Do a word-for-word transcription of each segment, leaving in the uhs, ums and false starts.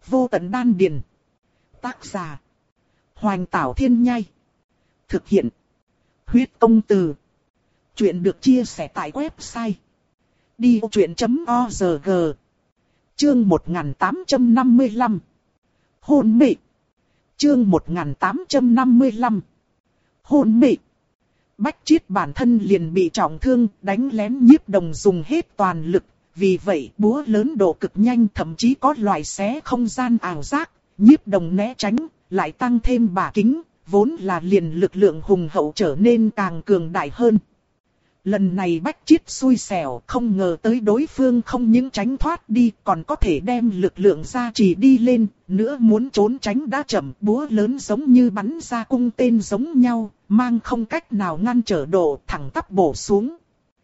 Vô tận đan điền. Tác giả. Hoành Tảo Thiên Nhai. Thực hiện. Huyết Công Từ. Chuyện được chia sẻ tại website đi vô chuyện chấm org. Chương một nghìn tám trăm năm mươi lăm. Hôn mị. Chương một nghìn tám trăm năm mươi lăm. Hôn mị. Bách Chiết bản thân liền bị trọng thương, đánh lén Nhiếp Đồng dùng hết toàn lực. Vì vậy búa lớn độ cực nhanh, thậm chí có loại xé không gian ảo giác. Nhiếp Đồng né tránh, lại tăng thêm bả kính, vốn là liền lực lượng hùng hậu trở nên càng cường đại hơn. Lần này Bách Chiết xui xẻo, không ngờ tới đối phương không những tránh thoát đi, còn có thể đem lực lượng gia trì đi lên, nữa muốn trốn tránh đã chậm, búa lớn giống như bắn ra cung tên giống nhau, mang không cách nào ngăn trở độ, thẳng tắp bổ xuống.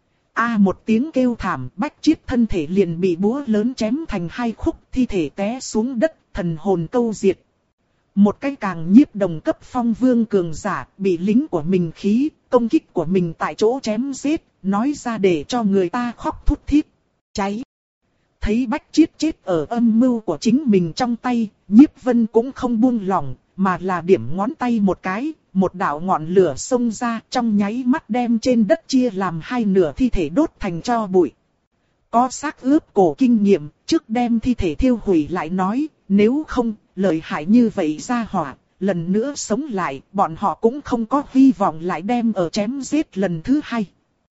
A một tiếng kêu thảm, Bách Chiết thân thể liền bị búa lớn chém thành hai khúc, thi thể té xuống đất, thần hồn câu diệt. Một cái càng Nhiếp Đồng cấp phong vương cường giả, bị lính của mình khí, công kích của mình tại chỗ chém giết, nói ra để cho người ta khóc thút thít. Cháy. Thấy Bách Chiết chết ở âm mưu của chính mình trong tay, Nhiếp Vân cũng không buông lỏng, mà là điểm ngón tay một cái, một đạo ngọn lửa xông ra, trong nháy mắt đem trên đất chia làm hai nửa, thi thể đốt thành tro bụi. Có xác ướp cổ kinh nghiệm, trước đem thi thể thiêu hủy lại nói, nếu không, lợi hại như vậy ra hỏa, lần nữa sống lại, bọn họ cũng không có hy vọng lại đem ở chém giết lần thứ hai.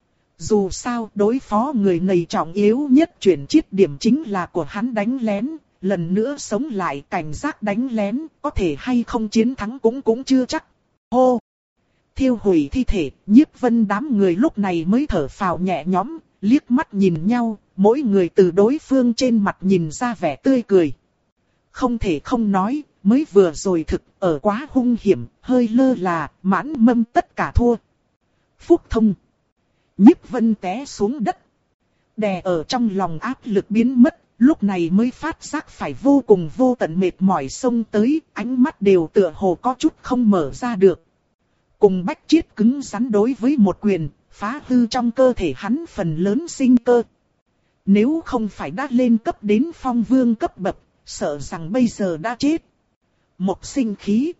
Dù sao, đối phó người này trọng yếu nhất chuyển chiết điểm chính là của hắn đánh lén, lần nữa sống lại cảnh giác đánh lén, có thể hay không chiến thắng cũng cũng chưa chắc. Hô! Thiêu hủy thi thể, Nhiếp Vân đám người lúc này mới thở phào nhẹ nhõm, liếc mắt nhìn nhau, mỗi người từ đối phương trên mặt nhìn ra vẻ tươi cười. Không thể không nói, mới vừa rồi thực ở quá hung hiểm, hơi lơ là, mãn mâm tất cả thua. Phúc thông. Nhiếp Vân té xuống đất. Đè ở trong lòng áp lực biến mất, lúc này mới phát giác phải vô cùng vô tận mệt mỏi xông tới, ánh mắt đều tựa hồ có chút không mở ra được. Cùng Bách Chiết cứng rắn đối với một quyền, phá hư trong cơ thể hắn phần lớn sinh cơ. Nếu không phải đã lên cấp đến phong vương cấp bậc, sợ rằng bây giờ đã chết. Một sinh khí.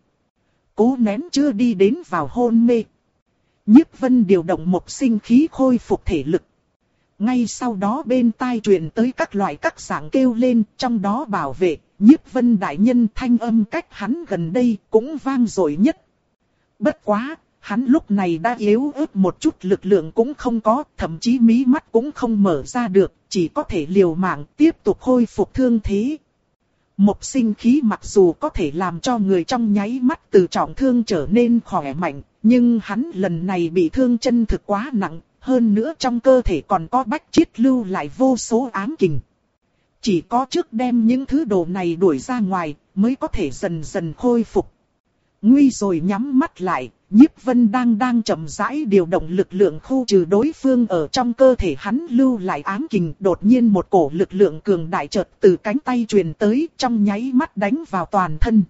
Cố nén chưa đi đến vào hôn mê. Nhiếp Vân điều động một sinh khí khôi phục thể lực. Ngay sau đó bên tai truyền tới các loại các dạng kêu lên, trong đó bảo vệ, Nhiếp Vân đại nhân thanh âm cách hắn gần đây cũng vang dội nhất. Bất quá, hắn lúc này đã yếu ớt một chút, lực lượng cũng không có, thậm chí mí mắt cũng không mở ra được, chỉ có thể liều mạng tiếp tục khôi phục thương thế. Một sinh khí mặc dù có thể làm cho người trong nháy mắt từ trọng thương trở nên khỏe mạnh, nhưng hắn lần này bị thương chân thực quá nặng, hơn nữa trong cơ thể còn có Bách Chiết lưu lại vô số ám kình. Chỉ có trước đem những thứ đồ này đuổi ra ngoài, mới có thể dần dần khôi phục. Nguy rồi nhắm mắt lại, Nhiếp Vân đang đang chậm rãi điều động lực lượng khu trừ đối phương ở trong cơ thể hắn lưu lại ám kình. Đột nhiên một cổ lực lượng cường đại chợt từ cánh tay truyền tới, trong nháy mắt đánh vào toàn thân.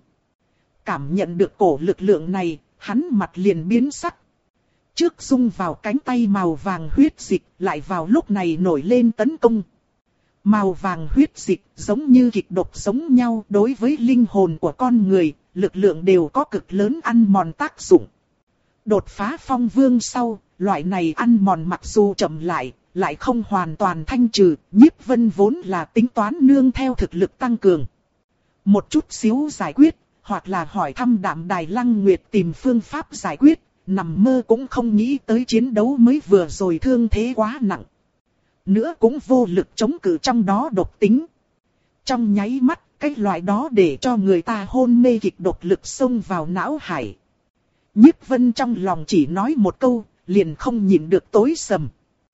Cảm nhận được cổ lực lượng này, hắn mặt liền biến sắc. Trước dung vào cánh tay màu vàng huyết dịch, lại vào lúc này nổi lên tấn công. Màu vàng huyết dịch giống như kịch độc giống nhau, đối với linh hồn của con người, lực lượng đều có cực lớn ăn mòn tác dụng. Đột phá phong vương sau, loại này ăn mòn mặc dù chậm lại, lại không hoàn toàn thanh trừ. Nhiếp Vân vốn là tính toán nương theo thực lực tăng cường. Một chút xíu giải quyết, hoặc là hỏi thăm Đạm Đài Lăng Nguyệt tìm phương pháp giải quyết, nằm mơ cũng không nghĩ tới chiến đấu mới vừa rồi thương thế quá nặng. Nữa cũng vô lực chống cự trong đó độc tính. Trong nháy mắt, cái loại đó để cho người ta hôn mê kịch độc lực xông vào não hải. Nhiếp Vân trong lòng chỉ nói một câu, liền không nhịn được tối sầm.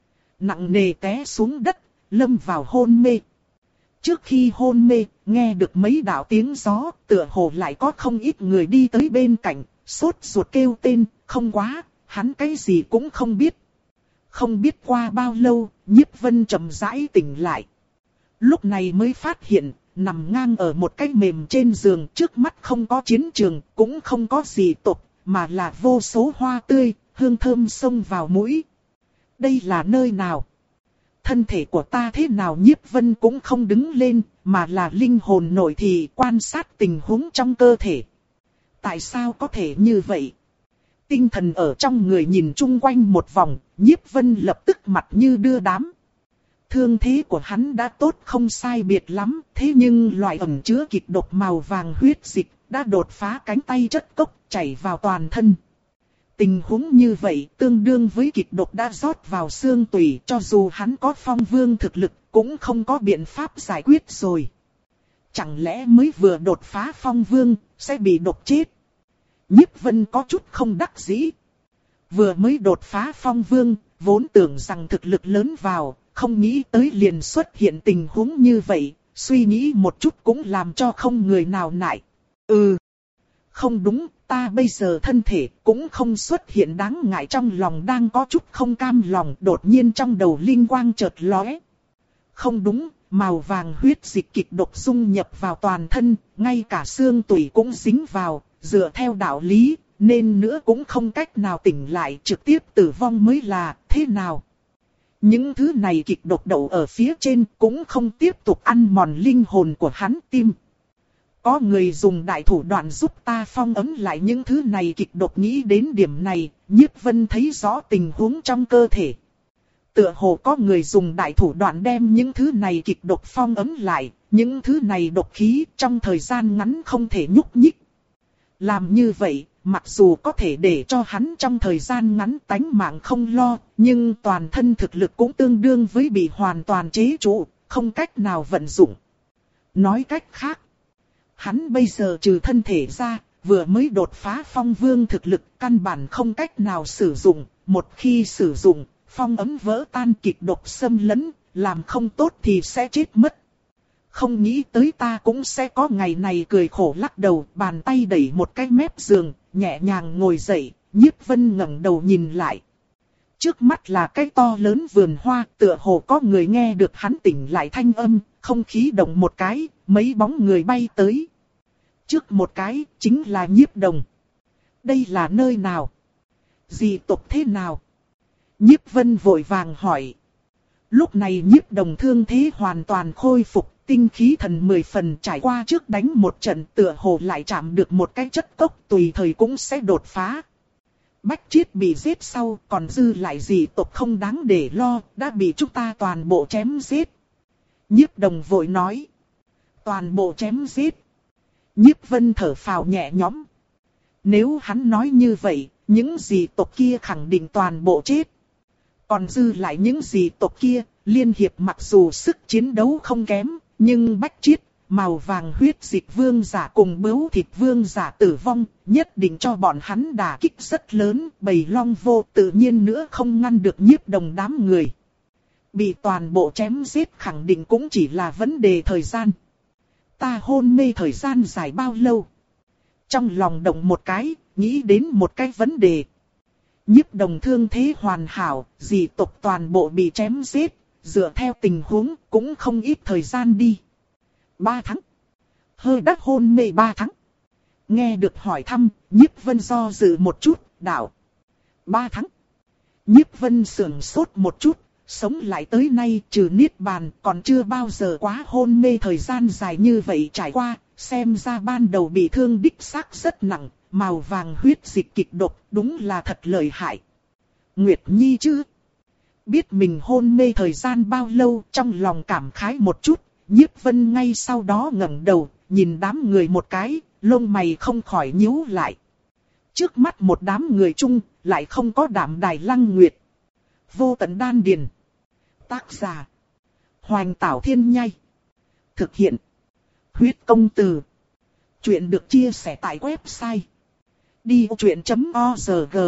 Nặng nề té xuống đất, lâm vào hôn mê. Trước khi hôn mê, nghe được mấy đạo tiếng gió, tựa hồ lại có không ít người đi tới bên cạnh, sốt ruột kêu tên, không quá, hắn cái gì cũng không biết. Không biết qua bao lâu, Nhiếp Vân chậm rãi tỉnh lại. Lúc này mới phát hiện, nằm ngang ở một cái mềm trên giường, trước mắt không có chiến trường, cũng không có gì tục, mà là vô số hoa tươi, hương thơm xông vào mũi. Đây là nơi nào? Thân thể của ta thế nào? Nhiếp Vân cũng không đứng lên, mà là linh hồn nội thị quan sát tình huống trong cơ thể. Tại sao có thể như vậy? Tinh thần ở trong người nhìn chung quanh một vòng, Nhiếp Vân lập tức mặt như đưa đám. Thương thế của hắn đã tốt không sai biệt lắm, thế nhưng loại ẩn chứa kịch độc màu vàng huyết dịch đã đột phá cánh tay chất cốc chảy vào toàn thân. Tình huống như vậy tương đương với kịch độc đã rót vào xương tủy, cho dù hắn có phong vương thực lực cũng không có biện pháp giải quyết rồi. Chẳng lẽ mới vừa đột phá phong vương sẽ bị độc chết? Nhiếp Vân có chút không đắc dĩ. Vừa mới đột phá phong vương, vốn tưởng rằng thực lực lớn vào, không nghĩ tới liền xuất hiện tình huống như vậy, suy nghĩ một chút cũng làm cho không người nào nại. Ừ, không đúng, ta bây giờ thân thể cũng không xuất hiện đáng ngại, trong lòng đang có chút không cam lòng, đột nhiên trong đầu linh quang chợt lóe. Không đúng, màu vàng huyết dịch kịch độc dung nhập vào toàn thân, ngay cả xương tủy cũng dính vào, dựa theo đạo lý, nên nữa cũng không cách nào tỉnh lại, trực tiếp tử vong mới là, thế nào? Những thứ này kịch độc đậu ở phía trên cũng không tiếp tục ăn mòn linh hồn của hắn tim. Có người dùng đại thủ đoạn giúp ta phong ấn lại những thứ này kịch độc, nghĩ đến điểm này, Nhiếp Vân thấy rõ tình huống trong cơ thể. Tựa hồ có người dùng đại thủ đoạn đem những thứ này kịch độc phong ấn lại, những thứ này độc khí trong thời gian ngắn không thể nhúc nhích. Làm như vậy, mặc dù có thể để cho hắn trong thời gian ngắn tánh mạng không lo, nhưng toàn thân thực lực cũng tương đương với bị hoàn toàn chế trụ, không cách nào vận dụng. Nói cách khác, hắn bây giờ trừ thân thể ra, vừa mới đột phá phong vương thực lực căn bản không cách nào sử dụng, một khi sử dụng, phong ấn vỡ tan kịch độc xâm lấn, làm không tốt thì sẽ chết mất. Không nghĩ tới ta cũng sẽ có ngày này, cười khổ lắc đầu, bàn tay đẩy một cái mép giường, nhẹ nhàng ngồi dậy, Nhiếp Vân ngẩng đầu nhìn lại. Trước mắt là cái to lớn vườn hoa, tựa hồ có người nghe được hắn tỉnh lại thanh âm, không khí động một cái, mấy bóng người bay tới. Trước một cái, chính là Nhiếp Đồng. Đây là nơi nào? Dị tộc thế nào? Nhiếp Vân vội vàng hỏi. Lúc này Nhiếp Đồng thương thế hoàn toàn khôi phục, tinh khí thần mười phần, trải qua trước đánh một trận tựa hồ lại chạm được một cái chất cốc, tùy thời cũng sẽ đột phá. Bách Chiết bị giết sau, còn dư lại dị tộc không đáng để lo, đã bị chúng ta toàn bộ chém giết. Nhiếp Đồng vội nói. Toàn bộ chém giết. Nhiếp Vân thở phào nhẹ nhõm. Nếu hắn nói như vậy, những dị tộc kia khẳng định toàn bộ chết. Còn dư lại những dị tộc kia, liên hiệp mặc dù sức chiến đấu không kém, nhưng Bách Chiết, màu vàng huyết dịch vương giả cùng bướu thịt vương giả tử vong, nhất định cho bọn hắn đả kích rất lớn, bầy long vô tự nhiên nữa không ngăn được Nhiếp Đồng đám người. Bị toàn bộ chém giết khẳng định cũng chỉ là vấn đề thời gian. Ta hôn mê thời gian dài bao lâu? Trong lòng động một cái, nghĩ đến một cái vấn đề. Nhiếp Đồng thương thế hoàn hảo, dị tộc toàn bộ bị chém giết, dựa theo tình huống cũng không ít thời gian đi. Ba tháng. Hơi đắt hôn mê ba tháng. Nghe được hỏi thăm, Nhiếp Vân do dự một chút, đạo. Ba tháng. Nhiếp Vân sưởng sốt một chút, sống lại tới nay trừ niết bàn còn chưa bao giờ quá hôn mê thời gian dài như vậy trải qua, xem ra ban đầu bị thương đích xác rất nặng, màu vàng huyết dịch kịch độc đúng là thật lợi hại. Nguyệt Nhi chứ? Biết mình hôn mê thời gian bao lâu, trong lòng cảm khái một chút, Nhiếp Vân ngay sau đó ngẩng đầu, nhìn đám người một cái, lông mày không khỏi nhíu lại. Trước mắt một đám người chung, lại không có Đạm Đài Lăng Nguyệt. Vô Tận Đan Điền. Tác giả: Hoành Tảo Thiên Nhai. Thực hiện: Huyết Công Từ. Chuyện được chia sẻ tại website đi o chuyện chấm org.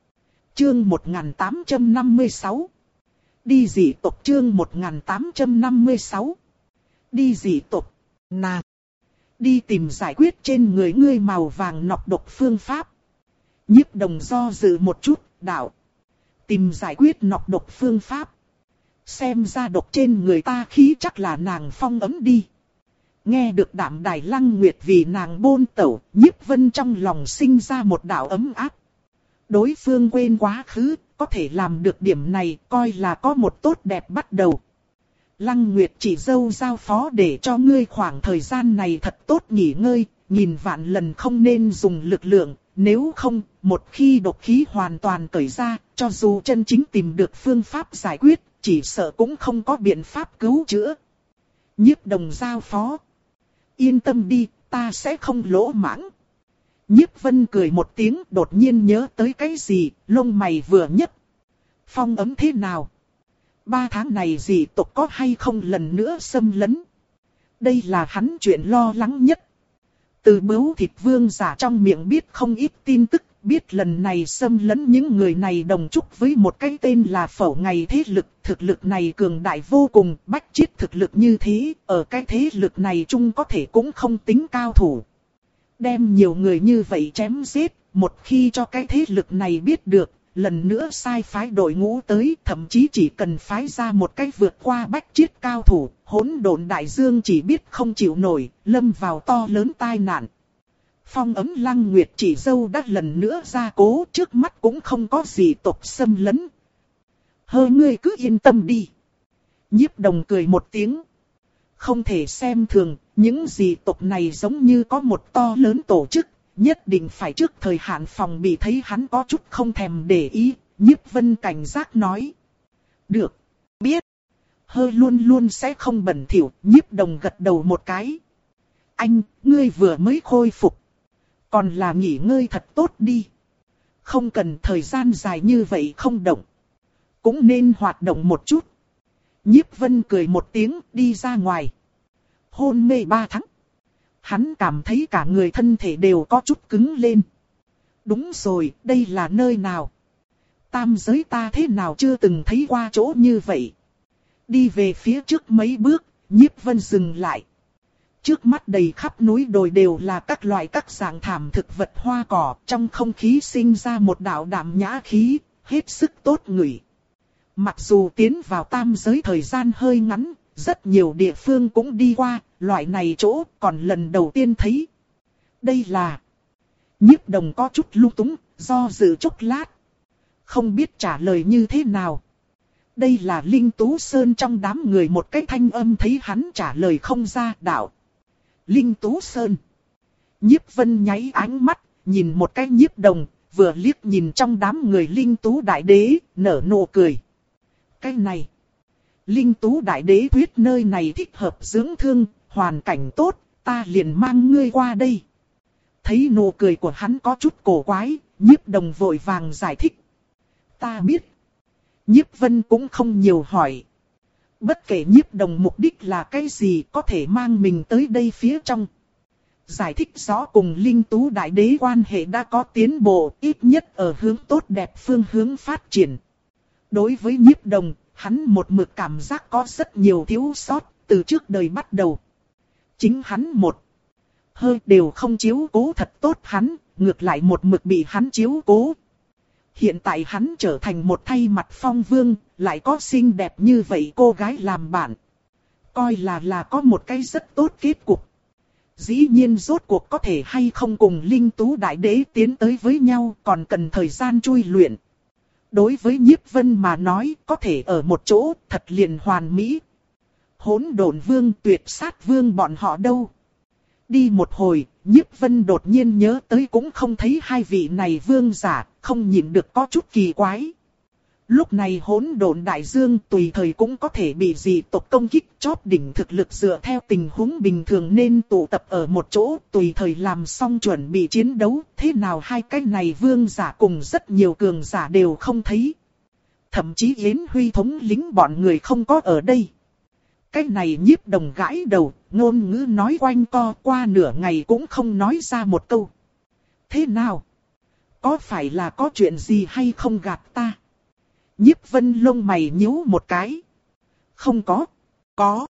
Chương một nghìn tám trăm năm mươi sáu. Đi dị tộc. Chương một nghìn tám trăm năm mươi sáu. Đi dị tộc. Nàng đi tìm giải quyết trên người ngươi màu vàng nọc độc phương pháp. Nhiếp Đồng do dự một chút, đạo. Tìm giải quyết nọc độc phương pháp. Xem ra độc trên người ta khí chắc là nàng phong ấm đi. Nghe được Đạm Đài Lăng Nguyệt vì nàng bôn tẩu, Nhiếp Vân trong lòng sinh ra một đạo ấm áp. Đối phương quên quá khứ, có thể làm được điểm này, coi là có một tốt đẹp bắt đầu. Lăng Nguyệt chỉ dâu giao phó để cho ngươi khoảng thời gian này thật tốt nghỉ ngơi, nghìn vạn lần không nên dùng lực lượng, nếu không, một khi độc khí hoàn toàn cởi ra, cho dù chân chính tìm được phương pháp giải quyết, chỉ sợ cũng không có biện pháp cứu chữa. Nhiếp Đồng giao phó. Yên tâm đi, ta sẽ không lỗ mãng. Nhiếp Vân cười một tiếng, đột nhiên nhớ tới cái gì, lông mày vừa nhấc. Phong ấm thế nào? Ba tháng này dị tộc có hay không lần nữa xâm lấn? Đây là hắn chuyện lo lắng nhất. Từ Bướu Thịt Vương giả trong miệng biết không ít tin tức, biết lần này xâm lấn những người này đồng chúc với một cái tên là Phẩu Ngày thế lực. Thực lực này cường đại vô cùng, Bách Chiết thực lực như thế, ở cái thế lực này chung có thể cũng không tính cao thủ. Đem nhiều người như vậy chém giết, một khi cho cái thế lực này biết được, lần nữa sai phái đội ngũ tới, thậm chí chỉ cần phái ra một cái vượt qua Bách Chiết cao thủ, hỗn độn đại dương chỉ biết không chịu nổi, lâm vào to lớn tai nạn. Phong ấm Lăng Nguyệt chỉ dâu đã lần nữa ra cố, trước mắt cũng không có gì tộc xâm lấn. Hơ ngươi cứ yên tâm đi. Nhiếp Đồng cười một tiếng. Không thể xem thường, những dị tộc này giống như có một to lớn tổ chức, nhất định phải trước thời hạn phòng bị. Thấy hắn có chút không thèm để ý, Nhiếp Vân cảnh giác nói. Được, biết. Hơ luôn luôn sẽ không bẩn thỉu, Nhiếp Đồng gật đầu một cái. Anh, ngươi vừa mới khôi phục. Còn là nghỉ ngơi thật tốt đi. Không cần thời gian dài như vậy không động. Cũng nên hoạt động một chút. Nhiếp Vân cười một tiếng đi ra ngoài. Hôn mê ba tháng. Hắn cảm thấy cả người thân thể đều có chút cứng lên. Đúng rồi, đây là nơi nào? Tam giới ta thế nào chưa từng thấy qua chỗ như vậy? Đi về phía trước mấy bước, Nhiếp Vân dừng lại. Trước mắt đầy khắp núi đồi đều là các loại các dạng thảm thực vật hoa cỏ, trong không khí sinh ra một đạo đạm nhã khí, hết sức tốt ngửi. Mặc dù tiến vào tam giới thời gian hơi ngắn, rất nhiều địa phương cũng đi qua, loại này chỗ còn lần đầu tiên thấy. Đây là... Nhiếp Đồng có chút lung túng, do dự chốc lát. Không biết trả lời như thế nào. Đây là Linh Tú Sơn trong đám người, một cái thanh âm thấy hắn trả lời không ra. Đạo. Linh Tú Sơn. Nhiếp Vân nháy ánh mắt, nhìn một cái Nhiếp Đồng, vừa liếc nhìn trong đám người Linh Tú Đại Đế, nở nụ cười. Cái này. Linh Tú Đại Đế thuyết nơi này thích hợp dưỡng thương, hoàn cảnh tốt, ta liền mang ngươi qua đây. Thấy nụ cười của hắn có chút cổ quái, Nhiếp Đồng vội vàng giải thích. Ta biết. Nhiếp Vân cũng không nhiều hỏi. Bất kể Nhiếp Đồng mục đích là cái gì, có thể mang mình tới đây phía trong. Giải thích rõ cùng Linh Tú Đại Đế quan hệ đã có tiến bộ, ít nhất ở hướng tốt đẹp phương hướng phát triển. Đối với Nhiếp Đồng, hắn một mực cảm giác có rất nhiều thiếu sót, từ trước đời bắt đầu. Chính hắn một hơi đều không chiếu cố thật tốt hắn, ngược lại một mực bị hắn chiếu cố. Hiện tại hắn trở thành một thay mặt phong vương, lại có xinh đẹp như vậy cô gái làm bạn. Coi là là có một cái rất tốt kết cục. Dĩ nhiên rốt cuộc có thể hay không cùng Linh Tú Đại Đế tiến tới với nhau, còn cần thời gian chui luyện. Đối với Nhiếp Vân mà nói, có thể ở một chỗ, thật liền hoàn mỹ. Hỗn Độn Vương, Tuyệt Sát Vương bọn họ đâu? Đi một hồi, Nhiếp Vân đột nhiên nhớ tới cũng không thấy hai vị này vương giả, không nhìn được có chút kỳ quái. Lúc này Hỗn Độn Đại Dương tùy thời cũng có thể bị dị tộc công kích, chót đỉnh thực lực dựa theo tình huống bình thường nên tụ tập ở một chỗ, tùy thời làm xong chuẩn bị chiến đấu. Thế nào hai cái này vương giả cùng rất nhiều cường giả đều không thấy. Thậm chí Yến Huy thống lĩnh bọn người không có ở đây. Cái này Nhiếp Đồng gãi đầu, ngôn ngữ nói quanh co, qua nửa ngày cũng không nói ra một câu. Thế nào? Có phải là có chuyện gì hay không gạt ta? Nhiếp Vân lông mày nhíu một cái. Không có. Có.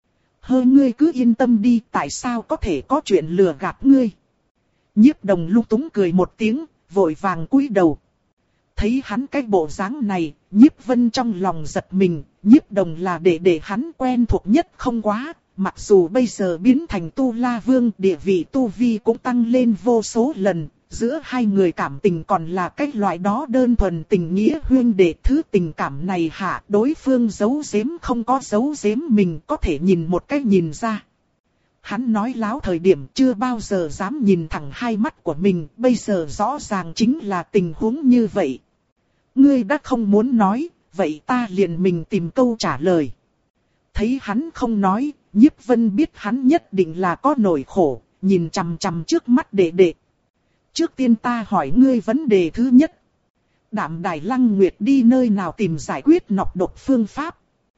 Hơ ngươi cứ yên tâm đi, tại sao có thể có chuyện lừa gạt ngươi? Nhiếp Đồng lung túng cười một tiếng, vội vàng cúi đầu. Thấy hắn cái bộ dáng này, Nhiếp Vân trong lòng giật mình, Nhiếp Đồng là để để hắn quen thuộc nhất không quá. Mặc dù bây giờ biến thành Tu La Vương, địa vị Tu Vi cũng tăng lên vô số lần, giữa hai người cảm tình còn là cái loại đó đơn thuần tình nghĩa huyên đệ. Thứ tình cảm này hạ đối phương giấu giếm không có giấu giếm mình có thể nhìn một cái nhìn ra. Hắn nói láo thời điểm chưa bao giờ dám nhìn thẳng hai mắt của mình, bây giờ rõ ràng chính là tình huống như vậy. Ngươi đã không muốn nói, vậy ta liền mình tìm câu trả lời. Thấy hắn không nói, Nhiếp Vân biết hắn nhất định là có nỗi khổ, nhìn chằm chằm trước mắt đệ đệ. Trước tiên ta hỏi ngươi vấn đề thứ nhất. Đạm Đài Lăng Nguyệt đi nơi nào tìm giải quyết nọc độc phương pháp?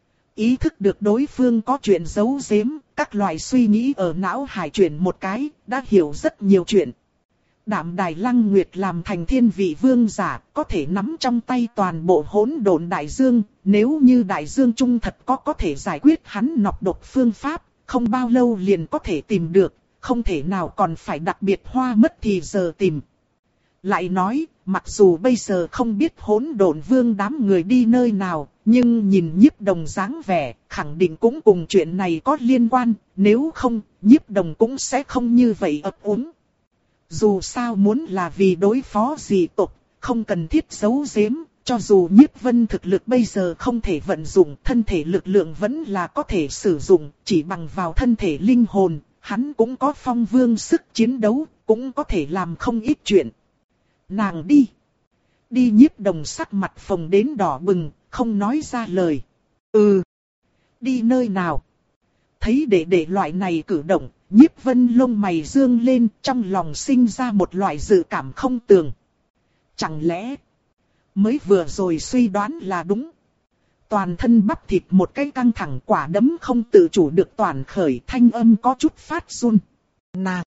Ý thức được đối phương có chuyện giấu giếm, các loại suy nghĩ ở não hải chuyển một cái, đã hiểu rất nhiều chuyện. Đạm Đài Lăng Nguyệt làm thành thiên vị vương giả, có thể nắm trong tay toàn bộ hỗn độn đại dương, nếu như đại dương trung thật có có thể giải quyết hắn nọc độc phương pháp, không bao lâu liền có thể tìm được, không thể nào còn phải đặc biệt hoa mất thì giờ tìm. Lại nói, mặc dù bây giờ không biết hỗn độn vương đám người đi nơi nào, nhưng nhìn Nhiếp Đồng dáng vẻ, khẳng định cũng cùng chuyện này có liên quan, nếu không, Nhiếp Đồng cũng sẽ không như vậy ấp úng. Dù sao muốn là vì đối phó dị tộc, không cần thiết giấu giếm, cho dù Nhiếp Vân thực lực bây giờ không thể vận dụng, thân thể lực lượng vẫn là có thể sử dụng, chỉ bằng vào thân thể linh hồn, hắn cũng có phong vương sức chiến đấu, cũng có thể làm không ít chuyện. Nàng đi. Đi Nhiếp Đồng sắc mặt phồng đến đỏ bừng, không nói ra lời. Ừ. Đi nơi nào? Thấy đệ đệ loại này cử động, Nhiếp Vân lông mày dương lên, trong lòng sinh ra một loại dự cảm không tường. Chẳng lẽ mới vừa rồi suy đoán là đúng? Toàn thân bắp thịt một cái căng thẳng, quả đấm không tự chủ được toàn khởi, thanh âm có chút phát run. Nàng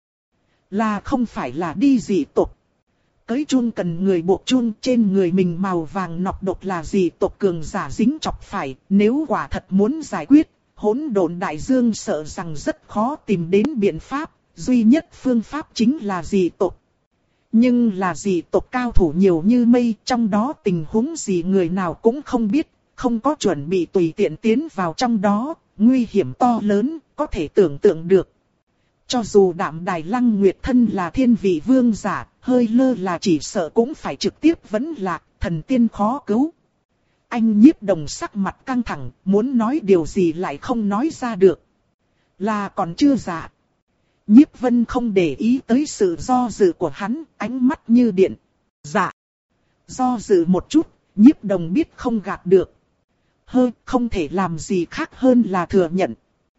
là không phải là đi dị tộc. Cưới chun cần người buộc chun, trên người mình màu vàng nọc độc là dị tộc cường giả dính chọc phải, nếu quả thật muốn giải quyết, hỗn độn đại dương sợ rằng rất khó tìm đến biện pháp, duy nhất phương pháp chính là dị tộc. Nhưng là dị tộc cao thủ nhiều như mây, trong đó tình huống gì người nào cũng không biết, không có chuẩn bị tùy tiện tiến vào trong đó, nguy hiểm to lớn, có thể tưởng tượng được. Cho dù Đạm Đài Lăng Nguyệt thân là thiên vị vương giả, hơi lơ là chỉ sợ cũng phải trực tiếp vấn lạc, thần tiên khó cứu. Anh Nhiếp Đồng sắc mặt căng thẳng, muốn nói điều gì lại không nói ra được. Là còn chưa dạ. Nhiếp Vân không để ý tới sự do dự của hắn, ánh mắt như điện. Dạ. Do dự một chút, Nhiếp Đồng biết không gạt được. Hơi không thể làm gì khác hơn là thừa nhận.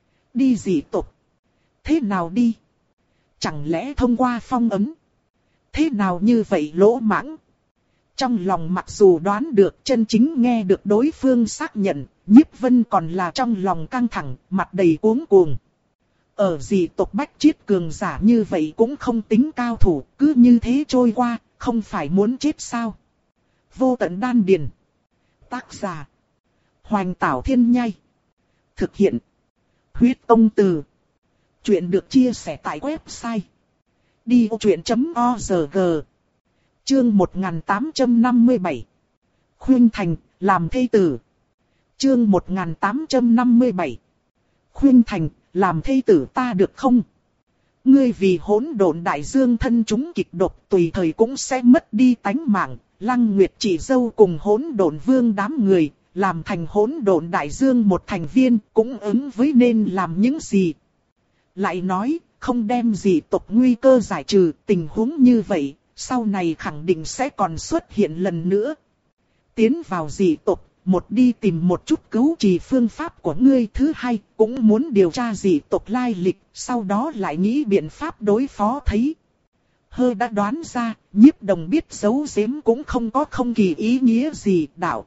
Đi dị tộc. Thế nào đi? Chẳng lẽ thông qua phong ấn? Thế nào như vậy lỗ mãng? Trong lòng mặc dù đoán được, chân chính nghe được đối phương xác nhận, Nhiếp Vân còn là trong lòng căng thẳng, mặt đầy cuống cuồng. Ở dị tộc bách chiết cường giả như vậy cũng không tính cao thủ, cứ như thế trôi qua, không phải muốn chết sao? Vô tận đan điền. Tác giả Hoành Tảo Thiên Nhai. Thực hiện Huyết Tông Từ. Chuyện được chia sẻ tại website đi ô chuyện chấm org. Chương một nghìn tám trăm năm mươi bảy. Khuynh Thành, làm thê tử. Chương một nghìn tám trăm năm mươi bảy. Khuynh Thành, làm thê tử ta được không? Ngươi vì hỗn độn đại dương thân chúng kịch độc, tùy thời cũng sẽ mất đi tánh mạng. Lăng Nguyệt chỉ dâu cùng hỗn độn vương đám người, làm thành hỗn độn đại dương một thành viên, cũng ứng với nên làm những gì. Lại nói, không đem dị tộc nguy cơ giải trừ, tình huống như vậy, sau này khẳng định sẽ còn xuất hiện lần nữa. Tiến vào dị tộc, một đi tìm một chút cứu trì phương pháp của ngươi, thứ hai, cũng muốn điều tra dị tộc lai lịch, sau đó lại nghĩ biện pháp đối phó thấy. Hơi đã đoán ra, Nhiếp Đồng biết giấu giếm cũng không có không kỳ ý nghĩa gì, đạo.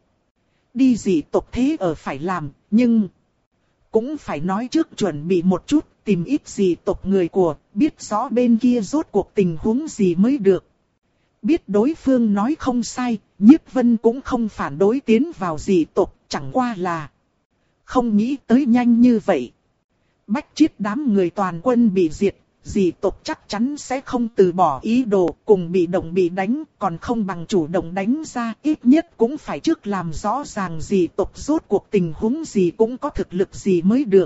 Đi dị tộc thế ở phải làm, nhưng cũng phải nói trước chuẩn bị một chút, tìm ít dị tộc người của, biết rõ bên kia rốt cuộc tình huống gì mới được. Biết đối phương nói không sai, Nhiếp Vân cũng không phản đối tiến vào dị tộc, chẳng qua là không nghĩ tới nhanh như vậy. Bách chiết đám người toàn quân bị diệt, dị tộc chắc chắn sẽ không từ bỏ ý đồ, cùng bị động bị đánh, còn không bằng chủ động đánh ra, ít nhất cũng phải trước làm rõ ràng dị tộc rốt cuộc tình huống gì, cũng có thực lực gì mới được.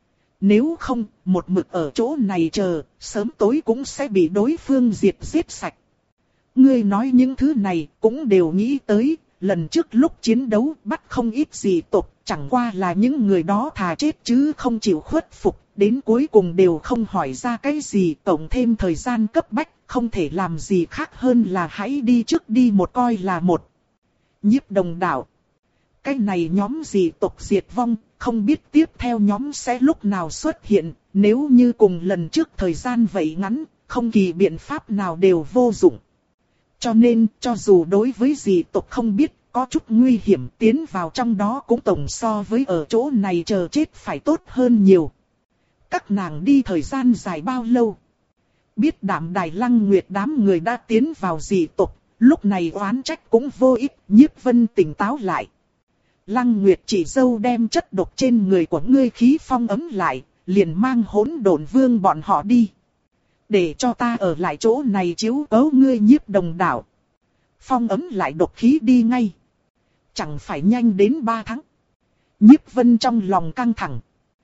Nếu không, một mực ở chỗ này chờ, sớm tối cũng sẽ bị đối phương diệt giết sạch. Ngươi nói những thứ này cũng đều nghĩ tới, lần trước lúc chiến đấu bắt không ít dị tộc, chẳng qua là những người đó thà chết chứ không chịu khuất phục, đến cuối cùng đều không hỏi ra cái gì, tổng thêm thời gian cấp bách, không thể làm gì khác hơn là hãy đi trước đi một coi là một. Nhiếp Đồng đạo. Cái này nhóm dị tộc diệt vong, không biết tiếp theo nhóm sẽ lúc nào xuất hiện, nếu như cùng lần trước thời gian vậy ngắn, không kỳ biện pháp nào đều vô dụng. Cho nên, cho dù đối với dị tộc không biết, có chút nguy hiểm tiến vào trong đó cũng tổng so với ở chỗ này chờ chết phải tốt hơn nhiều. Các nàng đi thời gian dài bao lâu? Biết Đạm Đài Lăng Nguyệt đám người đã tiến vào dị tộc, lúc này oán trách cũng vô ích, Nhiếp Vân tỉnh táo lại. Lăng Nguyệt chỉ dâu đem chất độc trên người của ngươi khí phong ấm lại, liền mang Hỗn Độn Vương bọn họ đi. Để cho ta ở lại chỗ này chiếu cố ngươi Nhiếp Đồng đạo. Phong ấm lại độc khí đi ngay. Chẳng phải nhanh đến ba tháng. Nhiếp Vân trong lòng căng thẳng.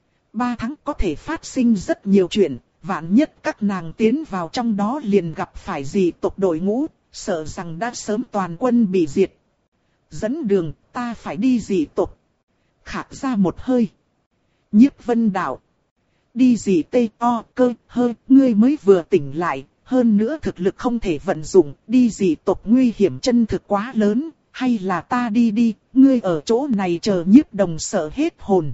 Ba tháng có thể phát sinh rất nhiều chuyện, vạn nhất các nàng tiến vào trong đó liền gặp phải dị tộc đội ngũ, sợ rằng đã sớm toàn quân bị diệt. Dẫn đường, ta phải đi dị tộc. Khạc ra một hơi. Nhiếp Vân đạo. Đi gì tê o cơ hơi, ngươi mới vừa tỉnh lại, hơn nữa thực lực không thể vận dụng, đi gì tộc nguy hiểm chân thực quá lớn, hay là ta đi đi, ngươi ở chỗ này chờ Nhiếp Đồng sợ hết hồn.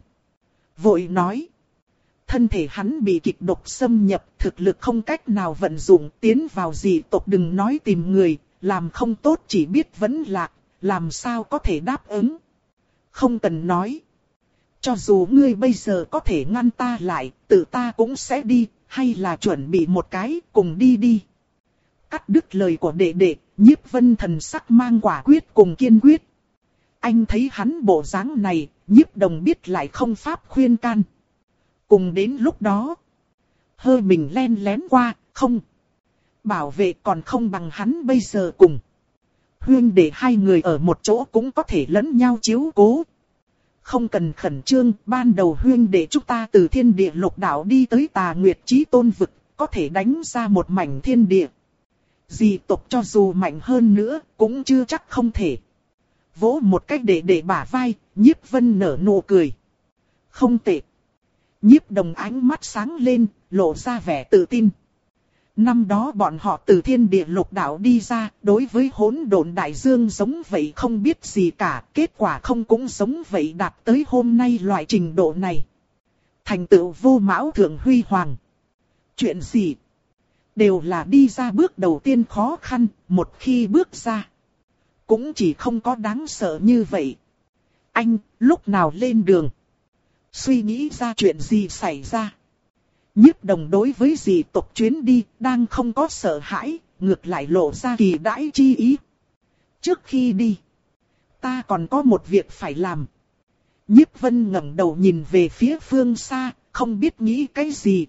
Vội nói, thân thể hắn bị kịch độc xâm nhập, thực lực không cách nào vận dụng, tiến vào dị tộc đừng nói tìm người, làm không tốt chỉ biết vẫn lạc, làm sao có thể đáp ứng. Không cần nói. Cho dù ngươi bây giờ có thể ngăn ta lại, tự ta cũng sẽ đi, hay là chuẩn bị một cái, cùng đi đi. Cắt đứt lời của đệ đệ, Nhiếp Vân thần sắc mang quả quyết cùng kiên quyết. Anh thấy hắn bộ dáng này, Nhiếp Đồng biết lại không pháp khuyên can. Cùng đến lúc đó, hơi mình len lén qua, không. Bảo vệ còn không bằng hắn bây giờ cùng. Huyên để hai người ở một chỗ cũng có thể lẫn nhau chiếu cố. Không cần khẩn trương, ban đầu huyên để chúng ta từ thiên địa lục đảo đi tới Tà Nguyệt Chí Tôn vực, có thể đánh ra một mảnh thiên địa. Dị tộc cho dù mạnh hơn nữa, cũng chưa chắc không thể. Vỗ một cách để để bả vai, Nhiếp Vân nở nụ cười. Không tệ. Nhiếp Đồng ánh mắt sáng lên, lộ ra vẻ tự tin. Năm đó bọn họ từ thiên địa lục đảo đi ra, đối với hỗn độn đại dương giống vậy không biết gì cả, kết quả không cũng giống vậy đạt tới hôm nay loại trình độ này. Thành tựu vô mão thượng huy hoàng. Chuyện gì? Đều là đi ra bước đầu tiên khó khăn, một khi bước ra. Cũng chỉ không có đáng sợ như vậy. Anh, lúc nào lên đường? Suy nghĩ ra chuyện gì xảy ra? Nhiếp Đồng đối với dị tộc chuyến đi, đang không có sợ hãi, ngược lại lộ ra kỳ đãi chi ý. Trước khi đi, ta còn có một việc phải làm. Nhiếp Vân ngẩng đầu nhìn về phía phương xa, không biết nghĩ cái gì.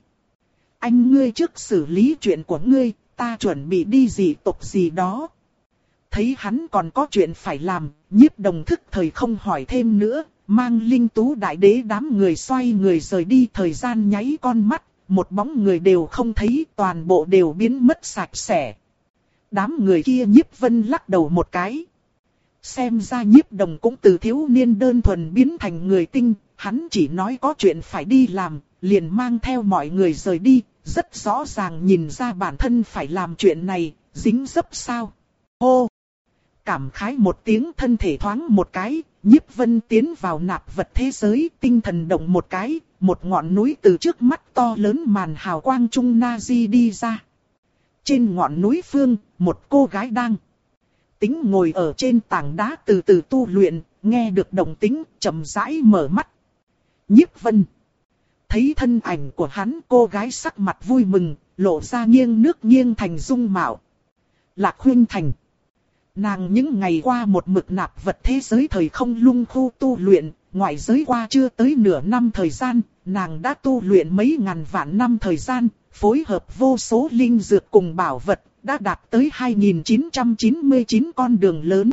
Anh ngươi trước xử lý chuyện của ngươi, ta chuẩn bị đi dị tộc gì đó. Thấy hắn còn có chuyện phải làm, Nhiếp Đồng thức thời không hỏi thêm nữa, mang Linh Tú Đại Đế đám người xoay người rời đi, thời gian nháy con mắt. Một bóng người đều không thấy, toàn bộ đều biến mất sạch sẽ. Đám người kia Nhiếp Vân lắc đầu một cái. Xem ra Nhiếp Đồng cũng từ thiếu niên đơn thuần biến thành người tinh, hắn chỉ nói có chuyện phải đi làm, liền mang theo mọi người rời đi, rất rõ ràng nhìn ra bản thân phải làm chuyện này, dính dấp sao. Hô! Cảm khái một tiếng, thân thể thoáng một cái, Nhiếp Vân tiến vào nạp vật thế giới, tinh thần động một cái, một ngọn núi từ trước mắt to lớn màn hào quang trung Nazi đi ra. Trên ngọn núi phương, một cô gái đang tính ngồi ở trên tảng đá từ từ tu luyện, nghe được động tĩnh, chậm rãi mở mắt. Nhiếp Vân thấy thân ảnh của hắn, cô gái sắc mặt vui mừng, lộ ra nghiêng nước nghiêng thành dung mạo. Lạc Huynh Thành. Nàng những ngày qua một mực nạp vật thế giới thời không lung khu tu luyện, ngoại giới qua chưa tới nửa năm thời gian, nàng đã tu luyện mấy ngàn vạn năm thời gian, phối hợp vô số linh dược cùng bảo vật, đã đạt tới hai nghìn chín trăm chín mươi chín con đường lớn.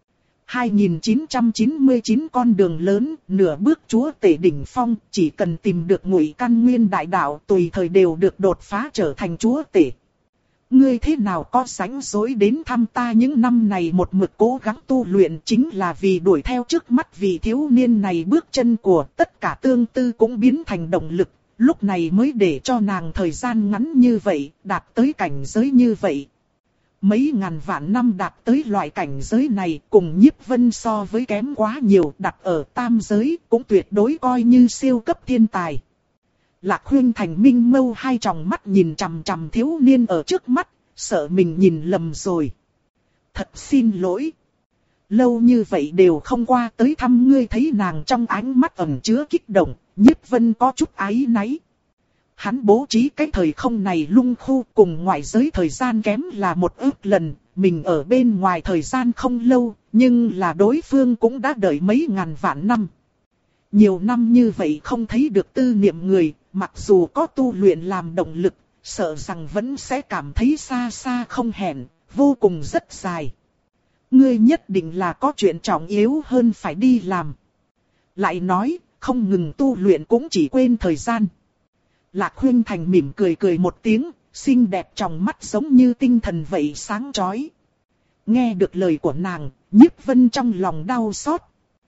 hai nghìn chín trăm chín mươi chín con đường lớn, nửa bước chúa tể đỉnh phong, chỉ cần tìm được ngụy căn nguyên đại đạo tùy thời đều được đột phá trở thành chúa tể. Ngươi thế nào có rảnh rỗi đến thăm ta những năm này một mực cố gắng tu luyện chính là vì đuổi theo trước mắt vị thiếu niên này bước chân của tất cả tương tư cũng biến thành động lực, lúc này mới để cho nàng thời gian ngắn như vậy, đạt tới cảnh giới như vậy. Mấy ngàn vạn năm đạt tới loại cảnh giới này cùng Nhiếp Vân so với kém quá nhiều, đặt ở tam giới cũng tuyệt đối coi như siêu cấp thiên tài. Lạc Huyên Thành minh mâu hai tròng mắt nhìn chằm chằm thiếu niên ở trước mắt, sợ mình nhìn lầm rồi. Thật xin lỗi. Lâu như vậy đều không qua tới thăm ngươi, thấy nàng trong ánh mắt ẩn chứa kích động, Nhiếp Vân có chút áy náy. Hắn bố trí cái thời không này lung khu cùng ngoại giới thời gian kém là một ước lần, mình ở bên ngoài thời gian không lâu, nhưng là đối phương cũng đã đợi mấy ngàn vạn năm. Nhiều năm như vậy không thấy được tư niệm người, mặc dù có tu luyện làm động lực, sợ rằng vẫn sẽ cảm thấy xa xa không hẹn, vô cùng rất dài. Ngươi nhất định là có chuyện trọng yếu hơn phải đi làm. Lại nói, không ngừng tu luyện cũng chỉ quên thời gian. Lạc Huyên Thành mỉm cười cười một tiếng, xinh đẹp trong mắt giống như tinh thần vậy sáng chói. Nghe được lời của nàng, Nhiếp Vân trong lòng đau xót.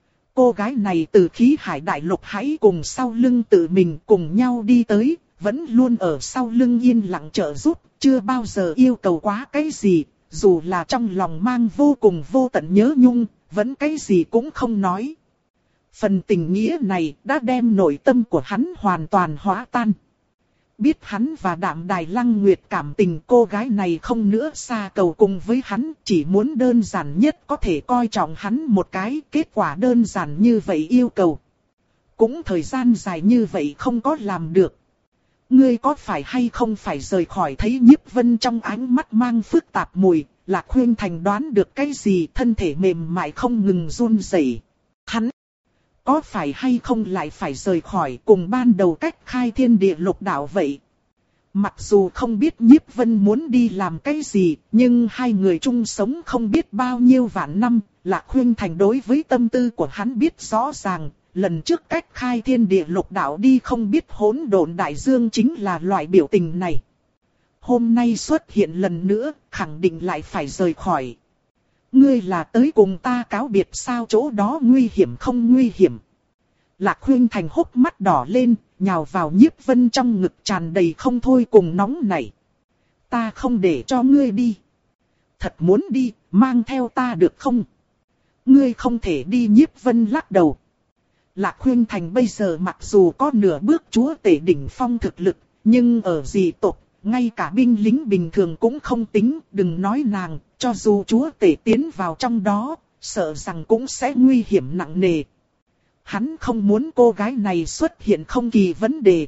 Cô gái này từ khí hải đại lục hãy cùng sau lưng tự mình cùng nhau đi tới, vẫn luôn ở sau lưng yên lặng trợ giúp, chưa bao giờ yêu cầu quá cái gì, dù là trong lòng mang vô cùng vô tận nhớ nhung, vẫn cái gì cũng không nói. Phần tình nghĩa này đã đem nội tâm của hắn hoàn toàn hóa tan. Biết hắn và Đạm Đài Lăng Nguyệt cảm tình, cô gái này không nữa xa cầu cùng với hắn, chỉ muốn đơn giản nhất có thể coi trọng hắn một cái, kết quả đơn giản như vậy yêu cầu. Cũng thời gian dài như vậy không có làm được. Ngươi có phải hay không phải rời khỏi, thấy Nhiếp Vân trong ánh mắt mang phức tạp mùi, Lạc Huyên Thành đoán được cái gì, thân thể mềm mại không ngừng run rẩy. Hắn có phải hay không lại phải rời khỏi, cùng ban đầu cách khai thiên địa lục đạo vậy. Mặc dù không biết Nhiếp Vân muốn đi làm cái gì, nhưng hai người chung sống không biết bao nhiêu vạn năm, Lạc Huyên Thành đối với tâm tư của hắn biết rõ ràng. Lần trước cách khai thiên địa lục đạo đi không biết hỗn độn đại dương chính là loại biểu tình này. Hôm nay xuất hiện lần nữa, khẳng định lại phải rời khỏi. Ngươi là tới cùng ta cáo biệt sao, chỗ đó nguy hiểm không nguy hiểm? Lạc Huyên Thành hốc mắt đỏ lên, nhào vào Nhiếp Vân trong ngực tràn đầy không thôi cùng nóng nảy. Ta không để cho ngươi đi. Thật muốn đi, mang theo ta được không? Ngươi không thể đi, Nhiếp Vân lắc đầu. Lạc Huyên Thành bây giờ mặc dù có nửa bước chúa tể đỉnh phong thực lực, nhưng ở dị tộc, ngay cả binh lính bình thường cũng không tính, đừng nói nàng, cho dù chúa tể tiến vào trong đó, sợ rằng cũng sẽ nguy hiểm nặng nề. Hắn không muốn cô gái này xuất hiện không kỳ vấn đề.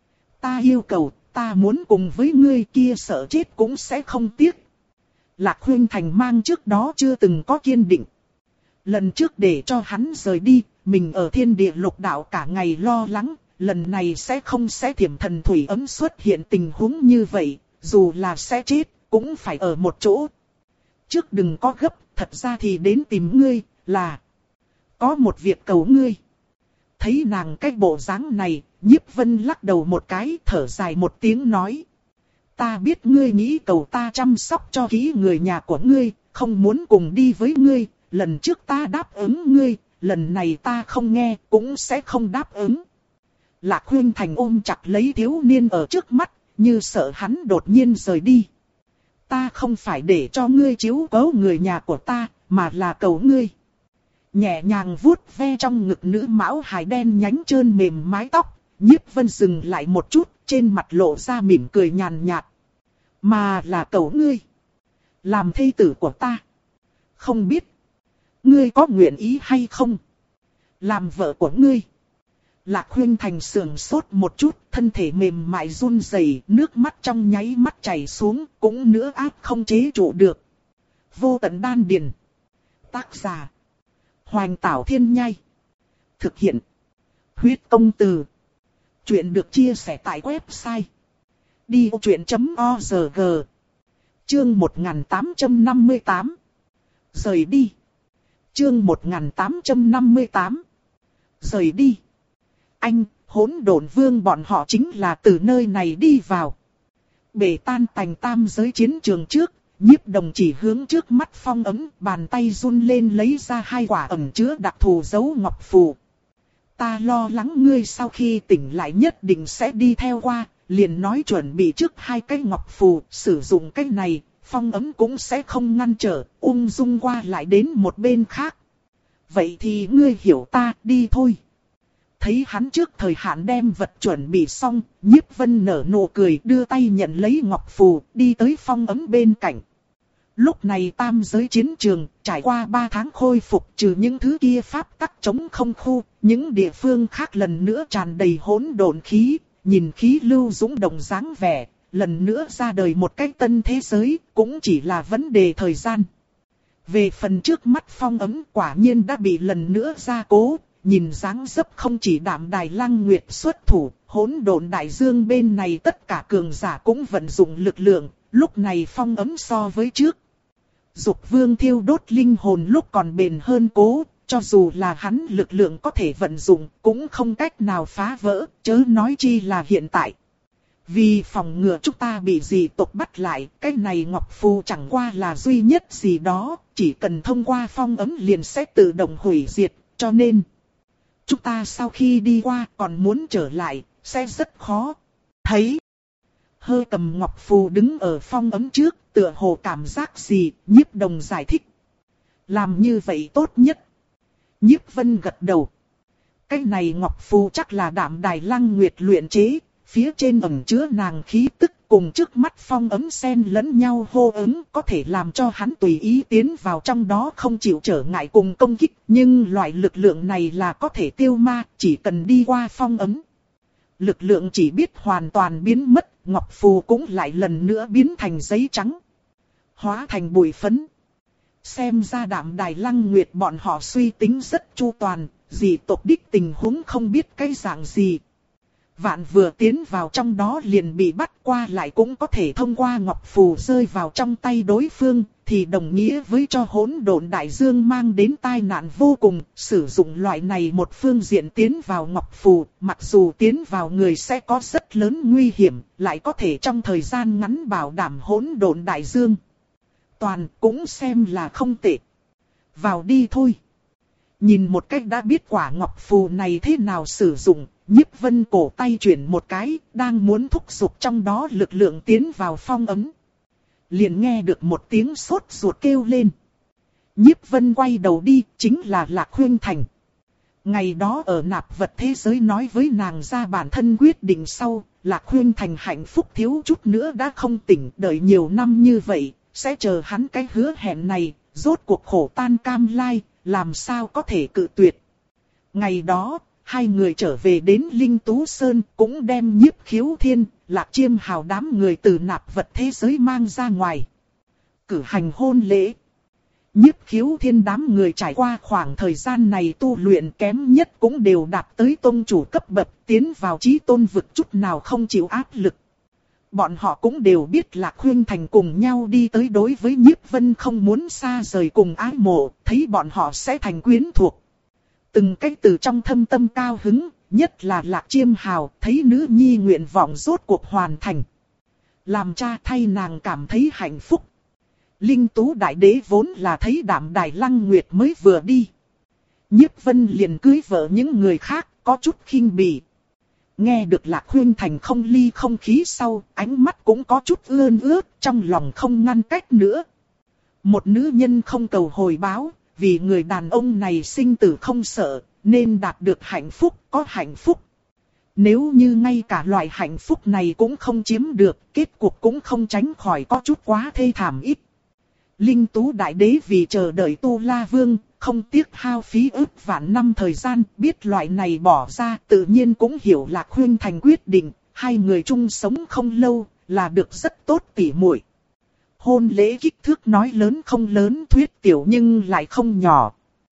Ta yêu cầu, ta muốn cùng với ngươi, kia sợ chết cũng sẽ không tiếc. Lạc Huyên Thành mang trước đó chưa từng có kiên định. Lần trước để cho hắn rời đi, mình ở thiên địa lục đạo cả ngày lo lắng, lần này sẽ không sẽ thiểm thần thủy ấm xuất hiện tình huống như vậy, dù là sẽ chết, cũng phải ở một chỗ. Trước đừng có gấp, thật ra thì đến tìm ngươi, là có một việc cầu ngươi. Thấy nàng cái bộ dáng này, Nhiếp Vân lắc đầu một cái, thở dài một tiếng nói. Ta biết ngươi nghĩ cầu ta chăm sóc cho kỹ người nhà của ngươi, không muốn cùng đi với ngươi, lần trước ta đáp ứng ngươi, lần này ta không nghe, cũng sẽ không đáp ứng. Lạc Huyên Thành ôm chặt lấy thiếu niên ở trước mắt, như sợ hắn đột nhiên rời đi. Ta không phải để cho ngươi chiếu cố người nhà của ta, mà là cầu ngươi. Nhẹ nhàng vuốt ve trong ngực nữ mão hài đen nhánh trơn mềm mái tóc, Nhiếp Vân dừng lại một chút, trên mặt lộ ra mỉm cười nhàn nhạt. Mà là cầu ngươi. Làm thê tử của ta. Không biết ngươi có nguyện ý hay không? Làm vợ của ngươi. Lạc Huyên Thành sườn sốt một chút, thân thể mềm mại run rẩy, nước mắt trong nháy mắt chảy xuống, cũng nữa áp không chế trụ được. Vô tận đan điền. Tác giả Hoành Tảo Thiên Nhai. Thực hiện Huyết Công Từ. Chuyện được chia sẻ tại website đi ô chuyện chấm org. Chương một nghìn tám trăm năm mươi tám. Rời đi. Chương một nghìn tám trăm năm mươi tám. Rời đi. Anh, Hỗn Độn Vương bọn họ chính là từ nơi này đi vào. bể tan tành tam giới chiến trường trước, Nhiếp Đồng chỉ hướng trước mắt phong ấm, bàn tay run lên lấy ra hai quả ẩn chứa đặc thù dấu ngọc phù. Ta lo lắng ngươi sau khi tỉnh lại nhất định sẽ đi theo qua, liền nói chuẩn bị trước hai cái ngọc phù, sử dụng cái này, phong ấm cũng sẽ không ngăn trở, ung dung qua lại đến một bên khác. Vậy thì ngươi hiểu ta, đi thôi. Thấy hắn trước thời hạn đem vật chuẩn bị xong, Nhiếp Vân nở nụ cười đưa tay nhận lấy ngọc phù, đi tới phong ấm bên cạnh. Lúc này tam giới chiến trường, trải qua ba tháng khôi phục trừ những thứ kia pháp tắc chống không khu, những địa phương khác lần nữa tràn đầy hỗn độn khí, nhìn khí lưu dũng động dáng vẻ, lần nữa ra đời một cái tân thế giới, cũng chỉ là vấn đề thời gian. Về phần trước mắt phong ấm quả nhiên đã bị lần nữa gia cố, nhìn dáng dấp không chỉ Đạm Đài Lăng Nguyệt xuất thủ, hỗn độn đại dương bên này tất cả cường giả cũng vận dụng lực lượng, lúc này phong ấm so với trước. Dục Vương thiêu đốt linh hồn lúc còn bền hơn cố, cho dù là hắn lực lượng có thể vận dụng cũng không cách nào phá vỡ, chớ nói chi là hiện tại. Vì phòng ngừa chúng ta bị dị tộc bắt lại, cái này ngọc phù chẳng qua là duy nhất gì đó, chỉ cần thông qua phong ấm liền sẽ tự động hủy diệt, cho nên chúng ta sau khi đi qua còn muốn trở lại, sẽ rất khó. Thấy Hơi cầm ngọc phù đứng ở phong ấm trước, tựa hồ cảm giác gì, Nhiếp Đồng giải thích. Làm như vậy tốt nhất. Nhiếp Vân gật đầu. Cái này ngọc phù chắc là Đạm Đài Lăng Nguyệt luyện chế, phía trên ẩn chứa nàng khí tức cùng trước mắt phong ấm xen lẫn nhau hô ứng, có thể làm cho hắn tùy ý tiến vào trong đó không chịu trở ngại cùng công kích, nhưng loại lực lượng này là có thể tiêu ma, chỉ cần đi qua phong ấm. Lực lượng chỉ biết hoàn toàn biến mất, ngọc phù cũng lại lần nữa biến thành giấy trắng, hóa thành bụi phấn. Xem ra Đạm Đài Lăng Nguyệt bọn họ suy tính rất chu toàn, dị tộc đích tình huống không biết cái dạng gì. Vạn vừa tiến vào trong đó liền bị bắt qua lại cũng có thể thông qua ngọc phù rơi vào trong tay đối phương, thì đồng nghĩa với cho hỗn độn đại dương mang đến tai nạn vô cùng. Sử dụng loại này một phương diện tiến vào ngọc phù, mặc dù tiến vào người sẽ có rất lớn nguy hiểm, lại có thể trong thời gian ngắn bảo đảm hỗn độn đại dương. Toàn cũng xem là không tệ. Vào đi thôi. Nhìn một cách đã biết quả ngọc phù này thế nào sử dụng, Nhiếp Vân cổ tay chuyển một cái, đang muốn thúc giục trong đó lực lượng tiến vào phong ấm. Liền nghe được một tiếng sốt ruột kêu lên. Nhiếp Vân quay đầu đi, chính là Lạc Khuynh Thành. Ngày đó ở nạp vật thế giới nói với nàng ra bản thân quyết định sau, Lạc Khuynh Thành hạnh phúc thiếu chút nữa đã không tỉnh, đợi nhiều năm như vậy, sẽ chờ hắn cái hứa hẹn này, rốt cuộc khổ tan cam lai, làm sao có thể cự tuyệt. Ngày đó, hai người trở về đến Linh Tú Sơn, cũng đem Nhiếp Khiếu Thiên, Lạc Chiêm Hào đám người từ nạp vật thế giới mang ra ngoài. Cử hành hôn lễ. Nhiếp Khiếu Thiên đám người trải qua khoảng thời gian này tu luyện kém nhất cũng đều đạt tới tôn chủ cấp bậc, tiến vào chí tôn vực chút nào không chịu áp lực. Bọn họ cũng đều biết Lạc Khuynh Thành cùng nhau đi tới, đối với Nhiếp Vân không muốn xa rời cùng ái mộ, thấy bọn họ sẽ thành quyến thuộc. Từng cái từ trong thâm tâm cao hứng, nhất là Lạc Chiêm Hào, thấy nữ nhi nguyện vọng rốt cuộc hoàn thành. Làm cha thay nàng cảm thấy hạnh phúc. Linh Tú Đại Đế vốn là thấy Đạm Đài Lăng Nguyệt mới vừa đi. Nhiếp Vân liền cưới vợ những người khác, có chút khinh bỉ. Nghe được Lạc Khuynh Thành không ly không khí sau, ánh mắt cũng có chút ươn ướt, trong lòng không ngăn cách nữa. Một nữ nhân không cầu hồi báo, vì người đàn ông này sinh tử không sợ, nên đạt được hạnh phúc, có hạnh phúc. Nếu như ngay cả loại hạnh phúc này cũng không chiếm được, kết cục cũng không tránh khỏi có chút quá thê thảm ít. Linh Tú Đại Đế vì chờ đợi Tu La Vương, không tiếc hao phí ức vạn năm thời gian, biết loại này bỏ ra, tự nhiên cũng hiểu Lạc Khuynh Thành quyết định, hai người chung sống không lâu, là được rất tốt tỉ muội. Hôn lễ kích thước nói lớn không lớn, thuyết tiểu nhưng lại không nhỏ.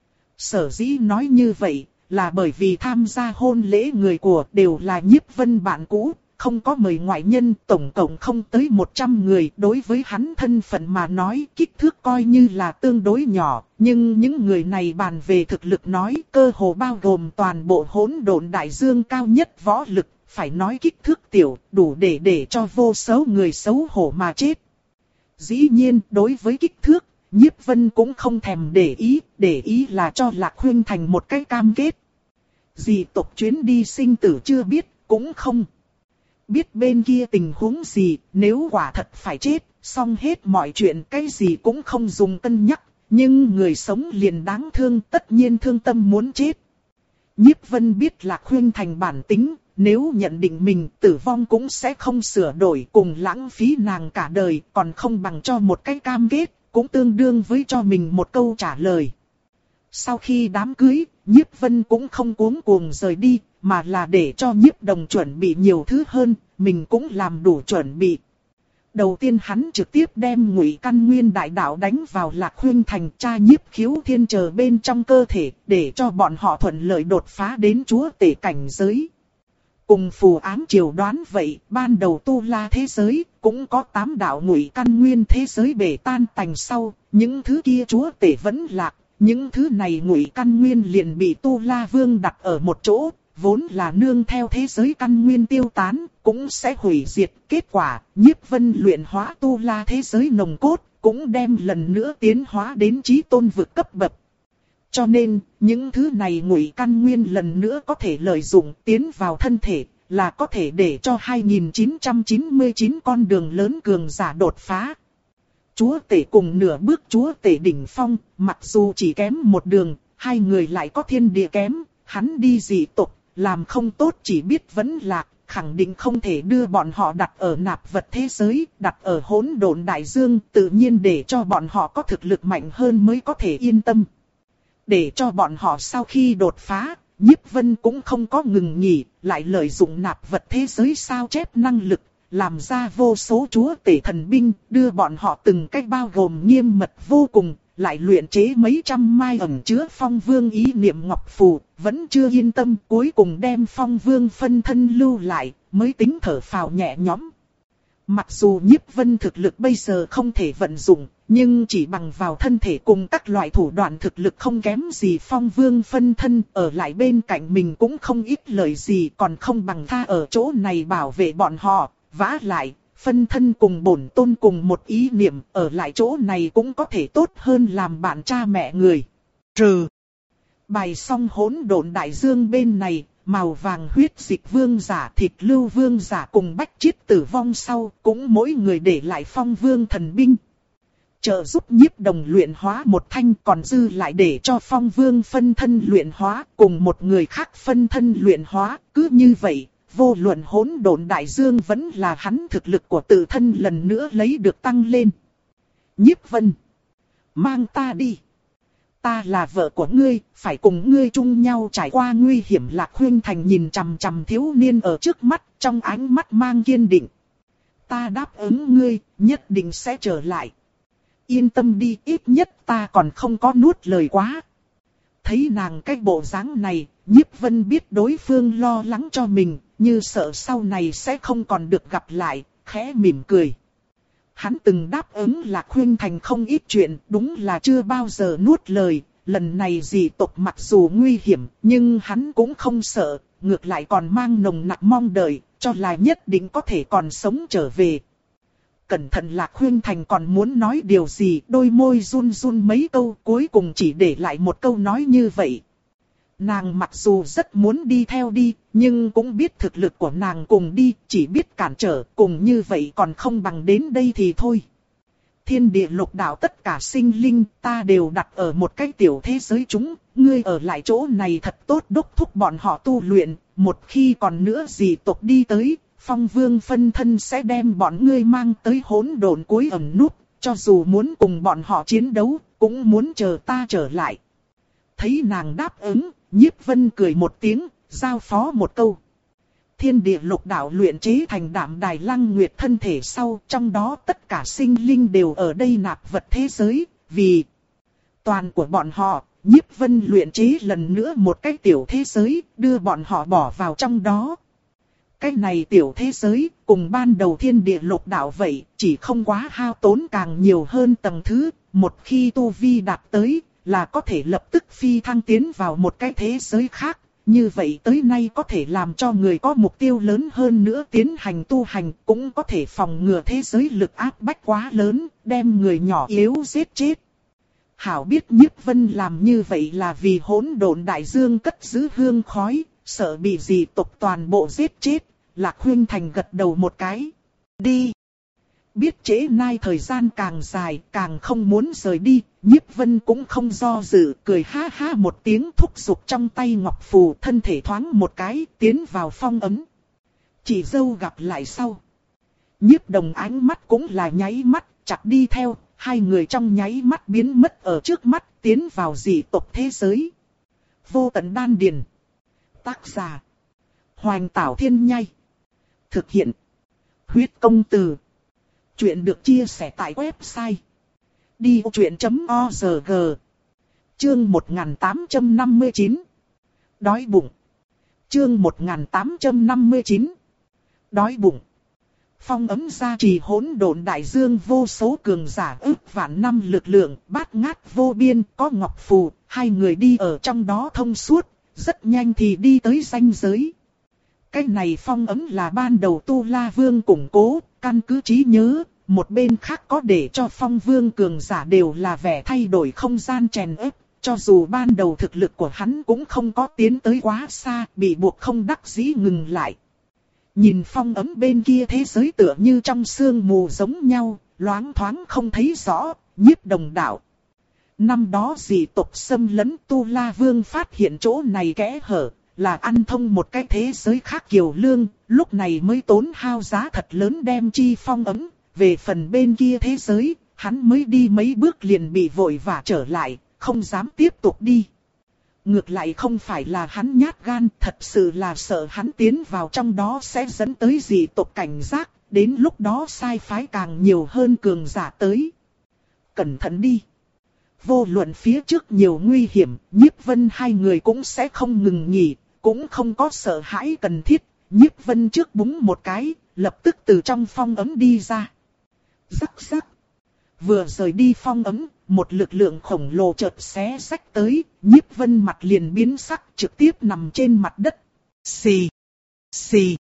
Sở dĩ nói như vậy, là bởi vì tham gia hôn lễ người của đều là Nhiếp Vân bạn cũ, không có mời ngoại nhân, tổng cộng không tới một trăm người. Đối với hắn thân phận mà nói, kích thước coi như là tương đối nhỏ, nhưng những người này bàn về thực lực nói, cơ hồ bao gồm toàn bộ hỗn độn đại dương cao nhất võ lực, phải nói kích thước tiểu, đủ để để cho vô số người xấu hổ mà chết. Dĩ nhiên, đối với kích thước, Nhiếp Vân cũng không thèm để ý, để ý là cho Lạc Huynh Thành một cái cam kết. Dị tộc chuyến đi sinh tử chưa biết, cũng không biết bên kia tình huống gì, nếu quả thật phải chết, xong hết mọi chuyện, cái gì cũng không dùng cân nhắc, nhưng người sống liền đáng thương, tất nhiên thương tâm muốn chết. Nhiếp Vân biết Lạc Huynh Thành bản tính, nếu nhận định mình tử vong cũng sẽ không sửa đổi, cùng lãng phí nàng cả đời, còn không bằng cho một cái cam kết, cũng tương đương với cho mình một câu trả lời. Sau khi đám cưới, Nhiếp Vân cũng không cuống cuồng rời đi, mà là để cho Nhiếp Đồng chuẩn bị nhiều thứ hơn, mình cũng làm đủ chuẩn bị. Đầu tiên hắn trực tiếp đem Ngụy Căn Nguyên đại đạo đánh vào Lạc Huynh Thành, tra Nhiếp Khiếu Thiên chờ bên trong cơ thể, để cho bọn họ thuận lợi đột phá đến chúa tể cảnh giới. Cùng phù ám triều đoán vậy, ban đầu tu la thế giới, cũng có tám đạo Ngụy Căn Nguyên thế giới bể tan tành sau, những thứ kia chúa tể vẫn lạc, những thứ này Ngụy Căn Nguyên liền bị tu la vương đặt ở một chỗ, vốn là nương theo thế giới căn nguyên tiêu tán, cũng sẽ hủy diệt. Kết quả, Nhiếp Vân luyện hóa tu la thế giới nồng cốt, cũng đem lần nữa tiến hóa đến chí tôn vực cấp bậc. Cho nên, những thứ này Ngụy Căn Nguyên lần nữa có thể lợi dụng tiến vào thân thể, là có thể để cho hai nghìn chín trăm chín mươi chín con đường lớn cường giả đột phá. Chúa tể cùng nửa bước chúa tể đỉnh phong, mặc dù chỉ kém một đường, hai người lại có thiên địa kém, hắn đi dị tộc, làm không tốt chỉ biết vẫn lạc, khẳng định không thể đưa bọn họ đặt ở nạp vật thế giới, đặt ở hỗn độn đại dương, tự nhiên để cho bọn họ có thực lực mạnh hơn mới có thể yên tâm. Để cho bọn họ sau khi đột phá, Nhiếp Vân cũng không có ngừng nghỉ, lại lợi dụng nạp vật thế giới sao chép năng lực, làm ra vô số chúa tể thần binh, đưa bọn họ từng cách bao gồm nghiêm mật vô cùng, lại luyện chế mấy trăm mai ẩn chứa phong vương ý niệm ngọc phù, vẫn chưa yên tâm, cuối cùng đem phong vương phân thân lưu lại, mới tính thở phào nhẹ nhõm. Mặc dù Nhiếp Vân thực lực bây giờ không thể vận dụng, nhưng chỉ bằng vào thân thể cùng các loại thủ đoạn thực lực không kém gì phong vương phân thân, ở lại bên cạnh mình cũng không ít lời gì, còn không bằng tha ở chỗ này bảo vệ bọn họ. Vả lại, phân thân cùng bổn tôn cùng một ý niệm, ở lại chỗ này cũng có thể tốt hơn làm bạn cha mẹ người. Trừ bài xong hỗn độn đại dương bên này, màu vàng huyết dịch vương giả, thịt lưu vương giả cùng bách chiết tử vong sau, cũng mỗi người để lại phong vương thần binh. Trợ giúp Nhiếp Đồng luyện hóa một thanh, còn dư lại để cho phong vương phân thân luyện hóa, cùng một người khác phân thân luyện hóa, cứ như vậy. Vô luận hỗn độn đại dương vẫn là hắn thực lực của tự thân lần nữa lấy được tăng lên. Nhiếp Vân, mang ta đi. Ta là vợ của ngươi, phải cùng ngươi chung nhau trải qua nguy hiểm. Lạc Huynh Thành nhìn chằm chằm thiếu niên ở trước mắt, trong ánh mắt mang kiên định. Ta đáp ứng ngươi, nhất định sẽ trở lại. Yên tâm đi, ít nhất ta còn không có nuốt lời quá. Thấy nàng cái bộ dáng này, Nhiếp Vân biết đối phương lo lắng cho mình, như sợ sau này sẽ không còn được gặp lại, khẽ mỉm cười. Hắn từng đáp ứng Lạc Huynh Thành không ít chuyện, đúng là chưa bao giờ nuốt lời. Lần này dị tộc mặc dù nguy hiểm, nhưng hắn cũng không sợ, ngược lại còn mang nồng nặc mong đợi, cho là nhất định có thể còn sống trở về. Cẩn thận Lạc Huynh Thành còn muốn nói điều gì, đôi môi run run mấy câu, cuối cùng chỉ để lại một câu nói như vậy. Nàng mặc dù rất muốn đi theo đi, nhưng cũng biết thực lực của nàng cùng đi, chỉ biết cản trở, cùng như vậy còn không bằng đến đây thì thôi. Thiên địa lục đạo tất cả sinh linh, ta đều đặt ở một cái tiểu thế giới chúng, ngươi ở lại chỗ này thật tốt đốc thúc bọn họ tu luyện, một khi còn nữa dị tộc đi tới, phong vương phân thân sẽ đem bọn ngươi mang tới hỗn độn cuối ẩn nút, cho dù muốn cùng bọn họ chiến đấu, cũng muốn chờ ta trở lại. Thấy nàng đáp ứng, Nhiếp Vân cười một tiếng, giao phó một câu. Thiên địa lục đạo luyện chế thành Đạm Đài Lăng Nguyệt thân thể sau, trong đó tất cả sinh linh đều ở đây nạp vật thế giới, vì toàn của bọn họ, Nhiếp Vân luyện chế lần nữa một cái tiểu thế giới, đưa bọn họ bỏ vào trong đó. Cái này tiểu thế giới, cùng ban đầu thiên địa lục đạo vậy, chỉ không quá hao tốn càng nhiều hơn tầng thứ, một khi tu vi đạt tới, là có thể lập tức phi thăng tiến vào một cái thế giới khác, như vậy tới nay có thể làm cho người có mục tiêu lớn hơn nữa tiến hành tu hành, cũng có thể phòng ngừa thế giới lực áp bách quá lớn, đem người nhỏ yếu giết chết. Hảo biết Nhiếp Vân làm như vậy là vì hỗn độn đại dương cất giữ hương khói, sợ bị dị tộc toàn bộ giết chết. Lạc Huyên Thành gật đầu một cái. Đi. Biết trễ nay thời gian càng dài, càng không muốn rời đi, Nhiếp Vân cũng không do dự, cười ha ha một tiếng thúc giục trong tay ngọc phù, thân thể thoáng một cái, tiến vào phong ấm. Chị dâu gặp lại sau. Nhiếp Đồng ánh mắt cũng là nháy mắt, chặt đi theo, hai người trong nháy mắt biến mất ở trước mắt, tiến vào dị tộc thế giới. Vô Tận Đan Điền. Tác giả: Hoành Tảo Thiên Nhai. Thực hiện: Huyết Công Từ. Chuyện được chia sẻ tại website đi vô chuyện chấm org. Chương một nghìn tám trăm năm mươi chín. Đói bụng. Chương một nghìn tám trăm năm mươi chín. Đói bụng. Phong ấm gia trì hỗn độn đại dương vô số cường giả ước vạn năm lực lượng, bát ngát vô biên, có ngọc phù, hai người đi ở trong đó thông suốt, rất nhanh thì đi tới ranh giới. Cái này phong ấm là ban đầu Tu La Vương củng cố, căn cứ trí nhớ, một bên khác có để cho phong vương cường giả đều là vẻ thay đổi không gian chèn ép, cho dù ban đầu thực lực của hắn cũng không có tiến tới quá xa, bị buộc không đắc dĩ ngừng lại. Nhìn phong ấm bên kia thế giới tựa như trong sương mù giống nhau, loáng thoáng không thấy rõ, Nhiếp Đồng đạo. Năm đó dị tộc xâm lấn Tu La Vương phát hiện chỗ này kẽ hở, là ăn thông một cái thế giới khác kiều lương, lúc này mới tốn hao giá thật lớn đem chi phong ấm. Về phần bên kia thế giới, hắn mới đi mấy bước liền bị vội vã trở lại, không dám tiếp tục đi. Ngược lại không phải là hắn nhát gan, thật sự là sợ hắn tiến vào trong đó sẽ dẫn tới dị tộc cảnh giác, đến lúc đó sai phái càng nhiều hơn cường giả tới. Cẩn thận đi. Vô luận phía trước nhiều nguy hiểm, Nhiếp Vân hai người cũng sẽ không ngừng nghỉ, cũng không có sợ hãi cần thiết. Nhiếp Vân trước búng một cái, lập tức từ trong phong ấm đi ra. Rắc rắc. Vừa rời đi phong ấm, một lực lượng khổng lồ chợt xé rách tới, Nhiếp Vân mặt liền biến sắc, trực tiếp nằm trên mặt đất. Xì, xì.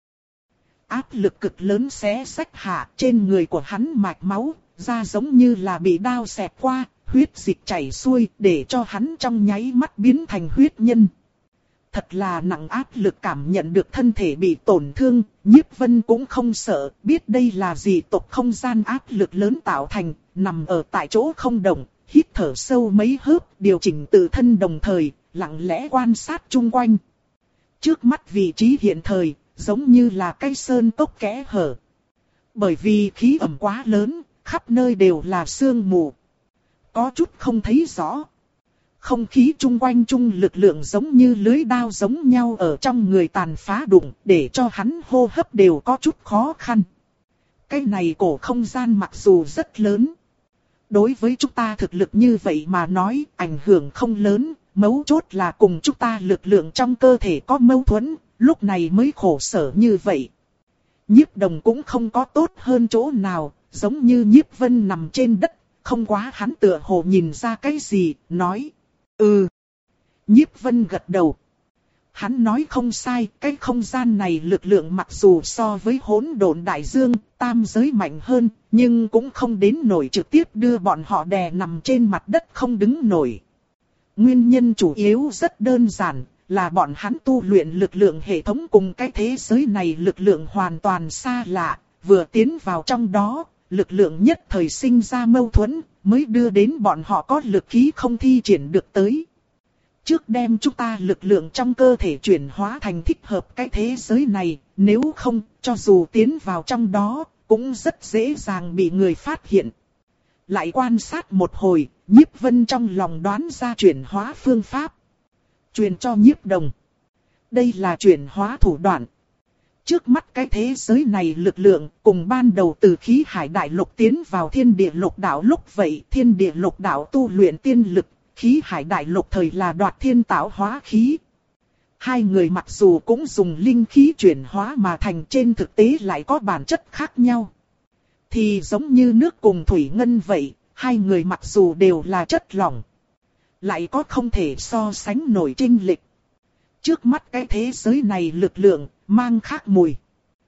Áp lực cực lớn xé rách hạ, trên người của hắn mạch máu, da giống như là bị đao xẹt qua, huyết dịch chảy xuôi, để cho hắn trong nháy mắt biến thành huyết nhân. Thật là nặng áp lực, cảm nhận được thân thể bị tổn thương, Nhiếp Vân cũng không sợ, biết đây là dị tộc không gian áp lực lớn tạo thành, nằm ở tại chỗ không động, hít thở sâu mấy hớp, điều chỉnh tự thân đồng thời, lặng lẽ quan sát chung quanh. Trước mắt vị trí hiện thời, giống như là cây sơn cốc kẽ hở. Bởi vì khí ẩm quá lớn, khắp nơi đều là sương mù. Có chút không thấy rõ. Không khí chung quanh chung lực lượng giống như lưới đao giống nhau ở trong người tàn phá đụng, để cho hắn hô hấp đều có chút khó khăn. Cái này cổ không gian mặc dù rất lớn. Đối với chúng ta thực lực như vậy mà nói, ảnh hưởng không lớn, mấu chốt là cùng chúng ta lực lượng trong cơ thể có mâu thuẫn, lúc này mới khổ sở như vậy. Nhiếp Đồng cũng không có tốt hơn chỗ nào, giống như Nhiếp Vân nằm trên đất, không quá hắn tựa hồ nhìn ra cái gì, nói. Ừ. Nhiếp Vân gật đầu. Hắn nói không sai, cái không gian này lực lượng mặc dù so với hỗn độn đại dương, tam giới mạnh hơn, nhưng cũng không đến nổi trực tiếp đưa bọn họ đè nằm trên mặt đất không đứng nổi. Nguyên nhân chủ yếu rất đơn giản, là bọn hắn tu luyện lực lượng hệ thống cùng cái thế giới này lực lượng hoàn toàn xa lạ, vừa tiến vào trong đó, lực lượng nhất thời sinh ra mâu thuẫn, mới đưa đến bọn họ có lực khí không thi triển được tới. Trước đem chúng ta lực lượng trong cơ thể chuyển hóa thành thích hợp cái thế giới này, nếu không, cho dù tiến vào trong đó, cũng rất dễ dàng bị người phát hiện. Lại quan sát một hồi, Nhiếp Vân trong lòng đoán ra chuyển hóa phương pháp. Truyền cho Nhiếp Đồng. Đây là chuyển hóa thủ đoạn. Trước mắt cái thế giới này lực lượng cùng ban đầu từ khí hải đại lục tiến vào thiên địa lục đạo lúc vậy, thiên địa lục đạo tu luyện tiên lực, khí hải đại lục thời là đoạt thiên tạo hóa khí. Hai người mặc dù cũng dùng linh khí chuyển hóa mà thành, trên thực tế lại có bản chất khác nhau. Thì giống như nước cùng thủy ngân vậy, hai người mặc dù đều là chất lỏng, lại có không thể so sánh nổi chênh lệch. Trước mắt cái thế giới này lực lượng, mang khác mùi.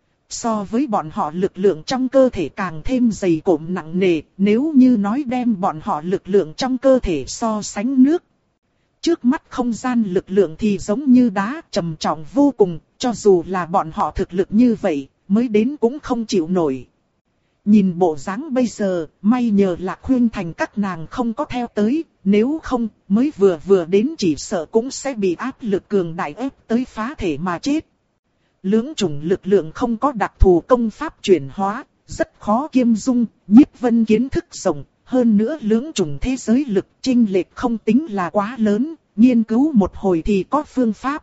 So với bọn họ lực lượng trong cơ thể càng thêm dày cộm nặng nề, nếu như nói đem bọn họ lực lượng trong cơ thể so sánh nước. Trước mắt không gian lực lượng thì giống như đá trầm trọng vô cùng, cho dù là bọn họ thực lực như vậy, mới đến cũng không chịu nổi. Nhìn bộ dáng bây giờ, may nhờ Lạc Khuyên Thành các nàng không có theo tới, nếu không, mới vừa vừa đến chỉ sợ cũng sẽ bị áp lực cường đại ép tới phá thể mà chết. Lưỡng chủng lực lượng không có đặc thù công pháp chuyển hóa, rất khó kiêm dung, Nhiếp Vân kiến thức rộng, hơn nữa lưỡng chủng thế giới lực chênh lệch không tính là quá lớn, nghiên cứu một hồi thì có phương pháp.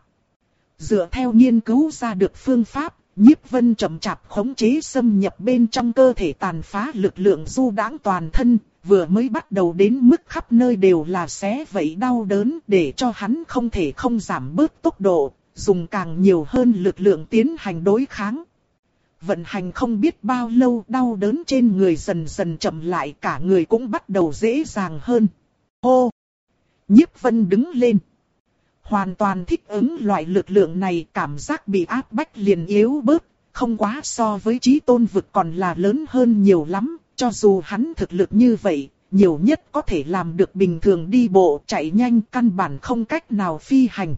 Dựa theo nghiên cứu ra được phương pháp, Nhiếp Vân chậm chạp khống chế xâm nhập bên trong cơ thể tàn phá lực lượng du đãng toàn thân, vừa mới bắt đầu đến mức khắp nơi đều là xé vẫy đau đớn để cho hắn không thể không giảm bớt tốc độ, dùng càng nhiều hơn lực lượng tiến hành đối kháng. Vận hành không biết bao lâu đau đớn trên người dần dần chậm lại cả người cũng bắt đầu dễ dàng hơn. Hô! Nhiếp Vân đứng lên. Hoàn toàn thích ứng loại lực lượng này, cảm giác bị áp bách liền yếu bớt, không quá so với Chí Tôn vực còn là lớn hơn nhiều lắm, cho dù hắn thực lực như vậy, nhiều nhất có thể làm được bình thường đi bộ chạy nhanh căn bản không cách nào phi hành.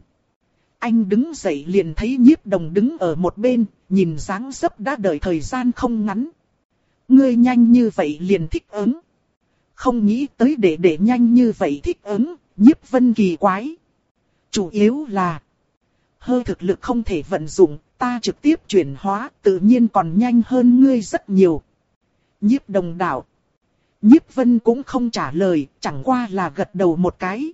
Anh đứng dậy liền thấy Nhiếp Đồng đứng ở một bên, nhìn dáng dấp đã đợi thời gian không ngắn. Ngươi nhanh như vậy liền thích ứng. Không nghĩ tới để để nhanh như vậy thích ứng, Nhiếp Vân kỳ quái. Chủ yếu là hơi thực lực không thể vận dụng, ta trực tiếp chuyển hóa tự nhiên còn nhanh hơn ngươi rất nhiều. Nhiếp Đồng đạo. Nhiếp Vân cũng không trả lời, chẳng qua là gật đầu một cái.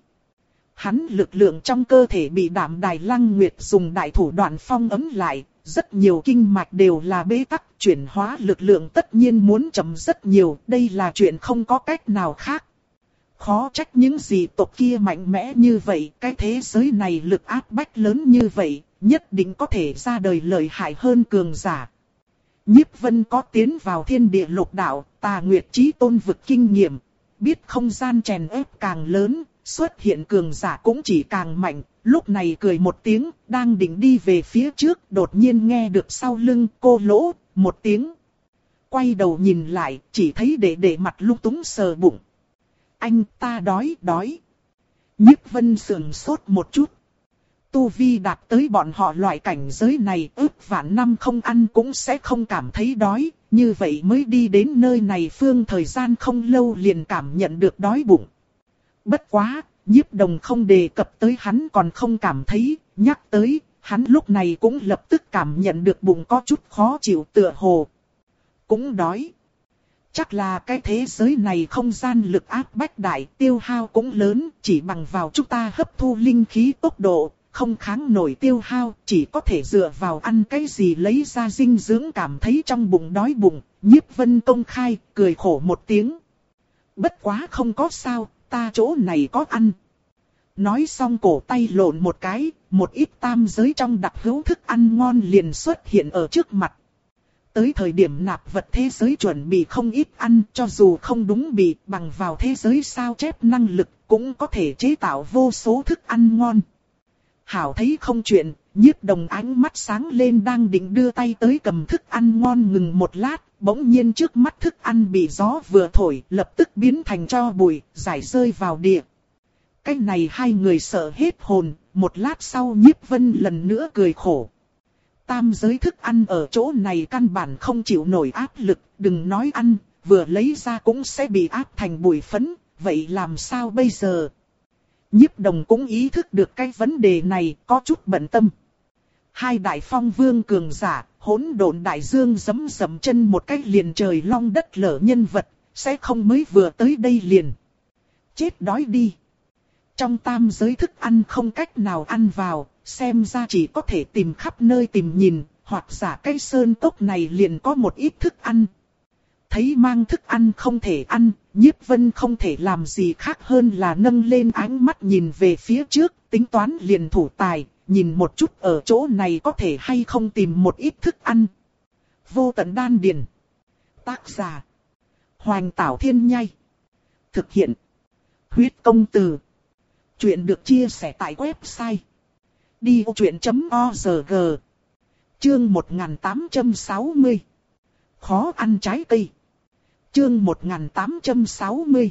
Hắn lực lượng trong cơ thể bị Đạm Đài Lăng Nguyệt dùng đại thủ đoạn phong ấn lại, rất nhiều kinh mạch đều là bế tắc, chuyển hóa lực lượng tất nhiên muốn chậm rất nhiều, đây là chuyện không có cách nào khác. Khó trách những dị tộc kia mạnh mẽ như vậy, cái thế giới này lực áp bách lớn như vậy, nhất định có thể ra đời lợi hại hơn cường giả. Nhiếp Vân có tiến vào thiên địa lục đạo, Tà Nguyệt Chí Tôn vực kinh nghiệm, biết không gian chèn ép càng lớn, xuất hiện cường giả cũng chỉ càng mạnh, lúc này cười một tiếng, đang định đi về phía trước, đột nhiên nghe được sau lưng cô lỗ, một tiếng. Quay đầu nhìn lại, chỉ thấy đệ đệ mặt lung túng sờ bụng. Anh ta đói, đói. Nhiếp Vân sườn sốt một chút. Tu vi đạt tới bọn họ loại cảnh giới này ước vạn năm không ăn cũng sẽ không cảm thấy đói, như vậy mới đi đến nơi này phương thời gian không lâu liền cảm nhận được đói bụng. Bất quá, Nhiếp Đồng không đề cập tới hắn còn không cảm thấy, nhắc tới, hắn lúc này cũng lập tức cảm nhận được bụng có chút khó chịu tựa hồ. Cũng đói. Chắc là cái thế giới này không gian lực áp bách đại, tiêu hao cũng lớn, chỉ bằng vào chúng ta hấp thu linh khí tốc độ, không kháng nổi tiêu hao, chỉ có thể dựa vào ăn cái gì lấy ra dinh dưỡng cảm thấy trong bụng đói bụng. Nhiếp Vân công khai, cười khổ một tiếng. Bất quá không có sao, ta chỗ này có ăn. Nói xong cổ tay lộn một cái, một ít tam giới trong đặc hữu thức ăn ngon liền xuất hiện ở trước mặt. Tới thời điểm nạp vật thế giới chuẩn bị không ít ăn, cho dù không đúng bị bằng vào thế giới sao chép năng lực, cũng có thể chế tạo vô số thức ăn ngon. Hảo thấy không chuyện, Nhiếp Đồng ánh mắt sáng lên đang định đưa tay tới cầm thức ăn ngon ngừng một lát, bỗng nhiên trước mắt thức ăn bị gió vừa thổi, lập tức biến thành tro bụi, rải rơi vào địa. Cái này hai người sợ hết hồn, một lát sau Nhiếp Vân lần nữa cười khổ. Tam giới thức ăn ở chỗ này căn bản không chịu nổi áp lực, đừng nói ăn, vừa lấy ra cũng sẽ bị áp thành bụi phấn, vậy làm sao bây giờ? Nhiếp Đồng cũng ý thức được cái vấn đề này, có chút bận tâm. Hai đại phong vương cường giả, hỗn độn đại dương giẫm giẫm chân một cái liền trời long đất lở nhân vật, sẽ không mới vừa tới đây liền. Chết đói đi. Trong tam giới thức ăn không cách nào ăn vào, xem ra chỉ có thể tìm khắp nơi tìm nhìn, hoặc giả cái sơn cốc này liền có một ít thức ăn. Thấy mang thức ăn không thể ăn, Nhiếp Vân không thể làm gì khác hơn là nâng lên ánh mắt nhìn về phía trước, tính toán liền thủ tài, nhìn một chút ở chỗ này có thể hay không tìm một ít thức ăn. Vô tận đan điền. Tác giả. Hoành Tảo Thiên Nhai. Thực hiện. Huyết công từ. Chuyện được chia sẻ tại website đi vô chuyện chấm org. Chương một nghìn tám trăm sáu mươi. Khó ăn trái cây. Chương một nghìn tám trăm sáu mươi.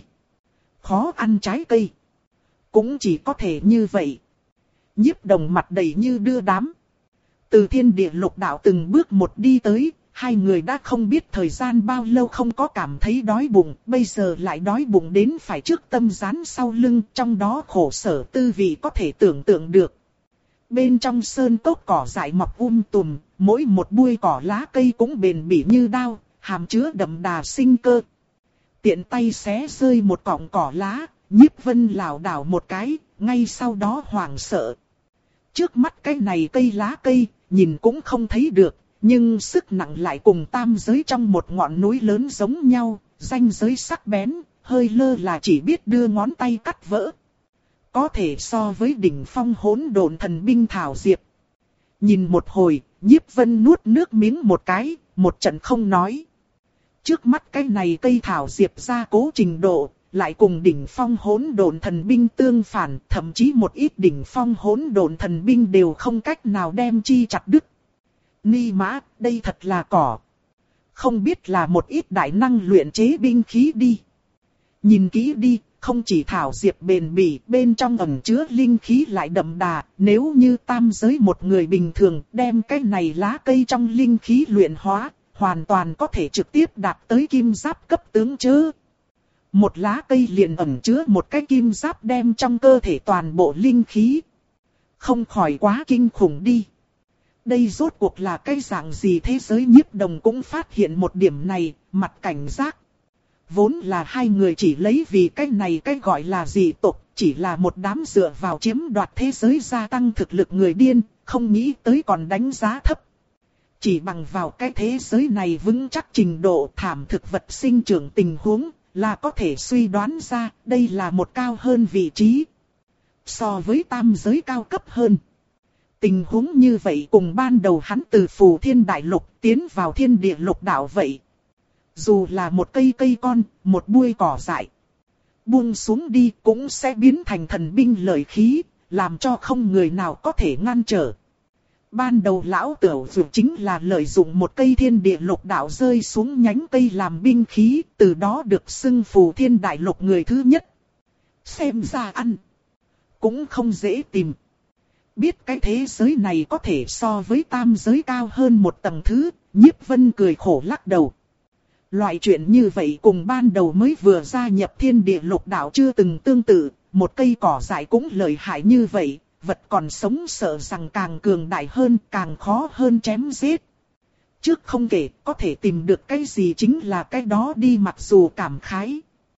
Khó ăn trái cây. Cũng chỉ có thể như vậy. Nhiếp Đồng mặt đầy như đưa đám. Từ Thiên Địa Lục Đạo từng bước một đi tới, hai người đã không biết thời gian bao lâu không có cảm thấy đói bụng, bây giờ lại đói bụng đến phải trước tâm dán sau lưng, trong đó khổ sở tư vị có thể tưởng tượng được. Bên trong sơn cốc cỏ dại mọc um tùm, mỗi một bụi cỏ lá cây cũng bền bỉ như đao, hàm chứa đậm đà sinh cơ. Tiện tay xé rơi một cọng cỏ lá, Nhiếp Vân lảo đảo một cái, ngay sau đó hoảng sợ. Trước mắt cái này cây lá cây, nhìn cũng không thấy được, nhưng sức nặng lại cùng tam giới trong một ngọn núi lớn giống nhau, ranh giới sắc bén, hơi lơ là chỉ biết đưa ngón tay cắt vỡ. Có thể so với đỉnh phong hỗn độn thần binh thảo diệp. Nhìn một hồi, Nhiếp Vân nuốt nước miếng một cái, một trận không nói. Trước mắt cái này cây thảo diệp gia cố trình độ, lại cùng đỉnh phong hỗn độn thần binh tương phản, thậm chí một ít đỉnh phong hỗn độn thần binh đều không cách nào đem chi chặt đứt. Ni mã, đây thật là cỏ. Không biết là một ít đại năng luyện chế binh khí đi. Nhìn kỹ đi, không chỉ thảo diệp bền bỉ, bên trong ẩn chứa linh khí lại đậm đà, nếu như tam giới một người bình thường đem cái này lá cây trong linh khí luyện hóa, hoàn toàn có thể trực tiếp đạt tới kim giáp cấp tướng chớ. Một lá cây liền ẩn chứa một cái kim giáp đem trong cơ thể toàn bộ linh khí. Không khỏi quá kinh khủng đi. Đây rốt cuộc là cái dạng gì thế giới? Nhiếp Đồng cũng phát hiện một điểm này, mặt cảnh giác. Vốn là hai người chỉ lấy vì cái này cái gọi là dị tộc, chỉ là một đám dựa vào chiếm đoạt thế giới gia tăng thực lực người điên, không nghĩ tới còn đánh giá thấp. Chỉ bằng vào cái thế giới này vững chắc trình độ thảm thực vật sinh trưởng tình huống, là có thể suy đoán ra đây là một cao hơn vị trí. So với tam giới cao cấp hơn. Tình huống như vậy cùng ban đầu hắn từ Phù Thiên Đại Lục tiến vào Thiên Địa Lục Đạo vậy. Dù là một cây cây con, một bụi cỏ dại, buông xuống đi cũng sẽ biến thành thần binh lợi khí, làm cho không người nào có thể ngăn trở. Ban đầu lão Tửu dù chính là lợi dụng một cây Thiên Địa Lục Đạo rơi xuống nhánh cây làm binh khí, từ đó được xưng Phù Thiên Đại Lục người thứ nhất. Xem ra ăn cũng không dễ tìm. Biết cái thế giới này có thể so với tam giới cao hơn một tầng thứ, Nhiếp Vân cười khổ lắc đầu. Loại chuyện như vậy cùng ban đầu mới vừa gia nhập Thiên Địa Lục Đạo chưa từng tương tự, một cây cỏ dại cũng lợi hại như vậy, vật còn sống sợ rằng càng cường đại hơn, càng khó hơn chém giết. Trước không kể, có thể tìm được cái gì chính là cái đó đi, mặc dù cảm khái.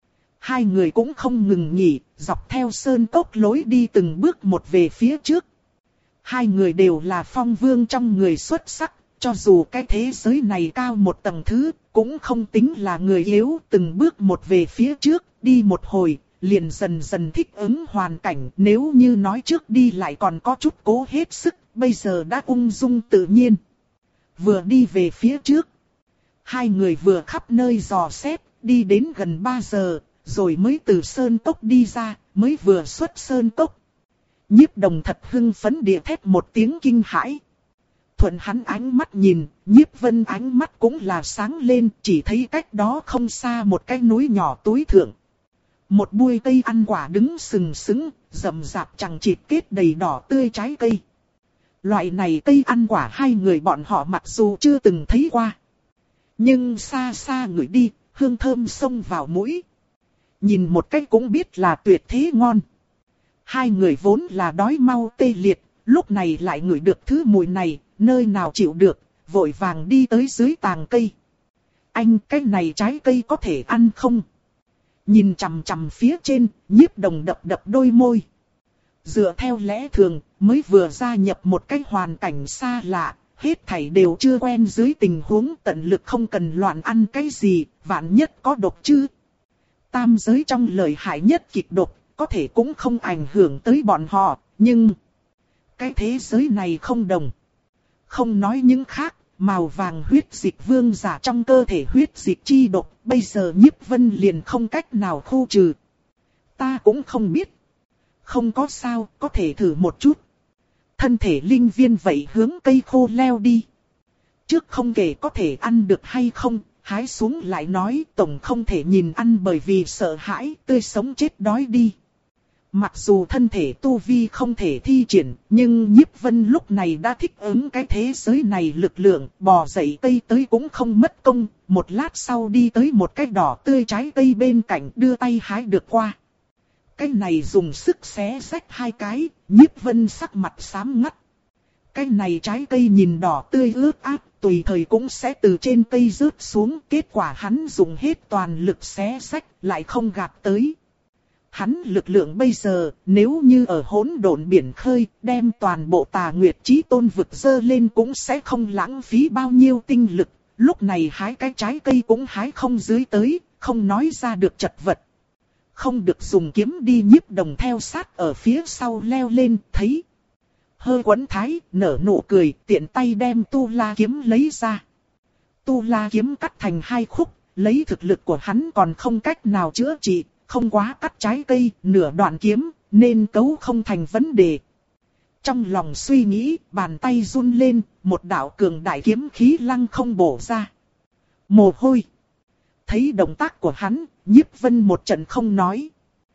Hai người cũng không ngừng nghỉ, dọc theo sơn cốc lối đi từng bước một về phía trước. Hai người đều là phong vương trong người xuất sắc, cho dù cái thế giới này cao một tầng thứ, cũng không tính là người yếu, từng bước một về phía trước, đi một hồi, liền dần dần thích ứng hoàn cảnh. Nếu như nói trước đi lại còn có chút cố hết sức, bây giờ đã ung dung tự nhiên. Vừa đi về phía trước, hai người vừa khắp nơi dò xét, đi đến gần ba giờ, rồi mới từ sơn cốc đi ra, mới vừa xuất sơn cốc. Nhiếp Đồng thật hưng phấn địa thét một tiếng kinh hãi. Thuận hắn ánh mắt nhìn, Nhiếp Vân ánh mắt cũng là sáng lên, chỉ thấy cách đó không xa một cái núi nhỏ túi thượng. Một bụi cây ăn quả đứng sừng sững, rậm rạp chằng chịt kết đầy đỏ tươi trái cây. Loại này cây ăn quả hai người bọn họ mặc dù chưa từng thấy qua, nhưng xa xa ngửi đi, hương thơm xông vào mũi. Nhìn một cách cũng biết là tuyệt thế ngon. Hai người vốn là đói mau tê liệt, lúc này lại ngửi được thứ mùi này, nơi nào chịu được, vội vàng đi tới dưới tàng cây. Anh, cái này trái cây có thể ăn không? Nhìn chằm chằm phía trên, Nhiếp Đồng đập đập đôi môi. Dựa theo lẽ thường, mới vừa gia nhập một cái hoàn cảnh xa lạ, hết thảy đều chưa quen dưới tình huống tận lực không cần loạn ăn cái gì, vạn nhất có độc chứ. Tam giới trong lợi hại nhất kịch độc, có thể cũng không ảnh hưởng tới bọn họ, nhưng cái thế giới này không đồng. Không nói những khác, màu vàng huyết dịch vương giả trong cơ thể huyết dịch chi độc, bây giờ Nhiếp Vân liền không cách nào khu trừ. Ta cũng không biết. Không có sao, có thể thử một chút. thân thể linh viên vậy hướng cây khô leo đi. Trước không kể có thể ăn được hay không, hái xuống lại nói tổng không thể nhìn ăn bởi vì sợ hãi, tươi sống chết đói đi. Mặc dù thân thể tu vi không thể thi triển, nhưng Nhiếp Vân lúc này đã thích ứng cái thế giới này lực lượng, bò dậy cây tới cũng không mất công, một lát sau đi tới một cái đỏ tươi trái cây bên cạnh đưa tay hái được qua. Cái này dùng sức xé rách hai cái, Nhiếp Vân sắc mặt xám ngắt. Cái này trái cây nhìn đỏ tươi ướt át, tùy thời cũng sẽ từ trên cây rớt xuống, kết quả hắn dùng hết toàn lực xé rách, lại không gạt tới. Hắn lực lượng bây giờ, nếu như ở hỗn độn biển khơi, đem toàn bộ Tà Nguyệt Chí Tôn vực dơ lên cũng sẽ không lãng phí bao nhiêu tinh lực. Lúc này hái cái trái cây cũng hái không dưới tới, không nói ra được chật vật. Không được dùng kiếm đi, Nhiếp Đồng theo sát ở phía sau leo lên, thấy. Hơi quấn thái, nở nụ cười, tiện tay đem Tu La kiếm lấy ra. Tu La kiếm cắt thành hai khúc, lấy thực lực của hắn còn không cách nào chữa trị. Không quá cắt trái cây, nửa đoạn kiếm, nên cấu không thành vấn đề. Trong lòng suy nghĩ, bàn tay run lên, một đạo cường đại kiếm khí lăng không bổ ra. Mồ hôi. Thấy động tác của hắn, Nhiếp Vân một trận không nói.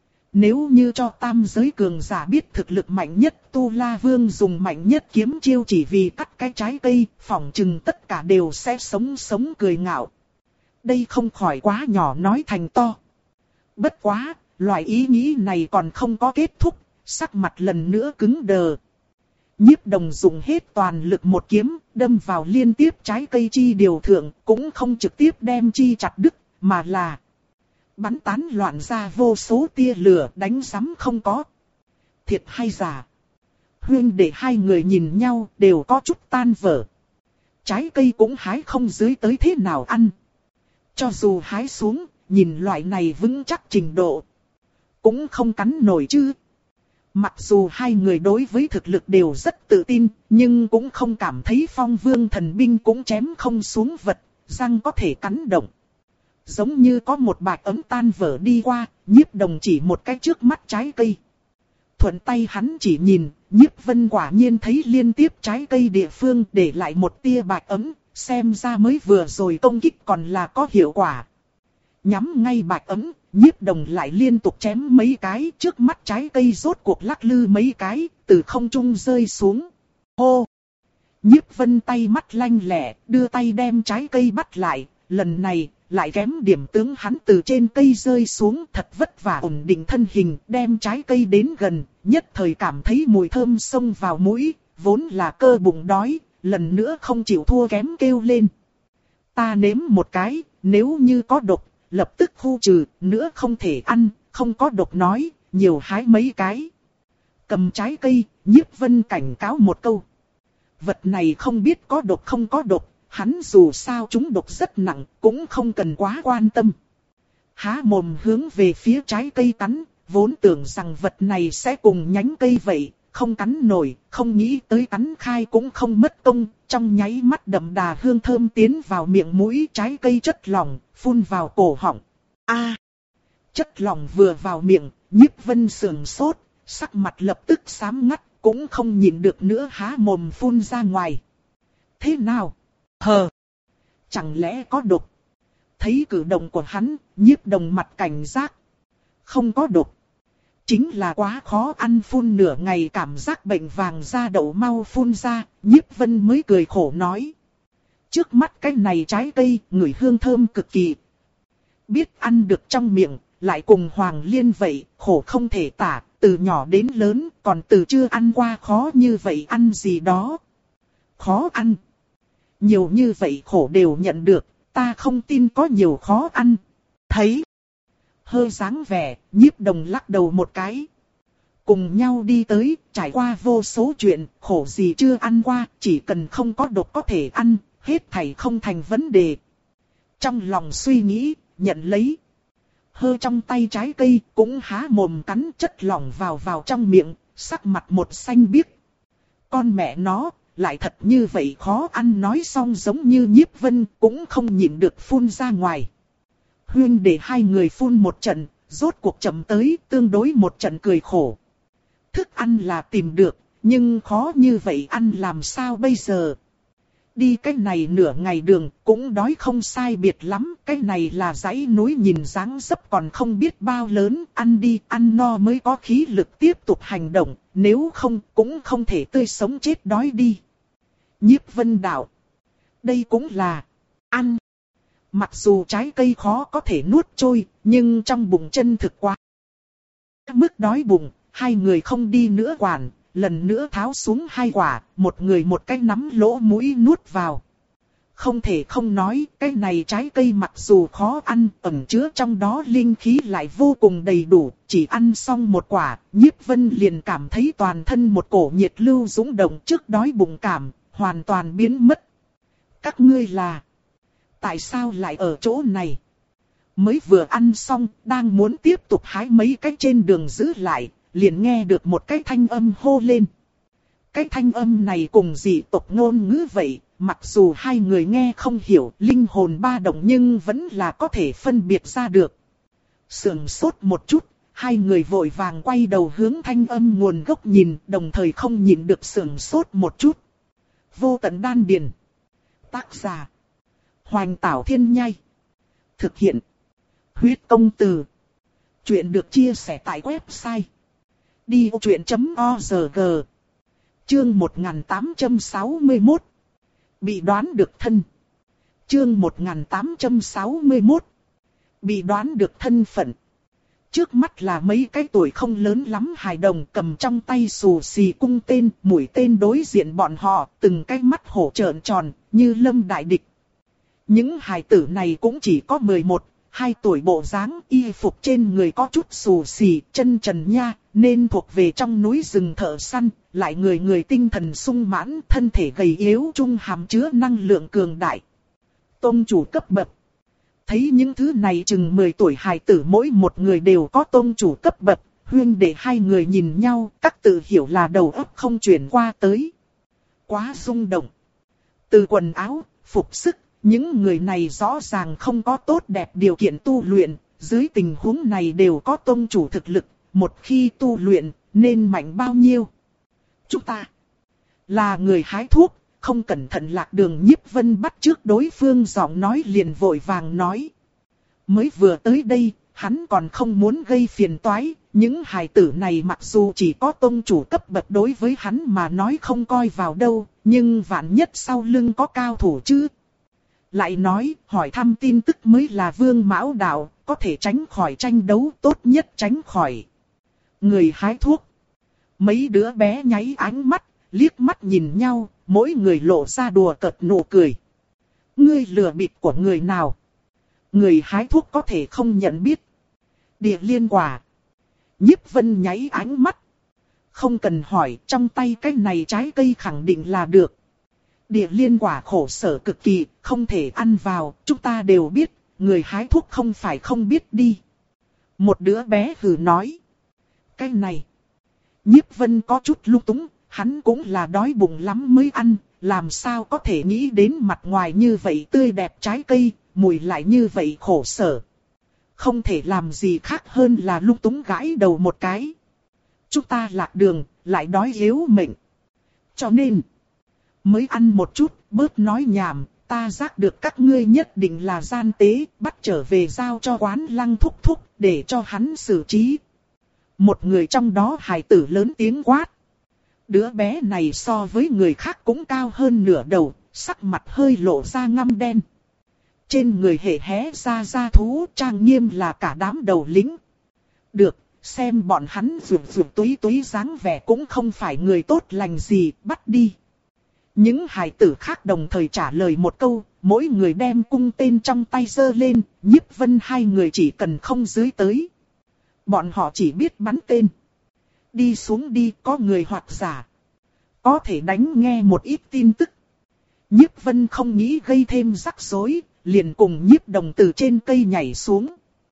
Nếu như cho tam giới cường giả biết thực lực mạnh nhất, Tu La Vương dùng mạnh nhất kiếm chiêu chỉ vì cắt cái trái cây, phỏng chừng tất cả đều sẽ sống sống cười ngạo. Đây không khỏi quá nhỏ nói thành to. Bất quá, loại ý nghĩ này còn không có kết thúc, sắc mặt lần nữa cứng đờ. Nhiếp Đồng dùng hết toàn lực một kiếm, đâm vào liên tiếp trái cây chi điều thượng, cũng không trực tiếp đem chi chặt đứt, mà là bắn tán loạn ra vô số tia lửa đánh sắm không có. Thiệt hay giả? Huynh đệ hai người nhìn nhau đều có chút tan vỡ. Trái cây cũng hái không dưới tới thế nào ăn. Cho dù hái xuống, nhìn loại này vững chắc trình độ, cũng không cắn nổi chứ. Mặc dù hai người đối với thực lực đều rất tự tin, nhưng cũng không cảm thấy Phong Vương thần binh cũng chém không xuống vật, răng có thể cắn động. Giống như có một bạch ấm tan vỡ đi qua, Nhiếp Đồng chỉ một cái trước mắt trái cây. Thuận tay hắn chỉ nhìn, Nhiếp Vân quả nhiên thấy liên tiếp trái cây địa phương để lại một tia bạch ấm, xem ra mới vừa rồi công kích còn là có hiệu quả. Nhắm ngay bạch ấm, Nhiếp Đồng lại liên tục chém mấy cái, trước mắt trái cây rốt cuộc lắc lư mấy cái, từ không trung rơi xuống. Hô! Nhiếp Vân tay mắt lanh lẹ, đưa tay đem trái cây bắt lại, lần này lại kém điểm tướng hắn từ trên cây rơi xuống, thật vất vả ổn định thân hình, đem trái cây đến gần, nhất thời cảm thấy mùi thơm xông vào mũi, vốn là cơ bụng đói, lần nữa không chịu thua kém kêu lên. Ta nếm một cái, nếu như có độc, lập tức khu trừ, nữa không thể ăn, không có độc nói, nhiều hái mấy cái. Cầm trái cây, Nhiếp Vân cảnh cáo một câu. Vật này không biết có độc không có độc, hắn dù sao chúng độc rất nặng, cũng không cần quá quan tâm. Há mồm hướng về phía trái cây cắn, vốn tưởng rằng vật này sẽ cùng nhánh cây vậy, không cắn nổi, không nghĩ tới cắn khai cũng không mất công, trong nháy mắt đậm đà hương thơm tiến vào miệng mũi, trái cây chất lỏng, phun vào cổ họng. A! Chất lỏng vừa vào miệng, Nhiếp Vân sườn sốt, sắc mặt lập tức xám ngắt, cũng không nhịn được nữa há mồm phun ra ngoài. Thế nào? Hờ! Chẳng lẽ có độc? Thấy cử động của hắn, Nhiếp Đồng mặt cảnh giác. Không có độc. Chính là quá khó ăn, phun nửa ngày cảm giác bệnh vàng da đậu mau phun ra, Nhiếp Vân mới cười khổ nói. Trước mắt cái này trái cây, ngửi hương thơm cực kỳ. Biết ăn được trong miệng, lại cùng Hoàng Liên vậy, khổ không thể tả, từ nhỏ đến lớn, còn từ chưa ăn qua khó như vậy ăn gì đó. Khó ăn. Nhiều như vậy khổ đều nhận được, ta không tin có nhiều khó ăn. Thấy. Hơi dáng vẻ, Nhiếp Đồng lắc đầu một cái. Cùng nhau đi tới, trải qua vô số chuyện, khổ gì chưa ăn qua, chỉ cần không có độc có thể ăn, hết thảy không thành vấn đề. Trong lòng suy nghĩ, nhận lấy. Hơ trong tay trái cây, cũng há mồm cắn chất lỏng vào vào trong miệng, sắc mặt một xanh biếc. Con mẹ nó, lại thật như vậy khó ăn, nói xong giống như Nhiếp Vân, cũng không nhịn được phun ra ngoài. Huyên để hai người phun một trận, rốt cuộc chậm tới, tương đối một trận cười khổ. Thức ăn là tìm được, nhưng khó như vậy ăn làm sao bây giờ? Đi cái này nửa ngày đường cũng đói không sai biệt lắm, cái này là dãy núi nhìn dáng dấp còn không biết bao lớn, ăn đi ăn no mới có khí lực tiếp tục hành động, nếu không cũng không thể tươi sống chết đói đi. Nhiếp Vân đạo, đây cũng là ăn. Mặc dù trái cây khó có thể nuốt trôi, nhưng trong bụng chân thực quá mức đói bụng, hai người không đi nữa quản. Lần nữa tháo xuống hai quả, một người một cái nắm lỗ mũi nuốt vào. Không thể không nói, cái này trái cây mặc dù khó ăn, ẩn chứa trong đó linh khí lại vô cùng đầy đủ. Chỉ ăn xong một quả, Nhiếp Vân liền cảm thấy toàn thân một cổ nhiệt lưu dũng động trước đói bụng cảm, hoàn toàn biến mất. Các ngươi là... tại sao lại ở chỗ này? Mới vừa ăn xong, đang muốn tiếp tục hái mấy cái trên đường giữ lại. Liền nghe được một cái thanh âm hô lên. Cái thanh âm này cùng dị tộc ngôn ngữ vậy, mặc dù hai người nghe không hiểu linh hồn ba động nhưng vẫn là có thể phân biệt ra được. Sườn sốt một chút, hai người vội vàng quay đầu hướng thanh âm nguồn gốc nhìn, đồng thời không nhìn được sườn sốt một chút. Vô tận đan điền. Tác giả: Hoành Tảo Thiên Nhai. Thực hiện: Huyết Công Từ. Chuyện được chia sẻ tại website đi ô chuyện chấm org. Chương một nghìn tám trăm sáu mươi mốt. Bị đoán được thân. Chương một nghìn tám trăm sáu mươi mốt. Bị đoán được thân phận. Trước mắt là mấy cái tuổi không lớn lắm hài đồng cầm trong tay xù xì cung tên, mũi tên đối diện bọn họ, từng cái mắt hổ trợn tròn, như lâm đại địch. Những hài tử này cũng chỉ có mười một, hai tuổi bộ dáng, y phục trên người có chút xù xì, chân trần nha, nên thuộc về trong núi rừng thợ săn, lại người người tinh thần sung mãn, thân thể gầy yếu trung hàm chứa năng lượng cường đại. Tông chủ cấp bậc. Thấy những thứ này chừng mười tuổi hài tử mỗi một người đều có tông chủ cấp bậc, huyên đệ hai người nhìn nhau, các tự hiểu là đầu óc không chuyển qua tới. Quá rung động. Từ quần áo, phục sức, những người này rõ ràng không có tốt đẹp điều kiện tu luyện, dưới tình huống này đều có tông chủ thực lực, một khi tu luyện, nên mạnh bao nhiêu. Chúng ta là người hái thuốc, không cẩn thận lạc đường. Nhiếp Vân bắt trước đối phương giọng nói liền vội vàng nói. Mới vừa tới đây, hắn còn không muốn gây phiền toái, những hài tử này mặc dù chỉ có tông chủ cấp bậc đối với hắn mà nói không coi vào đâu, nhưng vạn nhất sau lưng có cao thủ chứ. Lại nói, hỏi thăm tin tức mới là vương mão đạo, có thể tránh khỏi tranh đấu, tốt nhất tránh khỏi. Người hái thuốc. Mấy đứa bé nháy ánh mắt, liếc mắt nhìn nhau, mỗi người lộ ra đùa cợt nụ cười. Ngươi lừa bịp của người nào? Người hái thuốc có thể không nhận biết. Địa liên quả. Nhiếp Vân nháy ánh mắt. Không cần hỏi, trong tay cái này trái cây khẳng định là được. Địa liên quả khổ sở cực kỳ, không thể ăn vào, chúng ta đều biết, người hái thuốc không phải không biết đi. Một đứa bé hừ nói. Cái này. Nhiếp Vân có chút lung túng, hắn cũng là đói bụng lắm mới ăn, làm sao có thể nghĩ đến mặt ngoài như vậy tươi đẹp trái cây, mùi lại như vậy khổ sở. Không thể làm gì khác hơn là lung túng gãi đầu một cái. Chúng ta lạc đường, lại đói yếu mệnh. Cho nên, mới ăn một chút, bớt nói nhảm, ta giác được các ngươi nhất định là gian tế, bắt trở về giao cho quán Lăng thúc thúc, để cho hắn xử trí. Một người trong đó hài tử lớn tiếng quát. Đứa bé này so với người khác cũng cao hơn nửa đầu, sắc mặt hơi lộ ra ngăm đen. Trên người hệ hé ra da thú trang nghiêm là cả đám đầu lính. Được, xem bọn hắn rụt rụt túi túi dáng vẻ cũng không phải người tốt lành gì, bắt đi. Những hài tử khác đồng thời trả lời một câu, mỗi người đem cung tên trong tay giơ lên, Nhiếp Vân hai người chỉ cần không dưới tới. Bọn họ chỉ biết bắn tên. Đi xuống đi, có người hoặc giả. Có thể đánh nghe một ít tin tức. Nhiếp Vân không nghĩ gây thêm rắc rối, liền cùng Nhiếp Đồng từ trên cây nhảy xuống.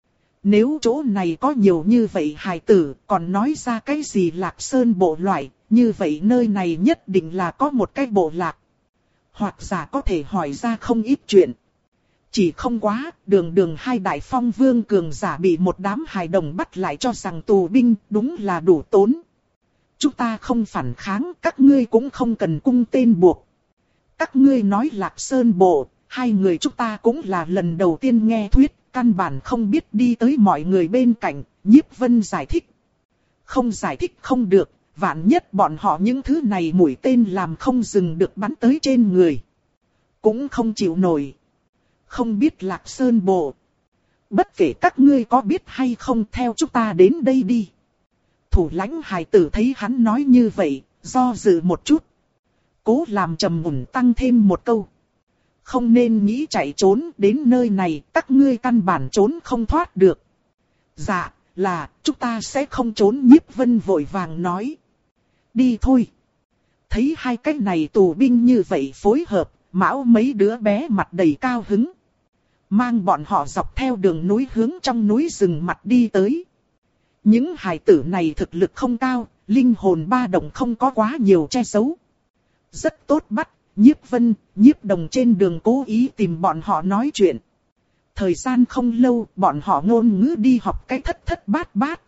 Nếu chỗ này có nhiều như vậy hài tử, còn nói ra cái gì Lạc Sơn bộ loại, như vậy nơi này nhất định là có một cái bộ lạc. Hoặc giả có thể hỏi ra không ít chuyện. Chỉ không quá, đường đường hai đại phong vương cường giả bị một đám hài đồng bắt lại cho rằng tù binh, đúng là đủ tốn. Chúng ta không phản kháng, các ngươi cũng không cần cung tên buộc. Các ngươi nói Lạc Sơn Bộ, hai người chúng ta cũng là lần đầu tiên nghe thuyết, căn bản không biết đi tới mọi người bên cạnh, Nhiếp Vân giải thích. Không giải thích không được, vạn nhất bọn họ những thứ này mũi tên làm không dừng được bắn tới trên người. Cũng không chịu nổi. Không biết Lạc Sơn Bộ. Bất kể các ngươi có biết hay không, theo chúng ta đến đây đi. Thủ lãnh hài tử thấy hắn nói như vậy, do dự một chút. Cố làm trầm mùn tăng thêm một câu. Không nên nghĩ chạy trốn, đến nơi này các ngươi căn bản trốn không thoát được. Dạ, là, chúng ta sẽ không trốn. Nhiếp Vân vội vàng nói. Đi thôi. Thấy hai cái này tù binh như vậy phối hợp, Mão mấy đứa bé mặt đầy cao hứng. Mang bọn họ dọc theo đường núi hướng trong núi rừng mặt đi tới. Những hài tử này thực lực không cao, linh hồn ba động không có quá nhiều che giấu. Rất tốt bắt, Nhiếp Vân, Nhiếp Đồng trên đường cố ý tìm bọn họ nói chuyện. Thời gian không lâu, bọn họ ngôn ngữ đi học cái thất thất bát bát.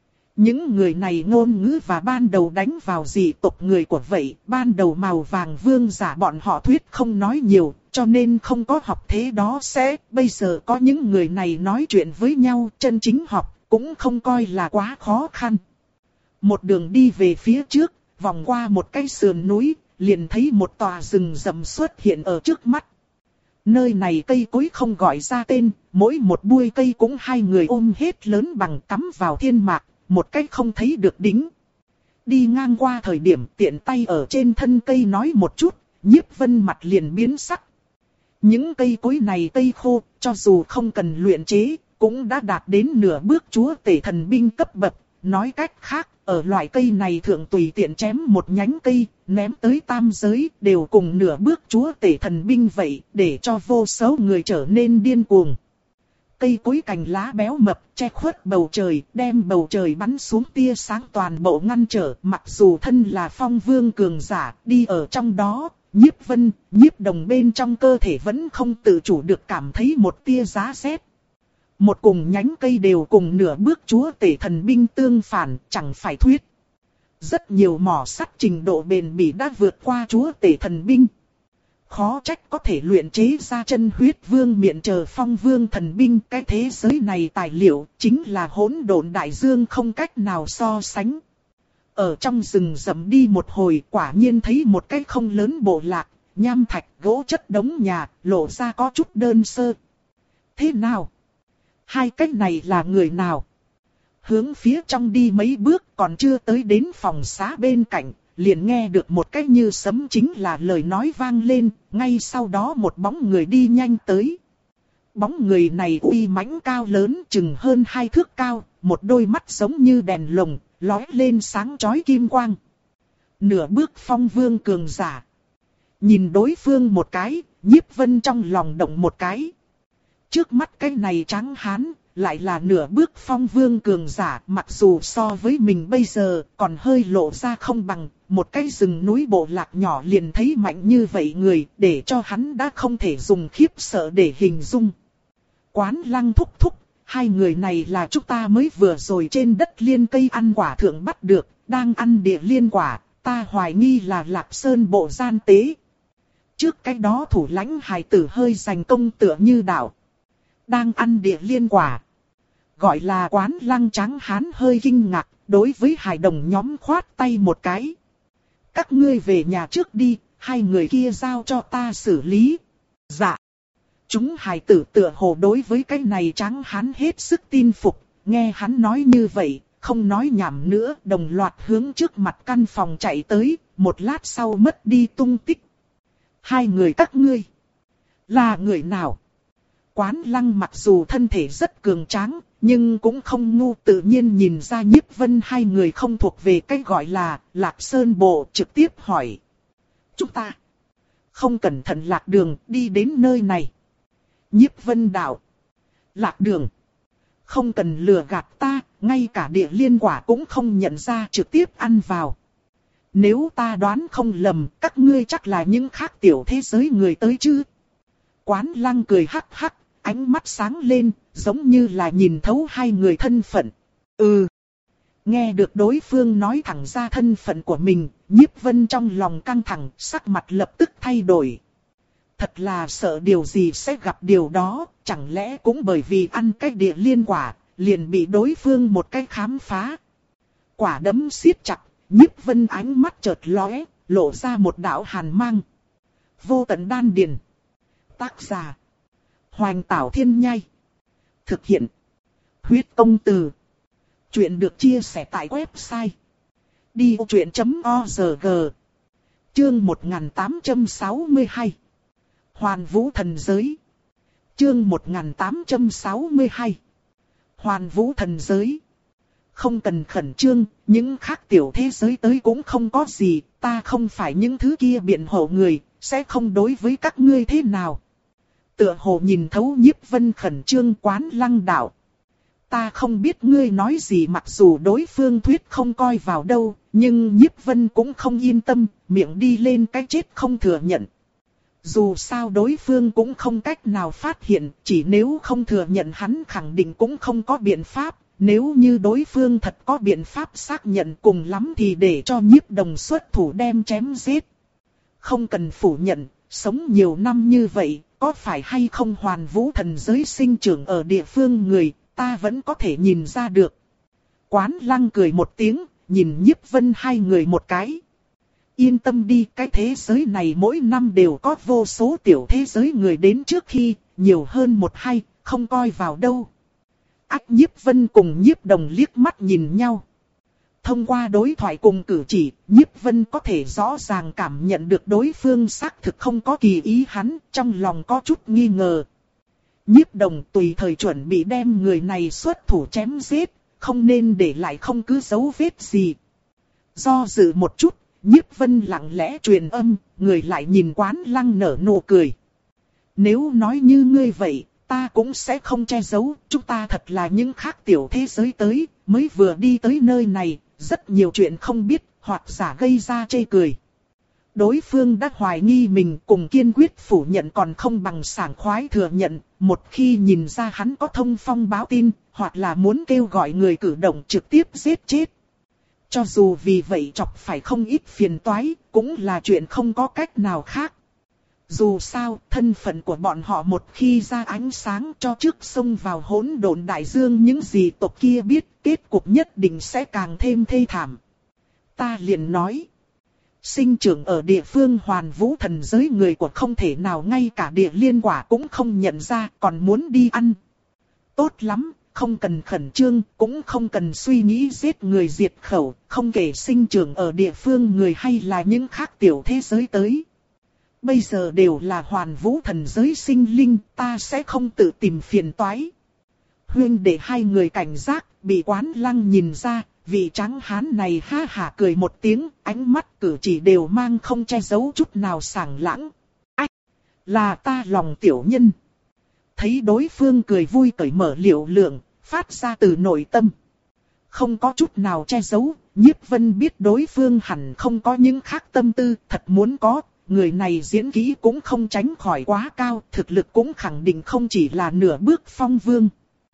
Những người này ngôn ngữ và ban đầu đánh vào dị tộc người của vậy, ban đầu màu vàng vương giả bọn họ thuyết không nói nhiều, cho nên không có học thế đó sẽ, bây giờ có những người này nói chuyện với nhau, chân chính học, cũng không coi là quá khó khăn. Một đường đi về phía trước, vòng qua một cái sườn núi, liền thấy một tòa rừng rậm xuất hiện ở trước mắt. Nơi này cây cối không gọi ra tên, mỗi một bụi cây cũng hai người ôm hết lớn bằng cắm vào thiên mạc, một cách không thấy được đính. Đi ngang qua thời điểm tiện tay ở trên thân cây nói một chút, Nhiếp Vân mặt liền biến sắc. Những cây cối này cây khô, cho dù không cần luyện chế, cũng đã đạt đến nửa bước chúa tể thần binh cấp bậc. Nói cách khác, ở loại cây này thượng tùy tiện chém một nhánh cây, ném tới tam giới, đều cùng nửa bước chúa tể thần binh vậy, để cho vô số người trở nên điên cuồng. Cây cối cành lá béo mập, che khuất bầu trời, đem bầu trời bắn xuống tia sáng toàn bộ ngăn trở, mặc dù thân là phong vương cường giả, đi ở trong đó, Nhiếp Vân, Nhiếp Đồng bên trong cơ thể vẫn không tự chủ được cảm thấy một tia giá rét. Một cùng nhánh cây đều cùng nửa bước chúa tể thần binh tương phản, chẳng phải thuyết. Rất nhiều mỏ sắt trình độ bền bỉ đã vượt qua chúa tể thần binh. Khó trách có thể luyện chế ra chân huyết vương miện chờ phong vương thần binh. Cái thế giới này tài liệu chính là hỗn độn đại dương không cách nào so sánh. Ở trong rừng rậm đi một hồi quả nhiên thấy một cái không lớn bộ lạc, nham thạch gỗ chất đống nhà, lộ ra có chút đơn sơ. Thế nào? Hai cái này là người nào? Hướng phía trong đi mấy bước còn chưa tới đến phòng xá bên cạnh, liền nghe được một cái như sấm chính là lời nói vang lên, ngay sau đó một bóng người đi nhanh tới. Bóng người này uy mãnh cao lớn chừng hơn hai thước cao, một đôi mắt giống như đèn lồng, lóe lên sáng chói kim quang. Nửa bước phong vương cường giả. Nhìn đối phương một cái, Nhiếp Vân trong lòng động một cái. Trước mắt cái này trắng hán, lại là nửa bước phong vương cường giả, mặc dù so với mình bây giờ còn hơi lộ ra không bằng, một cái rừng núi bộ lạc nhỏ liền thấy mạnh như vậy người, để cho hắn đã không thể dùng khiếp sợ để hình dung. Quán Lăng thúc thúc, hai người này là chúng ta mới vừa rồi trên đất liên cây ăn quả thượng bắt được, đang ăn địa liên quả, ta hoài nghi là Lạc Sơn bộ gian tế. Trước cái đó thủ lãnh hài tử hơi giành công tựa như đạo. Đang ăn địa liên quả. Gọi là Quán Lăng trắng hán hơi kinh ngạc, đối với hài đồng nhóm khoát tay một cái. Các ngươi về nhà trước đi, hai người kia giao cho ta xử lý. Dạ. Chúng hài tử tựa hồ đối với cái này trắng hán hết sức tin phục, nghe hắn nói như vậy, không nói nhảm nữa, đồng loạt hướng trước mặt căn phòng chạy tới, một lát sau mất đi tung tích. Hai người các ngươi, là người nào? Quán Lăng mặc dù thân thể rất cường tráng, nhưng cũng không ngu, tự nhiên nhìn ra Nhiếp Vân hai người không thuộc về cái gọi là Lạc Sơn Bộ, trực tiếp hỏi. Chúng ta không cẩn thận lạc đường đi đến nơi này. Nhiếp Vân đạo. Lạc đường. Không cần lừa gạt ta, ngay cả địa liên quả cũng không nhận ra, trực tiếp ăn vào. Nếu ta đoán không lầm, các ngươi chắc là những khác tiểu thế giới người tới chứ? Quán Lăng cười hắc hắc, ánh mắt sáng lên, giống như là nhìn thấu hai người thân phận. Ừ. Nghe được đối phương nói thẳng ra thân phận của mình, Nhiếp Vân trong lòng căng thẳng, sắc mặt lập tức thay đổi. Thật là sợ điều gì sẽ gặp điều đó, chẳng lẽ cũng bởi vì ăn cái địa liên quả, liền bị đối phương một cái khám phá. Quả đấm siết chặt, Nhiếp Vân ánh mắt chợt lóe, lộ ra một đạo hàn mang. Vô tận đan điền. Tác giả: Hoành Tảo Thiên Nhai. Thực hiện: Huyết Công Từ. Chuyện được chia sẻ tại website đi ô chuyện chấm org. Chương một nghìn tám trăm sáu mươi hai. Hoàn Vũ Thần Giới. Chương một nghìn tám trăm sáu mươi hai. Hoàn Vũ Thần Giới. Không cần khẩn trương, những khác tiểu thế giới tới cũng không có gì, ta không phải những thứ kia biện hộ người, sẽ không đối với các ngươi thế nào. Tựa hồ nhìn thấu Nhiếp Vân khẩn trương, Quán Lăng đạo: ta không biết ngươi nói gì, mặc dù đối phương thuyết không coi vào đâu, nhưng Nhiếp Vân cũng không yên tâm, miệng đi lên cái chết không thừa nhận. Dù sao đối phương cũng không cách nào phát hiện, chỉ nếu không thừa nhận hắn khẳng định cũng không có biện pháp. Nếu như đối phương thật có biện pháp xác nhận, cùng lắm thì để cho Nhiếp Đồng xuất thủ đem chém giết. Không cần phủ nhận, sống nhiều năm như vậy, có phải hay không Hoàn Vũ Thần Giới sinh trưởng ở địa phương người, ta vẫn có thể nhìn ra được. Quán Lăng cười một tiếng, nhìn Nhiếp Vân hai người một cái. Yên tâm đi, cái thế giới này mỗi năm đều có vô số tiểu thế giới người đến trước khi, nhiều hơn một hai, không coi vào đâu. Ách Nhiếp Vân cùng Nhiếp Đồng liếc mắt nhìn nhau. Thông qua đối thoại cùng cử chỉ, Nhiếp Vân có thể rõ ràng cảm nhận được đối phương xác thực không có kỳ ý hắn, trong lòng có chút nghi ngờ. Nhiếp Đồng tùy thời chuẩn bị đem người này xuất thủ chém giết, không nên để lại không cứ dấu vết gì. Do dự một chút, Nhiếp Vân lặng lẽ truyền âm, người lại nhìn Quán Lăng nở nụ cười. Nếu nói như ngươi vậy, ta cũng sẽ không che giấu, chúng ta thật là những khác tiểu thế giới tới, mới vừa đi tới nơi này, rất nhiều chuyện không biết, hoặc giả gây ra chê cười. Đối phương đã hoài nghi mình, cùng kiên quyết phủ nhận còn không bằng sảng khoái thừa nhận, một khi nhìn ra hắn có thông phong báo tin, hoặc là muốn kêu gọi người cử động trực tiếp giết chết. Cho dù vì vậy chọc phải không ít phiền toái, cũng là chuyện không có cách nào khác. Dù sao, thân phận của bọn họ một khi ra ánh sáng cho trước xông vào hỗn độn đại dương, những gì tộc kia biết, kết cục nhất định sẽ càng thêm thê thảm. Ta liền nói, sinh trưởng ở địa phương Hoàn Vũ Thần Giới người của không thể nào ngay cả địa liên quả cũng không nhận ra, còn muốn đi ăn. Tốt lắm, không cần khẩn trương, cũng không cần suy nghĩ giết người diệt khẩu, không kể sinh trưởng ở địa phương người hay là những khác tiểu thế giới tới. Bây giờ đều là Hoàn Vũ Thần Giới sinh linh, ta sẽ không tự tìm phiền toái. Huynh để hai người cảnh giác, bị Quán Lăng nhìn ra, vị trắng hán này ha hả cười một tiếng, ánh mắt cử chỉ đều mang không che giấu chút nào sảng lãng. Ách, là ta lòng tiểu nhân. Thấy đối phương cười vui cởi mở liệu lượng, phát ra từ nội tâm. Không có chút nào che giấu, Nhiếp Vân biết đối phương hẳn không có những khác tâm tư, thật muốn có. Người này diễn kỹ cũng không tránh khỏi quá cao, thực lực cũng khẳng định không chỉ là nửa bước phong vương.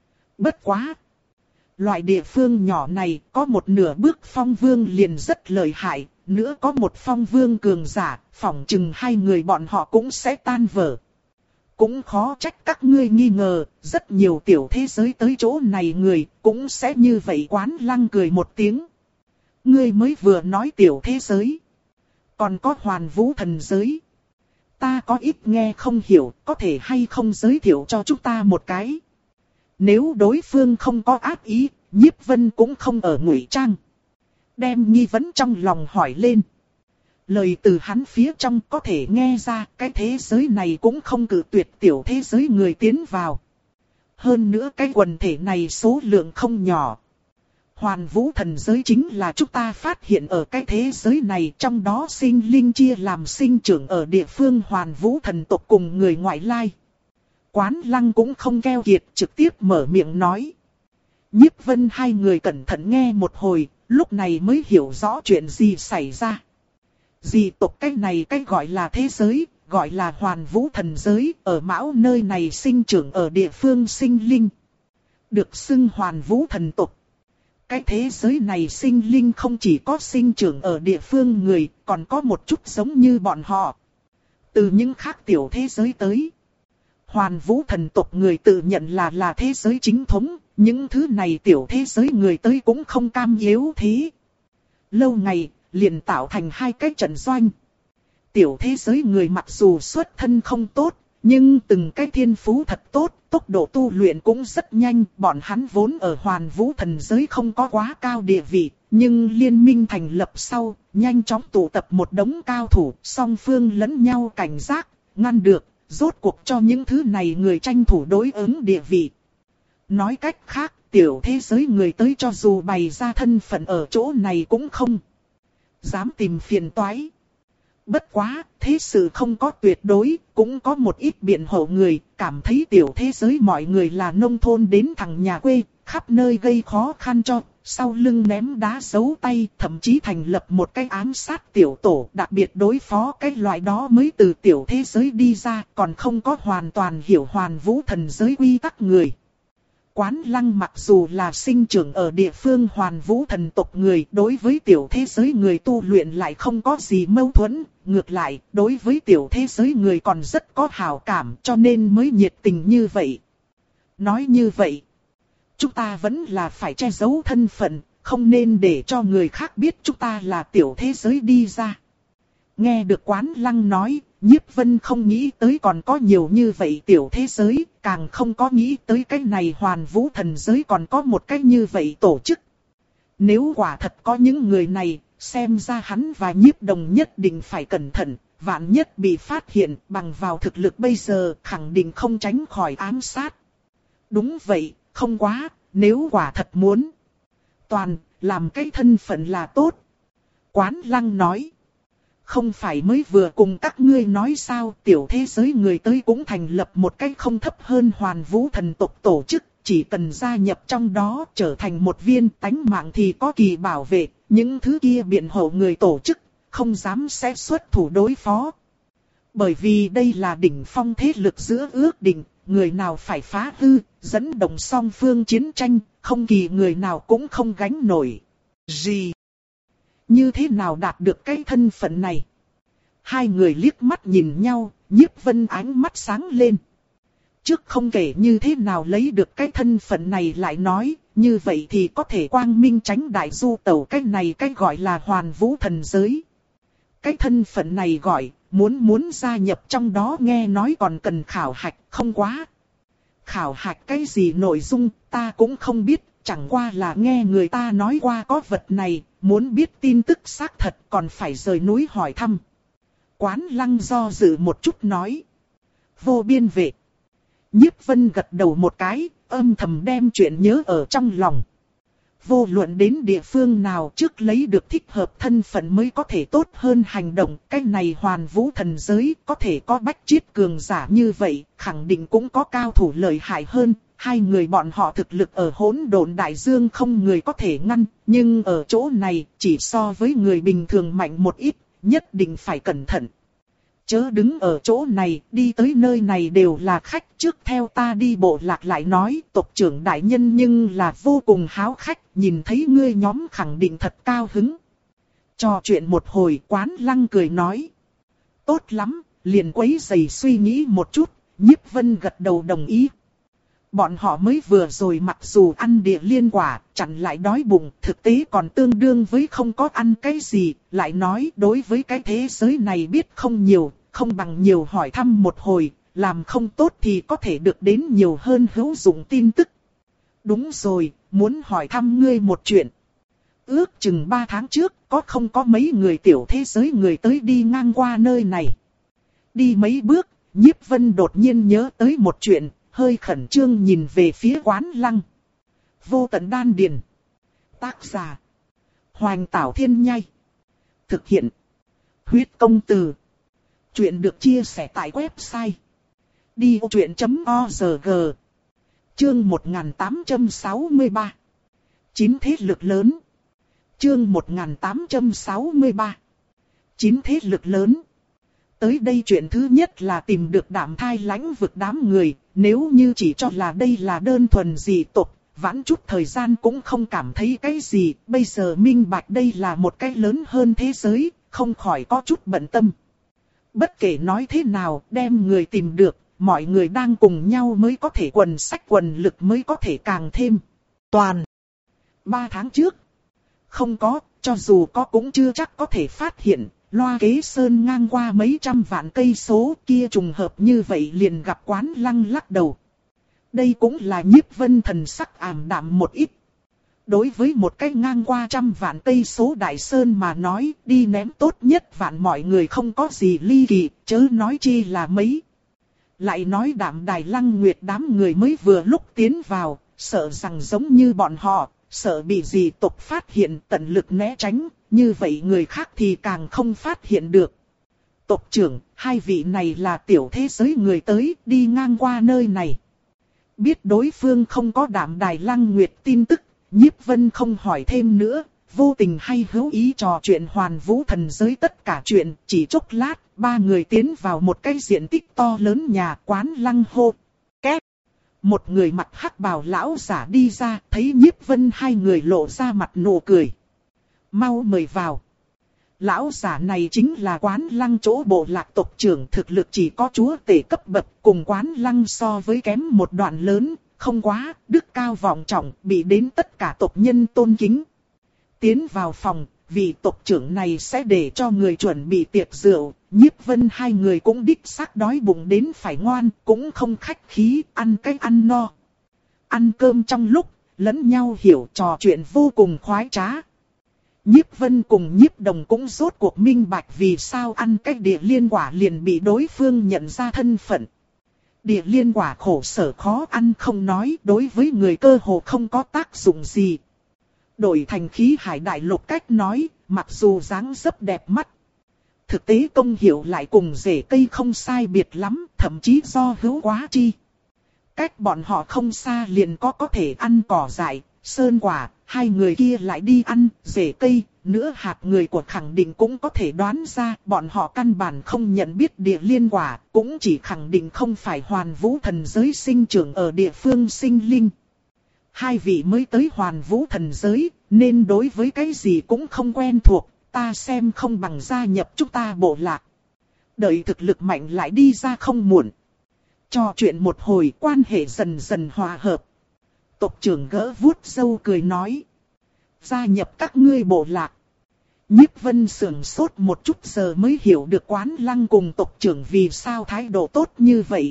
Bất quá! Loại địa phương nhỏ này có một nửa bước phong vương liền rất lợi hại, nữa có một phong vương cường giả, phỏng chừng hai người bọn họ cũng sẽ tan vỡ. Cũng khó trách các ngươi nghi ngờ, rất nhiều tiểu thế giới tới chỗ này người cũng sẽ như vậy. Quán Lăng cười một tiếng. Ngươi mới vừa nói tiểu thế giới. Còn có Hoàn Vũ Thần Giới. Ta có ít nghe không hiểu, có thể hay không giới thiệu cho chúng ta một cái. Nếu đối phương không có ác ý, Nhiếp Vân cũng không ở ngụy trang. Đem nghi vấn trong lòng hỏi lên. Lời từ hắn phía trong có thể nghe ra, cái thế giới này cũng không cự tuyệt tiểu thế giới người tiến vào. Hơn nữa cái quần thể này số lượng không nhỏ. Hoàn Vũ Thần Giới chính là chúng ta phát hiện ở cái thế giới này, trong đó sinh linh chia làm sinh trưởng ở địa phương Hoàn Vũ Thần tộc cùng người ngoại lai. Quán Lăng cũng không keo kiệt, trực tiếp mở miệng nói. Nhiếp Vân hai người cẩn thận nghe một hồi, lúc này mới hiểu rõ chuyện gì xảy ra. Dị tộc cái này cái gọi là thế giới, gọi là Hoàn Vũ Thần Giới, ở Mão nơi này sinh trưởng ở địa phương sinh linh. Được xưng Hoàn Vũ Thần tộc. cái thế giới này sinh linh không chỉ có sinh trưởng ở địa phương người, còn có một chút giống như bọn họ. Từ những khác tiểu thế giới tới. Hoàn Vũ thần tộc người tự nhận là là thế giới chính thống, những thứ này tiểu thế giới người tới cũng không cam yếu thế. Lâu ngày, liền tạo thành hai cái trận doanh. Tiểu thế giới người mặc dù xuất thân không tốt, nhưng từng cái thiên phú thật tốt, tốc độ tu luyện cũng rất nhanh. Bọn hắn vốn ở Hoàn Vũ thần giới không có quá cao địa vị, nhưng liên minh thành lập sau, nhanh chóng tụ tập một đống cao thủ, song phương lẫn nhau cảnh giác, ngăn được, rốt cuộc cho những thứ này người tranh thủ đối ứng địa vị. Nói cách khác, tiểu thế giới người tới cho dù bày ra thân phận ở chỗ này cũng không dám tìm phiền toái. Bất quá, thế sự không có tuyệt đối, cũng có một ít biện hộ người, cảm thấy tiểu thế giới mọi người là nông thôn đến thằng nhà quê, khắp nơi gây khó khăn cho, sau lưng ném đá giấu tay, thậm chí thành lập một cái ám sát tiểu tổ, đặc biệt đối phó cái loại đó mới từ tiểu thế giới đi ra, còn không có hoàn toàn hiểu Hoàn Vũ thần giới quy tắc người. Quán Lăng mặc dù là sinh trưởng ở địa phương Hoàn Vũ thần tộc người, đối với tiểu thế giới người tu luyện lại không có gì mâu thuẫn, ngược lại, đối với tiểu thế giới người còn rất có hảo cảm, cho nên mới nhiệt tình như vậy. Nói như vậy, chúng ta vẫn là phải che giấu thân phận, không nên để cho người khác biết chúng ta là tiểu thế giới đi ra. Nghe được Quán Lăng nói, Nhiếp Vân không nghĩ tới còn có nhiều như vậy tiểu thế giới, càng không có nghĩ tới cái này Hoàn Vũ thần giới còn có một cái như vậy tổ chức. Nếu quả thật có những người này, xem ra hắn và Nhiếp Đồng nhất định phải cẩn thận, vạn nhất bị phát hiện, bằng vào thực lực bây giờ, khẳng định không tránh khỏi ám sát. Đúng vậy, không quá, nếu quả thật muốn. Toàn, làm cái thân phận là tốt. Quán Lăng nói. Không phải mới vừa cùng các ngươi nói sao, tiểu thế giới người tới cũng thành lập một cách không thấp hơn Hoàn Vũ thần tộc tổ chức, chỉ cần gia nhập trong đó trở thành một viên tánh mạng thì có kỳ bảo vệ, những thứ kia biện hộ người tổ chức, không dám sẽ xuất thủ đối phó. Bởi vì đây là đỉnh phong thế lực giữa ước định, người nào phải phá hư, dẫn động song phương chiến tranh, không kỳ người nào cũng không gánh nổi. Gì? Như thế nào đạt được cái thân phận này? Hai người liếc mắt nhìn nhau, Nhiếp Vân ánh mắt sáng lên. Trước không kể như thế nào lấy được cái thân phận này lại nói, như vậy thì có thể quang minh tránh đại du tẩu cái này cái gọi là Hoàn Vũ thần giới. Cái thân phận này gọi, muốn muốn gia nhập trong đó nghe nói còn cần khảo hạch, không quá. Khảo hạch cái gì nội dung ta cũng không biết, chẳng qua là nghe người ta nói qua có vật này, muốn biết tin tức xác thật còn phải rời núi hỏi thăm. Quán Lăng do dự một chút nói. Vô biên vệ. Nhiếp Vân gật đầu một cái, âm thầm đem chuyện nhớ ở trong lòng. Vô luận đến địa phương nào trước lấy được thích hợp thân phận mới có thể tốt hơn hành động. Cái này Hoàn Vũ thần giới có thể có bách chiết cường giả như vậy, khẳng định cũng có cao thủ lợi hại hơn. Hai người bọn họ thực lực ở hỗn độn đại dương không người có thể ngăn, nhưng ở chỗ này chỉ so với người bình thường mạnh một ít, nhất định phải cẩn thận. Chớ đứng ở chỗ này, đi tới nơi này đều là khách, trước theo ta đi bộ lạc lại nói, tộc trưởng đại nhân nhưng là vô cùng háo khách, nhìn thấy ngươi nhóm khẳng định thật cao hứng. Trò chuyện một hồi, Quán Lăng cười nói. Tốt lắm, liền quấy giày suy nghĩ một chút, Nhiếp Vân gật đầu đồng ý. Bọn họ mới vừa rồi mặc dù ăn địa liên quả, chặn lại đói bụng, thực tế còn tương đương với không có ăn cái gì, lại nói đối với cái thế giới này biết không nhiều, không bằng nhiều hỏi thăm một hồi, làm không tốt thì có thể được đến nhiều hơn hữu dụng tin tức. Đúng rồi, muốn hỏi thăm ngươi một chuyện. Ước chừng ba tháng trước, có không có mấy người tiểu thế giới người tới đi ngang qua nơi này. Đi mấy bước, Nhiếp Vân đột nhiên nhớ tới một chuyện. Hơi khẩn trương nhìn về phía Quán Lăng. Vô tận đan điền. Tác giả. Hoành Tảo Thiên Nhai. Thực hiện. Huyết công từ. Chuyện được chia sẻ tại website. đi ô chuyện chấm org. Chương một nghìn tám trăm sáu mươi ba. Chín thế lực lớn. Chương một nghìn tám trăm sáu mươi ba. Chín thế lực lớn. Tới đây chuyện thứ nhất là tìm được Đạm Thai Lãnh vực đám người, nếu như chỉ cho là đây là đơn thuần dị tộc, vãn chút thời gian cũng không cảm thấy cái gì, bây giờ minh bạch đây là một cái lớn hơn thế giới, không khỏi có chút bận tâm. Bất kể nói thế nào, đem người tìm được, mọi người đang cùng nhau mới có thể quần sách quần lực mới có thể càng thêm toàn. Ba tháng trước, không có, cho dù có cũng chưa chắc có thể phát hiện, loa kế sơn ngang qua mấy trăm vạn cây số kia trùng hợp như vậy liền gặp Quán Lăng lắc đầu. Đây cũng là Nhiếp Vân thần sắc ảm đạm một ít. Đối với một cái ngang qua trăm vạn cây số đại sơn mà nói, đi ném tốt nhất vạn mọi người không có gì ly kỳ, chớ nói chi là mấy. Lại nói Đạm Đài Lăng Nguyệt đám người mới vừa lúc tiến vào, sợ rằng giống như bọn họ, sợ bị dị tộc phát hiện tận lực né tránh, như vậy người khác thì càng không phát hiện được. Tộc trưởng, hai vị này là tiểu thế giới người tới, đi ngang qua nơi này. Biết đối phương không có Đạm Đài Lăng Nguyệt tin tức, Nhiếp Vân không hỏi thêm nữa, vô tình hay hữu ý trò chuyện Hoàn Vũ thần giới tất cả chuyện, chỉ chốc lát, ba người tiến vào một cái diện tích to lớn nhà Quán Lăng hô. Két! Một người mặc hắc bào lão giả đi ra, thấy Nhiếp Vân hai người lộ ra mặt nụ cười. Mau mời vào. Lão giả này chính là Quán Lăng chỗ bộ lạc tộc trưởng, thực lực chỉ có chúa tể cấp bậc, cùng Quán Lăng so với kém một đoạn lớn, không quá, đức cao vọng trọng, bị đến tất cả tộc nhân tôn kính. Tiến vào phòng, vị tộc trưởng này sẽ để cho người chuẩn bị tiệc rượu, Nhiếp Vân hai người cũng đích xác đói bụng đến phải ngoan, cũng không khách khí, ăn cái ăn no. Ăn cơm trong lúc, lẫn nhau hiểu trò chuyện vô cùng khoái trá. Nhiếp Vân cùng Nhiếp Đồng cũng rốt cuộc minh bạch vì sao ăn cái địa liên quả liền bị đối phương nhận ra thân phận. Địa liên quả khổ sở khó ăn không nói, đối với người cơ hồ không có tác dụng gì. Đổi thành khí hải đại lục cách nói, mặc dù dáng dấp đẹp mắt, thực tế công hiệu lại cùng rễ cây không sai biệt lắm, thậm chí do hữu quá chi. Cách bọn họ không xa liền có có thể ăn cỏ dại, sơn quả, hai người kia lại đi ăn rễ cây, nữa hạt người của khẳng định cũng có thể đoán ra, bọn họ căn bản không nhận biết địa liên quả, cũng chỉ khẳng định không phải Hoàn Vũ thần giới sinh trưởng ở địa phương sinh linh. Hai vị mới tới Hoàn Vũ thần giới, nên đối với cái gì cũng không quen thuộc, ta xem không bằng gia nhập chúng ta bộ lạc. Đợi thực lực mạnh lại đi ra không muộn. Trò chuyện một hồi, quan hệ dần dần hòa hợp. Tộc trưởng gỡ vuốt râu cười nói. Gia nhập các ngươi bộ lạc. Nhiếp Vân sườn sốt một chút giờ mới hiểu được Quán Lăng cùng tộc trưởng vì sao thái độ tốt như vậy.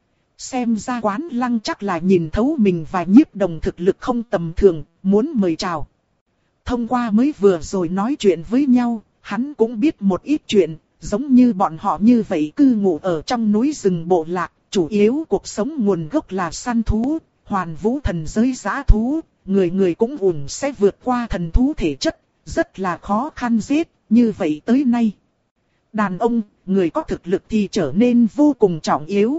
Xem ra Quán Lăng chắc là nhìn thấu mình và Nhiếp Đồng thực lực không tầm thường, muốn mời chào. Thông qua mới vừa rồi nói chuyện với nhau, hắn cũng biết một ít chuyện, giống như bọn họ như vậy cư ngụ ở trong núi rừng bộ lạc, chủ yếu cuộc sống nguồn gốc là săn thú, Hoàn Vũ thần giới dã thú, người người cũng ủng sẽ vượt qua thần thú thể chất, rất là khó khăn giết, như vậy tới nay. Đàn ông, người có thực lực thì trở nên vô cùng trọng yếu.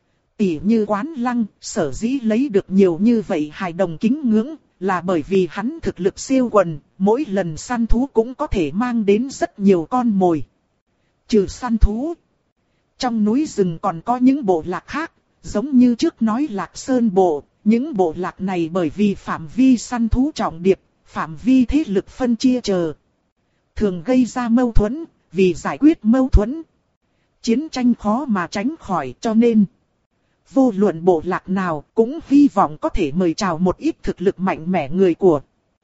Tỷ như Quán Lăng, sở dĩ lấy được nhiều như vậy hài đồng kính ngưỡng, là bởi vì hắn thực lực siêu quần, mỗi lần săn thú cũng có thể mang đến rất nhiều con mồi. Trừ săn thú, trong núi rừng còn có những bộ lạc khác, giống như trước nói Lạc Sơn Bộ, những bộ lạc này bởi vì phạm vi săn thú trọng điệp, phạm vi thế lực phân chia chờ, thường gây ra mâu thuẫn, vì giải quyết mâu thuẫn, chiến tranh khó mà tránh khỏi, cho nên vô luận bộ lạc nào cũng hy vọng có thể mời chào một ít thực lực mạnh mẽ người của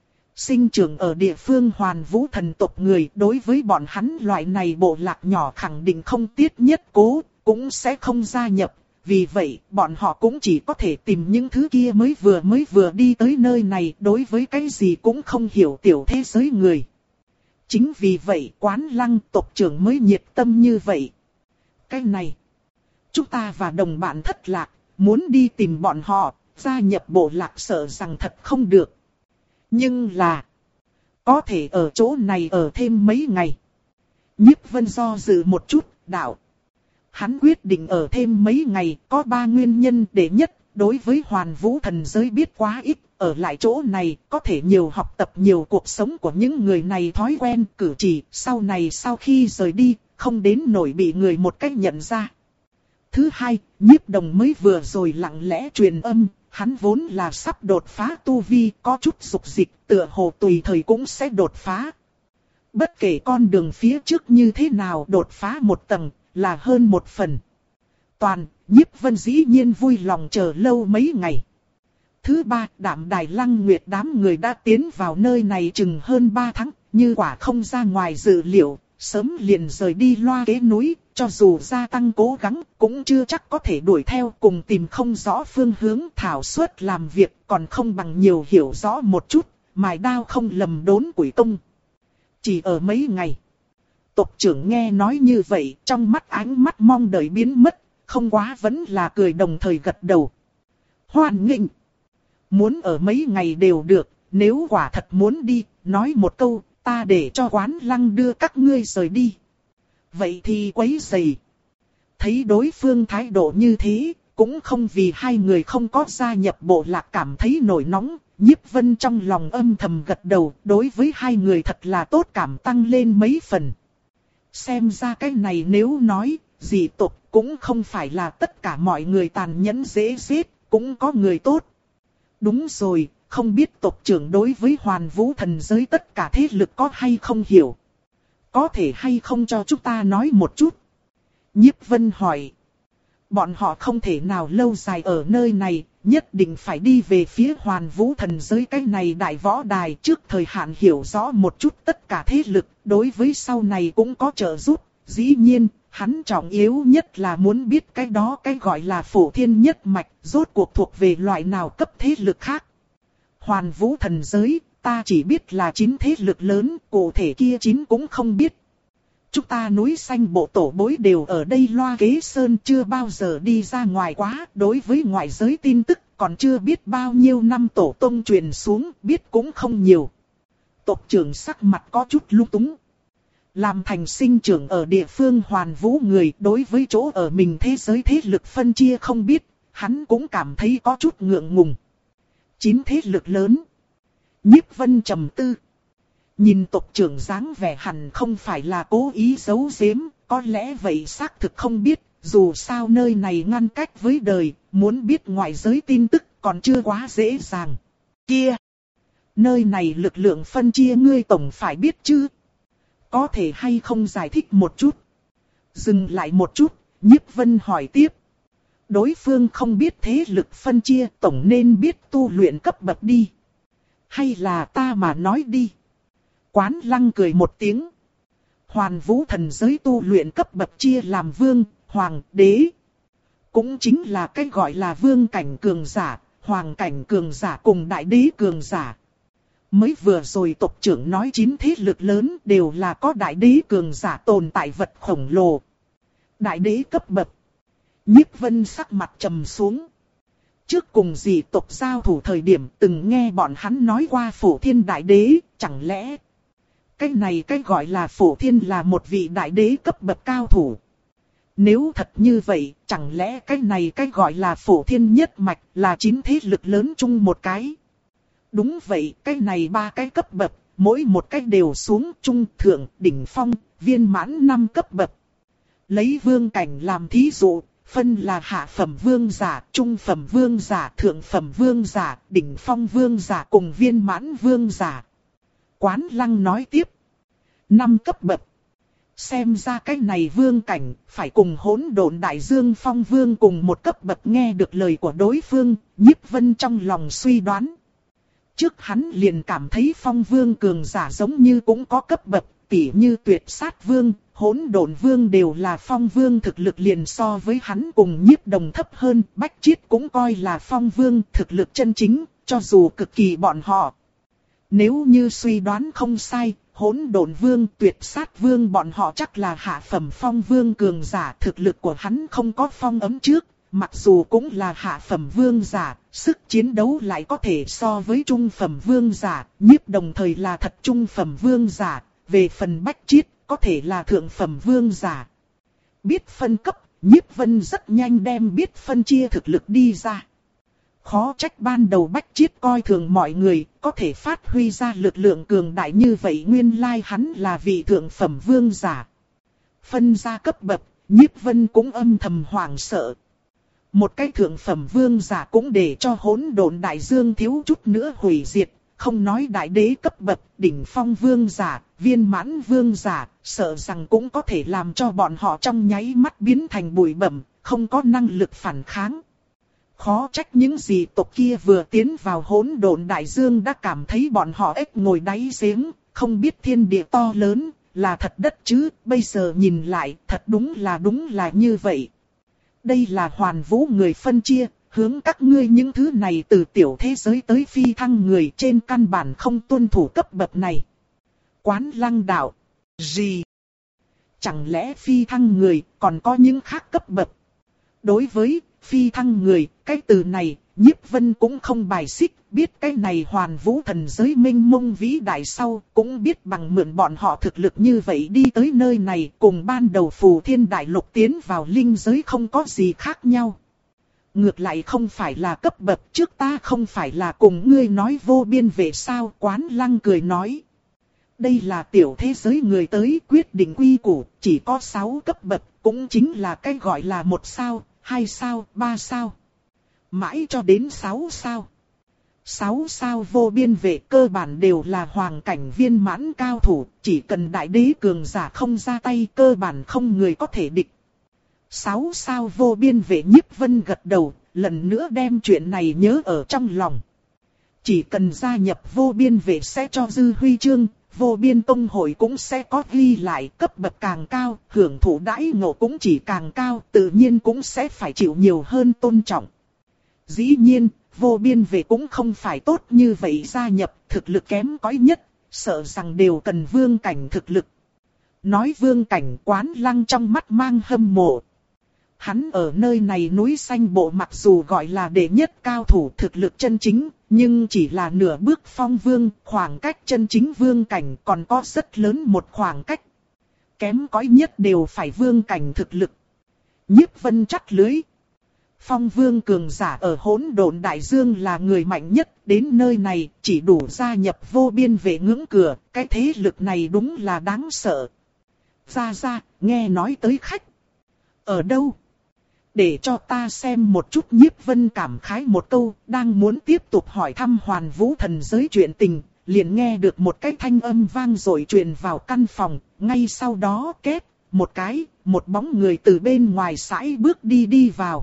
sinh trưởng ở địa phương Hoàn Vũ thần tộc người. Đối với bọn hắn loại này bộ lạc nhỏ khẳng định không tiết nhất cố, cũng sẽ không gia nhập. Vì vậy bọn họ cũng chỉ có thể tìm những thứ kia mới vừa mới vừa đi tới nơi này, đối với cái gì cũng không hiểu tiểu thế giới người. Chính vì vậy Quán Lăng tộc trưởng mới nhiệt tâm như vậy. Cái này, chúng ta và đồng bạn thất lạc, muốn đi tìm bọn họ, gia nhập bộ lạc sợ rằng thật không được. Nhưng là, có thể ở chỗ này ở thêm mấy ngày. Nhiếp Vân do dự một chút, đạo. Hắn quyết định ở thêm mấy ngày, có ba nguyên nhân. Đệ nhất, đối với Hoàn Vũ thần giới biết quá ít, ở lại chỗ này có thể nhiều học tập nhiều cuộc sống của những người này thói quen cử chỉ, sau này sau khi rời đi, không đến nổi bị người một cách nhận ra. Thứ hai, Nhiếp Đồng mới vừa rồi lặng lẽ truyền âm, hắn vốn là sắp đột phá tu vi, có chút dục dịch, tựa hồ tùy thời cũng sẽ đột phá. Bất kể con đường phía trước như thế nào, đột phá một tầng, là hơn một phần. Toàn, Nhiếp Vân dĩ nhiên vui lòng chờ lâu mấy ngày. Thứ ba, Đạm Đài Lăng Nguyệt đám người đã tiến vào nơi này chừng hơn ba tháng, như quả không ra ngoài dự liệu, sớm liền rời đi Loa Kế núi, cho dù gia tăng cố gắng, cũng chưa chắc có thể đuổi theo, cùng tìm không rõ phương hướng thảo suất làm việc, còn không bằng nhiều hiểu rõ một chút, mài đao không lầm đốn củi tung. Chỉ ở mấy ngày, tộc trưởng nghe nói như vậy, trong mắt ánh mắt mong đợi biến mất, không quá vẫn là cười đồng thời gật đầu. Hoan nghênh! Muốn ở mấy ngày đều được, nếu quả thật muốn đi, nói một câu, ta để cho Quán Lăng đưa các ngươi rời đi. Vậy thì quấy rầy. Thấy đối phương thái độ như thế, cũng không vì hai người không có gia nhập bộ lạc cảm thấy nổi nóng, Nhiếp Vân trong lòng âm thầm gật đầu, đối với hai người thật là tốt cảm tăng lên mấy phần. Xem ra cái này nếu nói, dị tộc cũng không phải là tất cả mọi người tàn nhẫn dễ giết, cũng có người tốt. Đúng rồi, không biết tộc trưởng đối với Hoàn Vũ thần giới tất cả thế lực có hay không hiểu. Có thể hay không cho chúng ta nói một chút? Nhiếp Vân hỏi. Bọn họ không thể nào lâu dài ở nơi này, nhất định phải đi về phía Hoàn Vũ thần giới cái này đại võ đài trước thời hạn hiểu rõ một chút tất cả thế lực, đối với sau này cũng có trợ giúp. Dĩ nhiên, hắn trọng yếu nhất là muốn biết cái đó cái gọi là phổ thiên nhất mạch, rốt cuộc thuộc về loại nào cấp thế lực khác. Hoàn Vũ thần giới, ta chỉ biết là chín thế lực lớn, cụ thể kia chín cũng không biết. Chúng ta núi xanh bộ tổ bối đều ở đây Loa Kế Sơn, chưa bao giờ đi ra ngoài quá, đối với ngoại giới tin tức còn chưa biết bao nhiêu năm tổ tông truyền xuống, biết cũng không nhiều. Tộc trưởng sắc mặt có chút lung túng. Làm thành sinh trưởng ở địa phương Hoàn Vũ người, đối với chỗ ở mình thế giới thế lực phân chia không biết, hắn cũng cảm thấy có chút ngượng ngùng. Chín thế lực lớn. Nhiếp Vân trầm tư. Nhìn tộc trưởng dáng vẻ hẳn không phải là cố ý giấu giếm, có lẽ vậy xác thực không biết, dù sao nơi này ngăn cách với đời, muốn biết ngoại giới tin tức còn chưa quá dễ dàng. Kia! Nơi này lực lượng phân chia ngươi tổng phải biết chứ? Có thể hay không giải thích một chút? Dừng lại một chút, Nhiếp Vân hỏi tiếp. Đối phương không biết thế lực phân chia, tổng nên biết tu luyện cấp bậc đi. Hay là ta mà nói đi? Quán Lăng cười một tiếng. Hoàn Vũ thần giới tu luyện cấp bậc chia làm vương, hoàng, đế. Cũng chính là cái gọi là vương cảnh cường giả, hoàng cảnh cường giả cùng đại đế cường giả. Mới vừa rồi tộc trưởng nói chín thế lực lớn đều là có đại đế cường giả tồn tại vật khổng lồ. Đại đế cấp bậc. Nhiếp Vân sắc mặt trầm xuống. Trước cùng dị tộc giao thủ thời điểm từng nghe bọn hắn nói qua Phổ Thiên đại đế, chẳng lẽ cái này cái gọi là Phổ Thiên là một vị đại đế cấp bậc cao thủ. Nếu thật như vậy, chẳng lẽ cái này cái gọi là Phổ Thiên nhất mạch là chín thế lực lớn chung một cái. Đúng vậy, cái này ba cái cấp bậc, mỗi một cái đều xuống trung thượng, đỉnh phong, viên mãn năm cấp bậc. Lấy vương cảnh làm thí dụ, phân là hạ phẩm vương giả, trung phẩm vương giả, thượng phẩm vương giả, đỉnh phong vương giả cùng viên mãn vương giả. Quán Lăng nói tiếp. Năm cấp bậc. Xem ra cái này vương cảnh phải cùng hỗn độn đại dương phong vương cùng một cấp bậc. Nghe được lời của đối phương, Nhiếp Vân trong lòng suy đoán. Trước hắn liền cảm thấy phong vương cường giả giống như cũng có cấp bậc, tỉ như tuyệt sát vương, hỗn độn vương đều là phong vương thực lực liền so với hắn cùng Nhiếp Đồng thấp hơn, Bách Chiết cũng coi là phong vương thực lực chân chính, cho dù cực kỳ bọn họ. Nếu như suy đoán không sai, hỗn độn vương, tuyệt sát vương bọn họ chắc là hạ phẩm phong vương cường giả, thực lực của hắn không có phong ấm trước, mặc dù cũng là hạ phẩm vương giả, sức chiến đấu lại có thể so với trung phẩm vương giả, Nhiếp Đồng thời là thật trung phẩm vương giả, về phần Bách Chiết có thể là thượng phẩm vương giả. Biết phân cấp, Nhiếp Vân rất nhanh đem biết phân chia thực lực đi ra. Khó trách ban đầu Bách Chiết coi thường mọi người, có thể phát huy ra lực lượng cường đại như vậy, nguyên lai hắn là vị thượng phẩm vương giả. Phân ra cấp bậc, Nhiếp Vân cũng âm thầm hoảng sợ. Một cái thượng phẩm vương giả cũng để cho hỗn độn đại dương thiếu chút nữa hủy diệt, không nói đại đế cấp bậc, đỉnh phong vương giả, viên mãn vương giả, sợ rằng cũng có thể làm cho bọn họ trong nháy mắt biến thành bụi bặm, không có năng lực phản kháng. Khó trách những gì tộc kia vừa tiến vào hỗn độn đại dương đã cảm thấy bọn họ ếch ngồi đáy giếng, không biết thiên địa to lớn, là thật đất chứ, bây giờ nhìn lại, thật đúng là đúng là như vậy. Đây là hoàn vũ người phân chia, hướng các ngươi những thứ này từ tiểu thế giới tới phi thăng người trên căn bản không tuân thủ cấp bậc này. Quán Lăng đạo, gì? Chẳng lẽ phi thăng người còn có những khác cấp bậc? Đối với phi thăng người, cái từ này, Nhiếp Vân cũng không bài xích, biết cái này hoàn vũ thần giới minh mông vĩ đại sau, cũng biết bằng mượn bọn họ thực lực như vậy đi tới nơi này, cùng ban đầu Phù Thiên Đại Lục tiến vào linh giới không có gì khác nhau. Ngược lại không phải là cấp bậc, trước ta không phải là cùng ngươi nói vô biên về sao? Quán Lăng cười nói. Đây là tiểu thế giới người tới quyết định quy củ, chỉ có sáu cấp bậc, cũng chính là cái gọi là một sao, hai sao, ba sao. Mãi cho đến sáu sao. Sáu sao vô biên vệ cơ bản đều là hoàng cảnh viên mãn cao thủ, chỉ cần đại đế cường giả không ra tay cơ bản không người có thể địch. Sáu sao vô biên vệ Nhiếp Vân gật đầu, lần nữa đem chuyện này nhớ ở trong lòng. Chỉ cần gia nhập vô biên vệ sẽ cho dư huy chương, vô biên công hội cũng sẽ có ghi lại, cấp bậc càng cao, hưởng thụ đãi ngộ cũng chỉ càng cao, tự nhiên cũng sẽ phải chịu nhiều hơn tôn trọng. Dĩ nhiên, vô biên vệ cũng không phải tốt như vậy, gia nhập, thực lực kém cỏi nhất, sợ rằng đều cần vương cảnh thực lực. Nói vương cảnh, Quán Lăng trong mắt mang hâm mộ. Hắn ở nơi này núi xanh bộ mặc dù gọi là đệ nhất cao thủ thực lực chân chính, nhưng chỉ là nửa bước phong vương, khoảng cách chân chính vương cảnh còn có rất lớn một khoảng cách. Kém cỏi nhất đều phải vương cảnh thực lực. Nhiếp Vân chắt lưới. Phong vương cường giả ở hỗn độn đại dương là người mạnh nhất, đến nơi này chỉ đủ gia nhập vô biên vệ ngưỡng cửa, cái thế lực này đúng là đáng sợ. Ra ra, nghe nói tới khách. Ở đâu? Để cho ta xem một chút. Nhiếp Vân cảm khái một câu, đang muốn tiếp tục hỏi thăm hoàn vũ thần giới chuyện tình, liền nghe được một cái thanh âm vang dội truyền vào căn phòng, ngay sau đó két, một cái, một bóng người từ bên ngoài sải bước đi đi vào.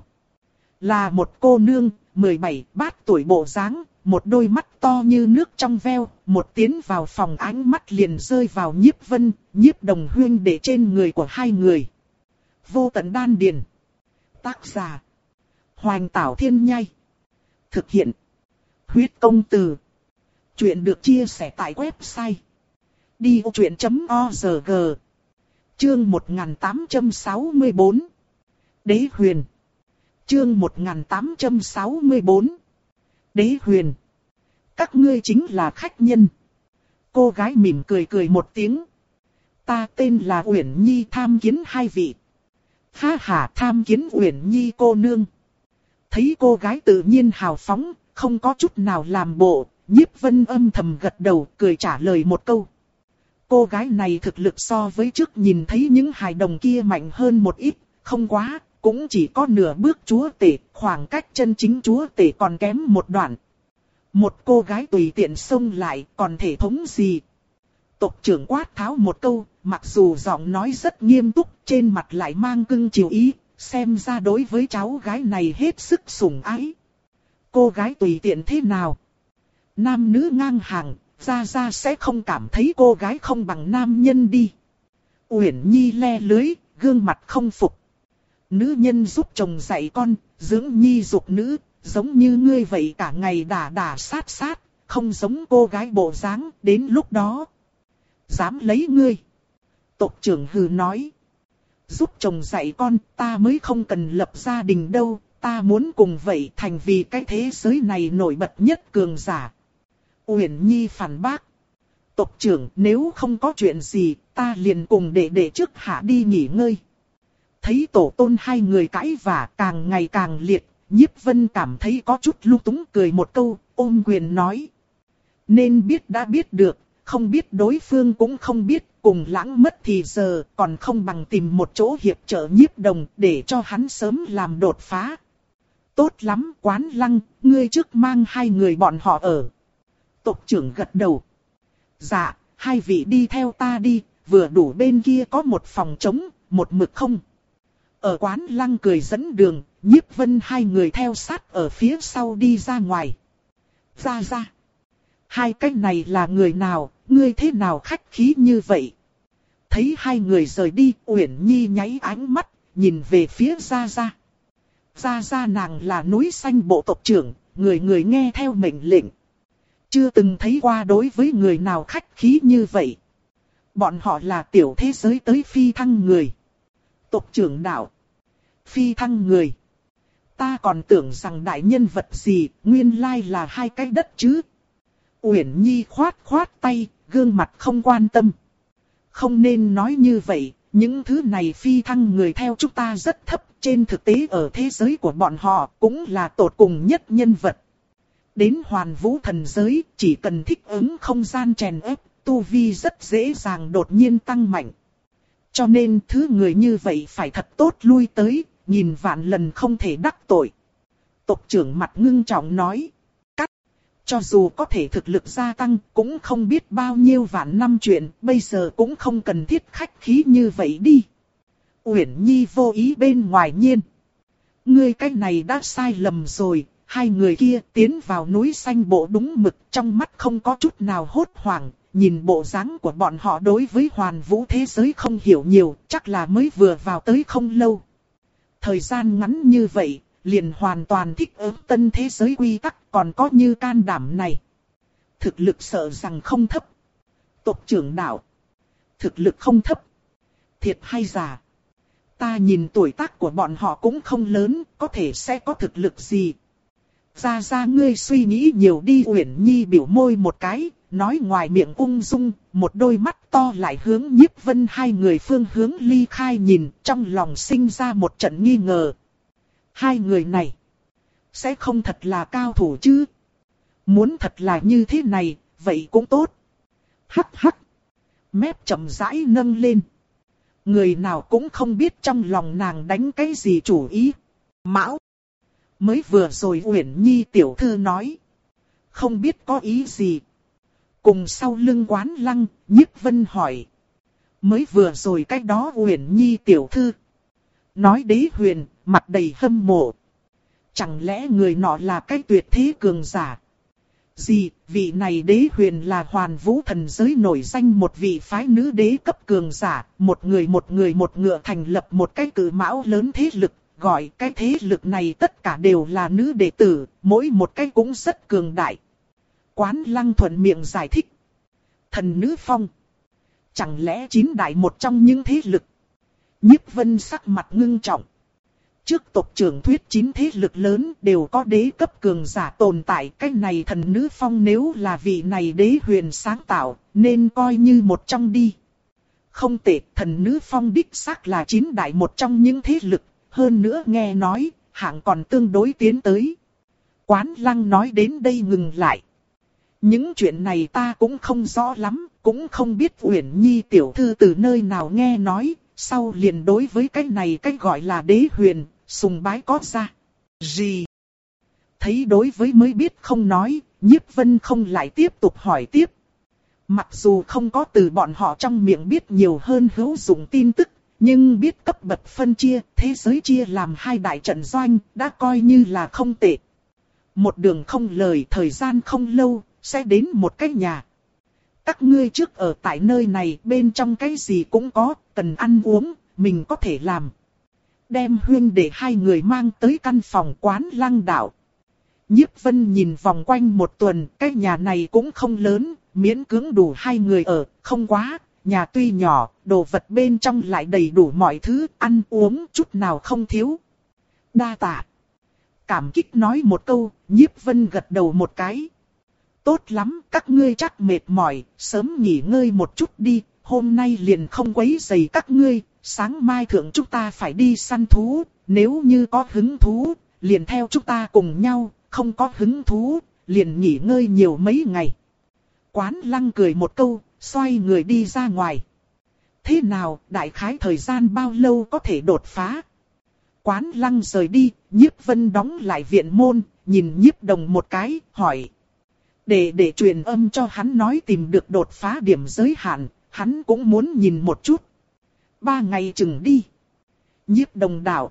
Là một cô nương, mười bảy bát tuổi bộ dáng, một đôi mắt to như nước trong veo, một tiến vào phòng ánh mắt liền rơi vào Nhiếp Vân, Nhiếp Đồng Huyên để trên người của hai người. Vô tận đan điền. Tác giả Hoành Tảo Thiên Nhai. Thực hiện Huyết Công Từ. Chuyện được chia sẻ tại website đi ô chuyện chấm org. Chương một nghìn tám trăm sáu mươi tư. Đế Huyền. Chương một nghìn tám trăm sáu mươi tư. Đế Huyền. Các ngươi chính là khách nhân. Cô gái mỉm cười cười một tiếng. Ta tên là Uyển Nhi, tham kiến hai vị. Ha ha, tham kiến Uyển Nhi cô nương. Thấy cô gái tự nhiên hào phóng, không có chút nào làm bộ, Nhiếp Vân âm thầm gật đầu, cười trả lời một câu. Cô gái này thực lực so với trước nhìn thấy những hài đồng kia mạnh hơn một ít, không quá, cũng chỉ có nửa bước chúa tể, khoảng cách chân chính chúa tể còn kém một đoạn. Một cô gái tùy tiện xông lại, còn thể thống gì? Tộc trưởng quát tháo một câu, mặc dù giọng nói rất nghiêm túc, trên mặt lại mang cưng chiều ý, xem ra đối với cháu gái này hết sức sủng ái. Cô gái tùy tiện thế nào? Nam nữ ngang hàng, ra ra sẽ không cảm thấy cô gái không bằng nam nhân đi. Uyển Nhi le lưới, gương mặt không phục. Nữ nhân giúp chồng dạy con, dưỡng nhi dục nữ, giống như ngươi vậy cả ngày đả đả sát sát, không giống cô gái bộ dáng, đến lúc đó dám lấy ngươi. Tộc trưởng hừ nói. Giúp chồng dạy con, ta mới không cần lập gia đình đâu, ta muốn cùng vậy thành vì cái thế giới này nổi bật nhất cường giả. Uyển Nhi phản bác. Tộc trưởng, nếu không có chuyện gì, ta liền cùng đệ đệ trước hạ đi nghỉ ngơi. Thấy tổ tôn hai người cãi vả càng ngày càng liệt, Nhiếp Vân cảm thấy có chút lung túng, cười một câu, ôm quyền nói. Nên biết đã biết được, không biết đối phương cũng không biết, cùng lãng mất thì giờ, còn không bằng tìm một chỗ hiệp trợ Nhiếp Đồng để cho hắn sớm làm đột phá. Tốt lắm, Quán Lăng, ngươi trước mang hai người bọn họ ở. Tộc trưởng gật đầu. Dạ, hai vị đi theo ta đi, vừa đủ bên kia có một phòng trống, một mực không. Ở Quán Lăng cười dẫn đường, Nhiếp Vân hai người theo sát ở phía sau đi ra ngoài. Ra ra. Hai cái này là người nào, ngươi thế nào khách khí như vậy? Thấy hai người rời đi, Uyển Nhi nháy ánh mắt, nhìn về phía Gia Gia. Gia Gia nàng là núi xanh bộ tộc trưởng, người người nghe theo mệnh lệnh. Chưa từng thấy qua đối với người nào khách khí như vậy. Bọn họ là tiểu thế giới tới phi thăng người. Tộc trưởng đạo. Phi thăng người. Ta còn tưởng rằng đại nhân vật gì, nguyên lai là hai cái đất chứ. Uyển Nhi khoát khoát tay, gương mặt không quan tâm. Không nên nói như vậy, những thứ này phi thăng người theo chúng ta rất thấp, trên thực tế ở thế giới của bọn họ cũng là tột cùng nhất nhân vật. Đến hoàn vũ thần giới, chỉ cần thích ứng không gian chèn ép, tu vi rất dễ dàng đột nhiên tăng mạnh. Cho nên thứ người như vậy phải thật tốt lui tới, nhìn vạn lần không thể đắc tội. Tộc trưởng mặt ngưng trọng nói. Cắt. Cho dù có thể thực lực gia tăng, cũng không biết bao nhiêu vạn năm chuyện, bây giờ cũng không cần thiết khách khí như vậy đi. Uyển Nhi vô ý bên ngoài nhiên. Ngươi cái này đã sai lầm rồi, hai người kia tiến vào núi xanh bộ đúng mực, trong mắt không có chút nào hốt hoảng. Nhìn bộ dáng của bọn họ đối với hoàn vũ thế giới không hiểu nhiều, chắc là mới vừa vào tới không lâu. Thời gian ngắn như vậy, liền hoàn toàn thích ứng tân thế giới quy tắc, còn có như can đảm này. Thực lực sợ rằng không thấp. Tộc trưởng đạo. Thực lực không thấp. Thiệt hay giả? Ta nhìn tuổi tác của bọn họ cũng không lớn, có thể sẽ có thực lực gì. Ra ra ngươi suy nghĩ nhiều đi. Uyển Nhi biểu môi một cái, nói ngoài miệng ung dung, một đôi mắt to lại hướng Nhiếp Vân hai người phương hướng ly khai nhìn, trong lòng sinh ra một trận nghi ngờ. Hai người này, sẽ không thật là cao thủ chứ? Muốn thật là như thế này, vậy cũng tốt. Hắc hắc, mép chậm rãi nâng lên. Người nào cũng không biết trong lòng nàng đánh cái gì chủ ý. Mão, mới vừa rồi Uyển Nhi tiểu thư nói, không biết có ý gì. Cùng sau lưng Quán Lăng, Nhiếp Vân hỏi. Mới vừa rồi cách đó Uyển Nhi tiểu thư nói Đế Huyền, mặt đầy hâm mộ. Chẳng lẽ người nọ là cái tuyệt thế cường giả? Gì, vị này Đế Huyền là hoàn vũ thần giới nổi danh một vị phái nữ đế cấp cường giả, một người một người một ngựa thành lập một cái cử mão lớn thế lực, gọi cái thế lực này tất cả đều là nữ đệ tử, mỗi một cái cũng rất cường đại. Quán Lăng thuận miệng giải thích. Thần nữ phong. Chẳng lẽ chín đại một trong những thế lực? Nhiếp Vân sắc mặt ngưng trọng. Trước tộc trưởng thuyết chín thế lực lớn đều có đế cấp cường giả tồn tại. Cái này thần nữ phong nếu là vị này Đế Huyền sáng tạo, nên coi như một trong đi. Không tệ, thần nữ phong đích xác là chín đại một trong những thế lực. Hơn nữa nghe nói, hạng còn tương đối tiến tới. Quán Lăng nói đến đây ngừng lại. Những chuyện này ta cũng không rõ lắm, cũng không biết Uyển Nhi tiểu thư từ nơi nào nghe nói, sau liền đối với cái này cái gọi là Đế Huyền, sùng bái có ra. Gì? Thấy đối với mới biết không nói, Nhiếp Vân không lại tiếp tục hỏi tiếp. Mặc dù không có từ bọn họ trong miệng biết nhiều hơn hữu dụng tin tức, nhưng biết cấp bậc phân chia, thế giới chia làm hai đại trận doanh, đã coi như là không tệ. Một đường không lời, thời gian không lâu, sẽ đến một cái nhà. Các ngươi trước ở tại nơi này, bên trong cái gì cũng có, cần ăn uống, mình có thể làm. Đem huyên để hai người mang tới căn phòng Quán Lăng đạo. Nhiếp Vân nhìn vòng quanh một tuần, cái nhà này cũng không lớn, miễn cưỡng đủ hai người ở, không quá. Nhà tuy nhỏ, đồ vật bên trong lại đầy đủ mọi thứ, ăn uống chút nào không thiếu. Đa tạ. Cảm kích nói một câu, Nhiếp Vân gật đầu một cái. Tốt lắm, các ngươi chắc mệt mỏi, sớm nghỉ ngơi một chút đi, hôm nay liền không quấy rầy các ngươi, sáng mai thượng chúng ta phải đi săn thú, nếu như có hứng thú, liền theo chúng ta cùng nhau, không có hứng thú, liền nghỉ ngơi nhiều mấy ngày. Quán Lăng cười một câu, xoay người đi ra ngoài. Thế nào, đại khái thời gian bao lâu có thể đột phá? Quán Lăng rời đi, Nhiếp Vân đóng lại viện môn, nhìn Nhiếp Đồng một cái, hỏi. Để để truyền âm cho hắn nói tìm được đột phá điểm giới hạn, hắn cũng muốn nhìn một chút. Ba ngày chừng đi. Nhiếp Đồng đạo.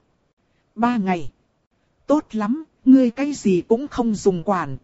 Ba ngày. Tốt lắm, ngươi cái gì cũng không dùng quản.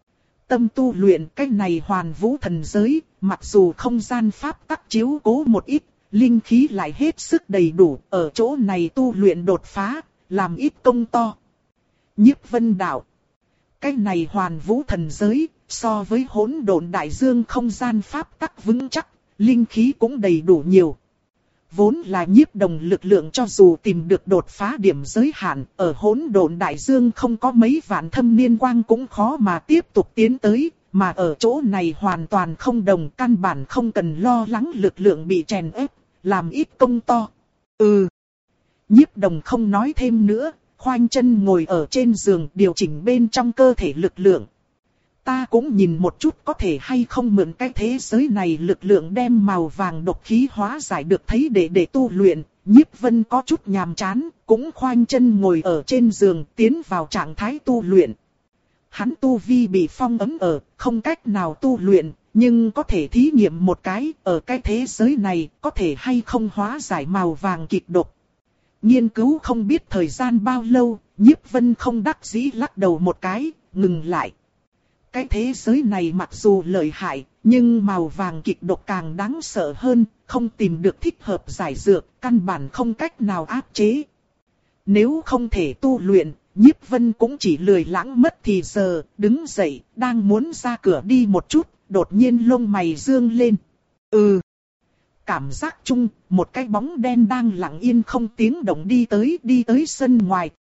Tâm tu luyện cái này hoàn vũ thần giới, mặc dù không gian pháp tắc chiếu cố một ít, linh khí lại hết sức đầy đủ, ở chỗ này tu luyện đột phá, làm ít công to. Nhiếp Vân đạo. Cái này hoàn vũ thần giới, so với hỗn độn đại dương không gian pháp tắc vững chắc, linh khí cũng đầy đủ nhiều. Vốn là Nhiếp Đồng lực lượng cho dù tìm được đột phá điểm giới hạn, ở hỗn độn đại dương không có mấy vạn thâm niên quang cũng khó mà tiếp tục tiến tới, mà ở chỗ này hoàn toàn không đồng, căn bản không cần lo lắng lực lượng bị chèn ép, làm ít công to. Ừ. Nhiếp Đồng không nói thêm nữa, khoanh chân ngồi ở trên giường điều chỉnh bên trong cơ thể lực lượng. Ta cũng nhìn một chút có thể hay không mượn cái thế giới này lực lượng đem màu vàng độc khí hóa giải được thấy để để tu luyện. Nhiếp Vân có chút nhàm chán, cũng khoanh chân ngồi ở trên giường tiến vào trạng thái tu luyện. Hắn tu vi bị phong ấn ở, không cách nào tu luyện, nhưng có thể thí nghiệm một cái, ở cái thế giới này có thể hay không hóa giải màu vàng kịch độc. Nghiên cứu không biết thời gian bao lâu, Nhiếp Vân không đắc dĩ lắc đầu một cái, ngừng lại. Cái thế giới này mặc dù lợi hại, nhưng màu vàng kịch độc càng đáng sợ hơn, không tìm được thích hợp giải dược, căn bản không cách nào áp chế. Nếu không thể tu luyện, Nhiếp Vân cũng chỉ lười lãng mất thì giờ, đứng dậy, đang muốn ra cửa đi một chút, đột nhiên lông mày dương lên. Ừ. Cảm giác chung, một cái bóng đen đang lặng yên không tiếng động đi tới, đi tới sân ngoài,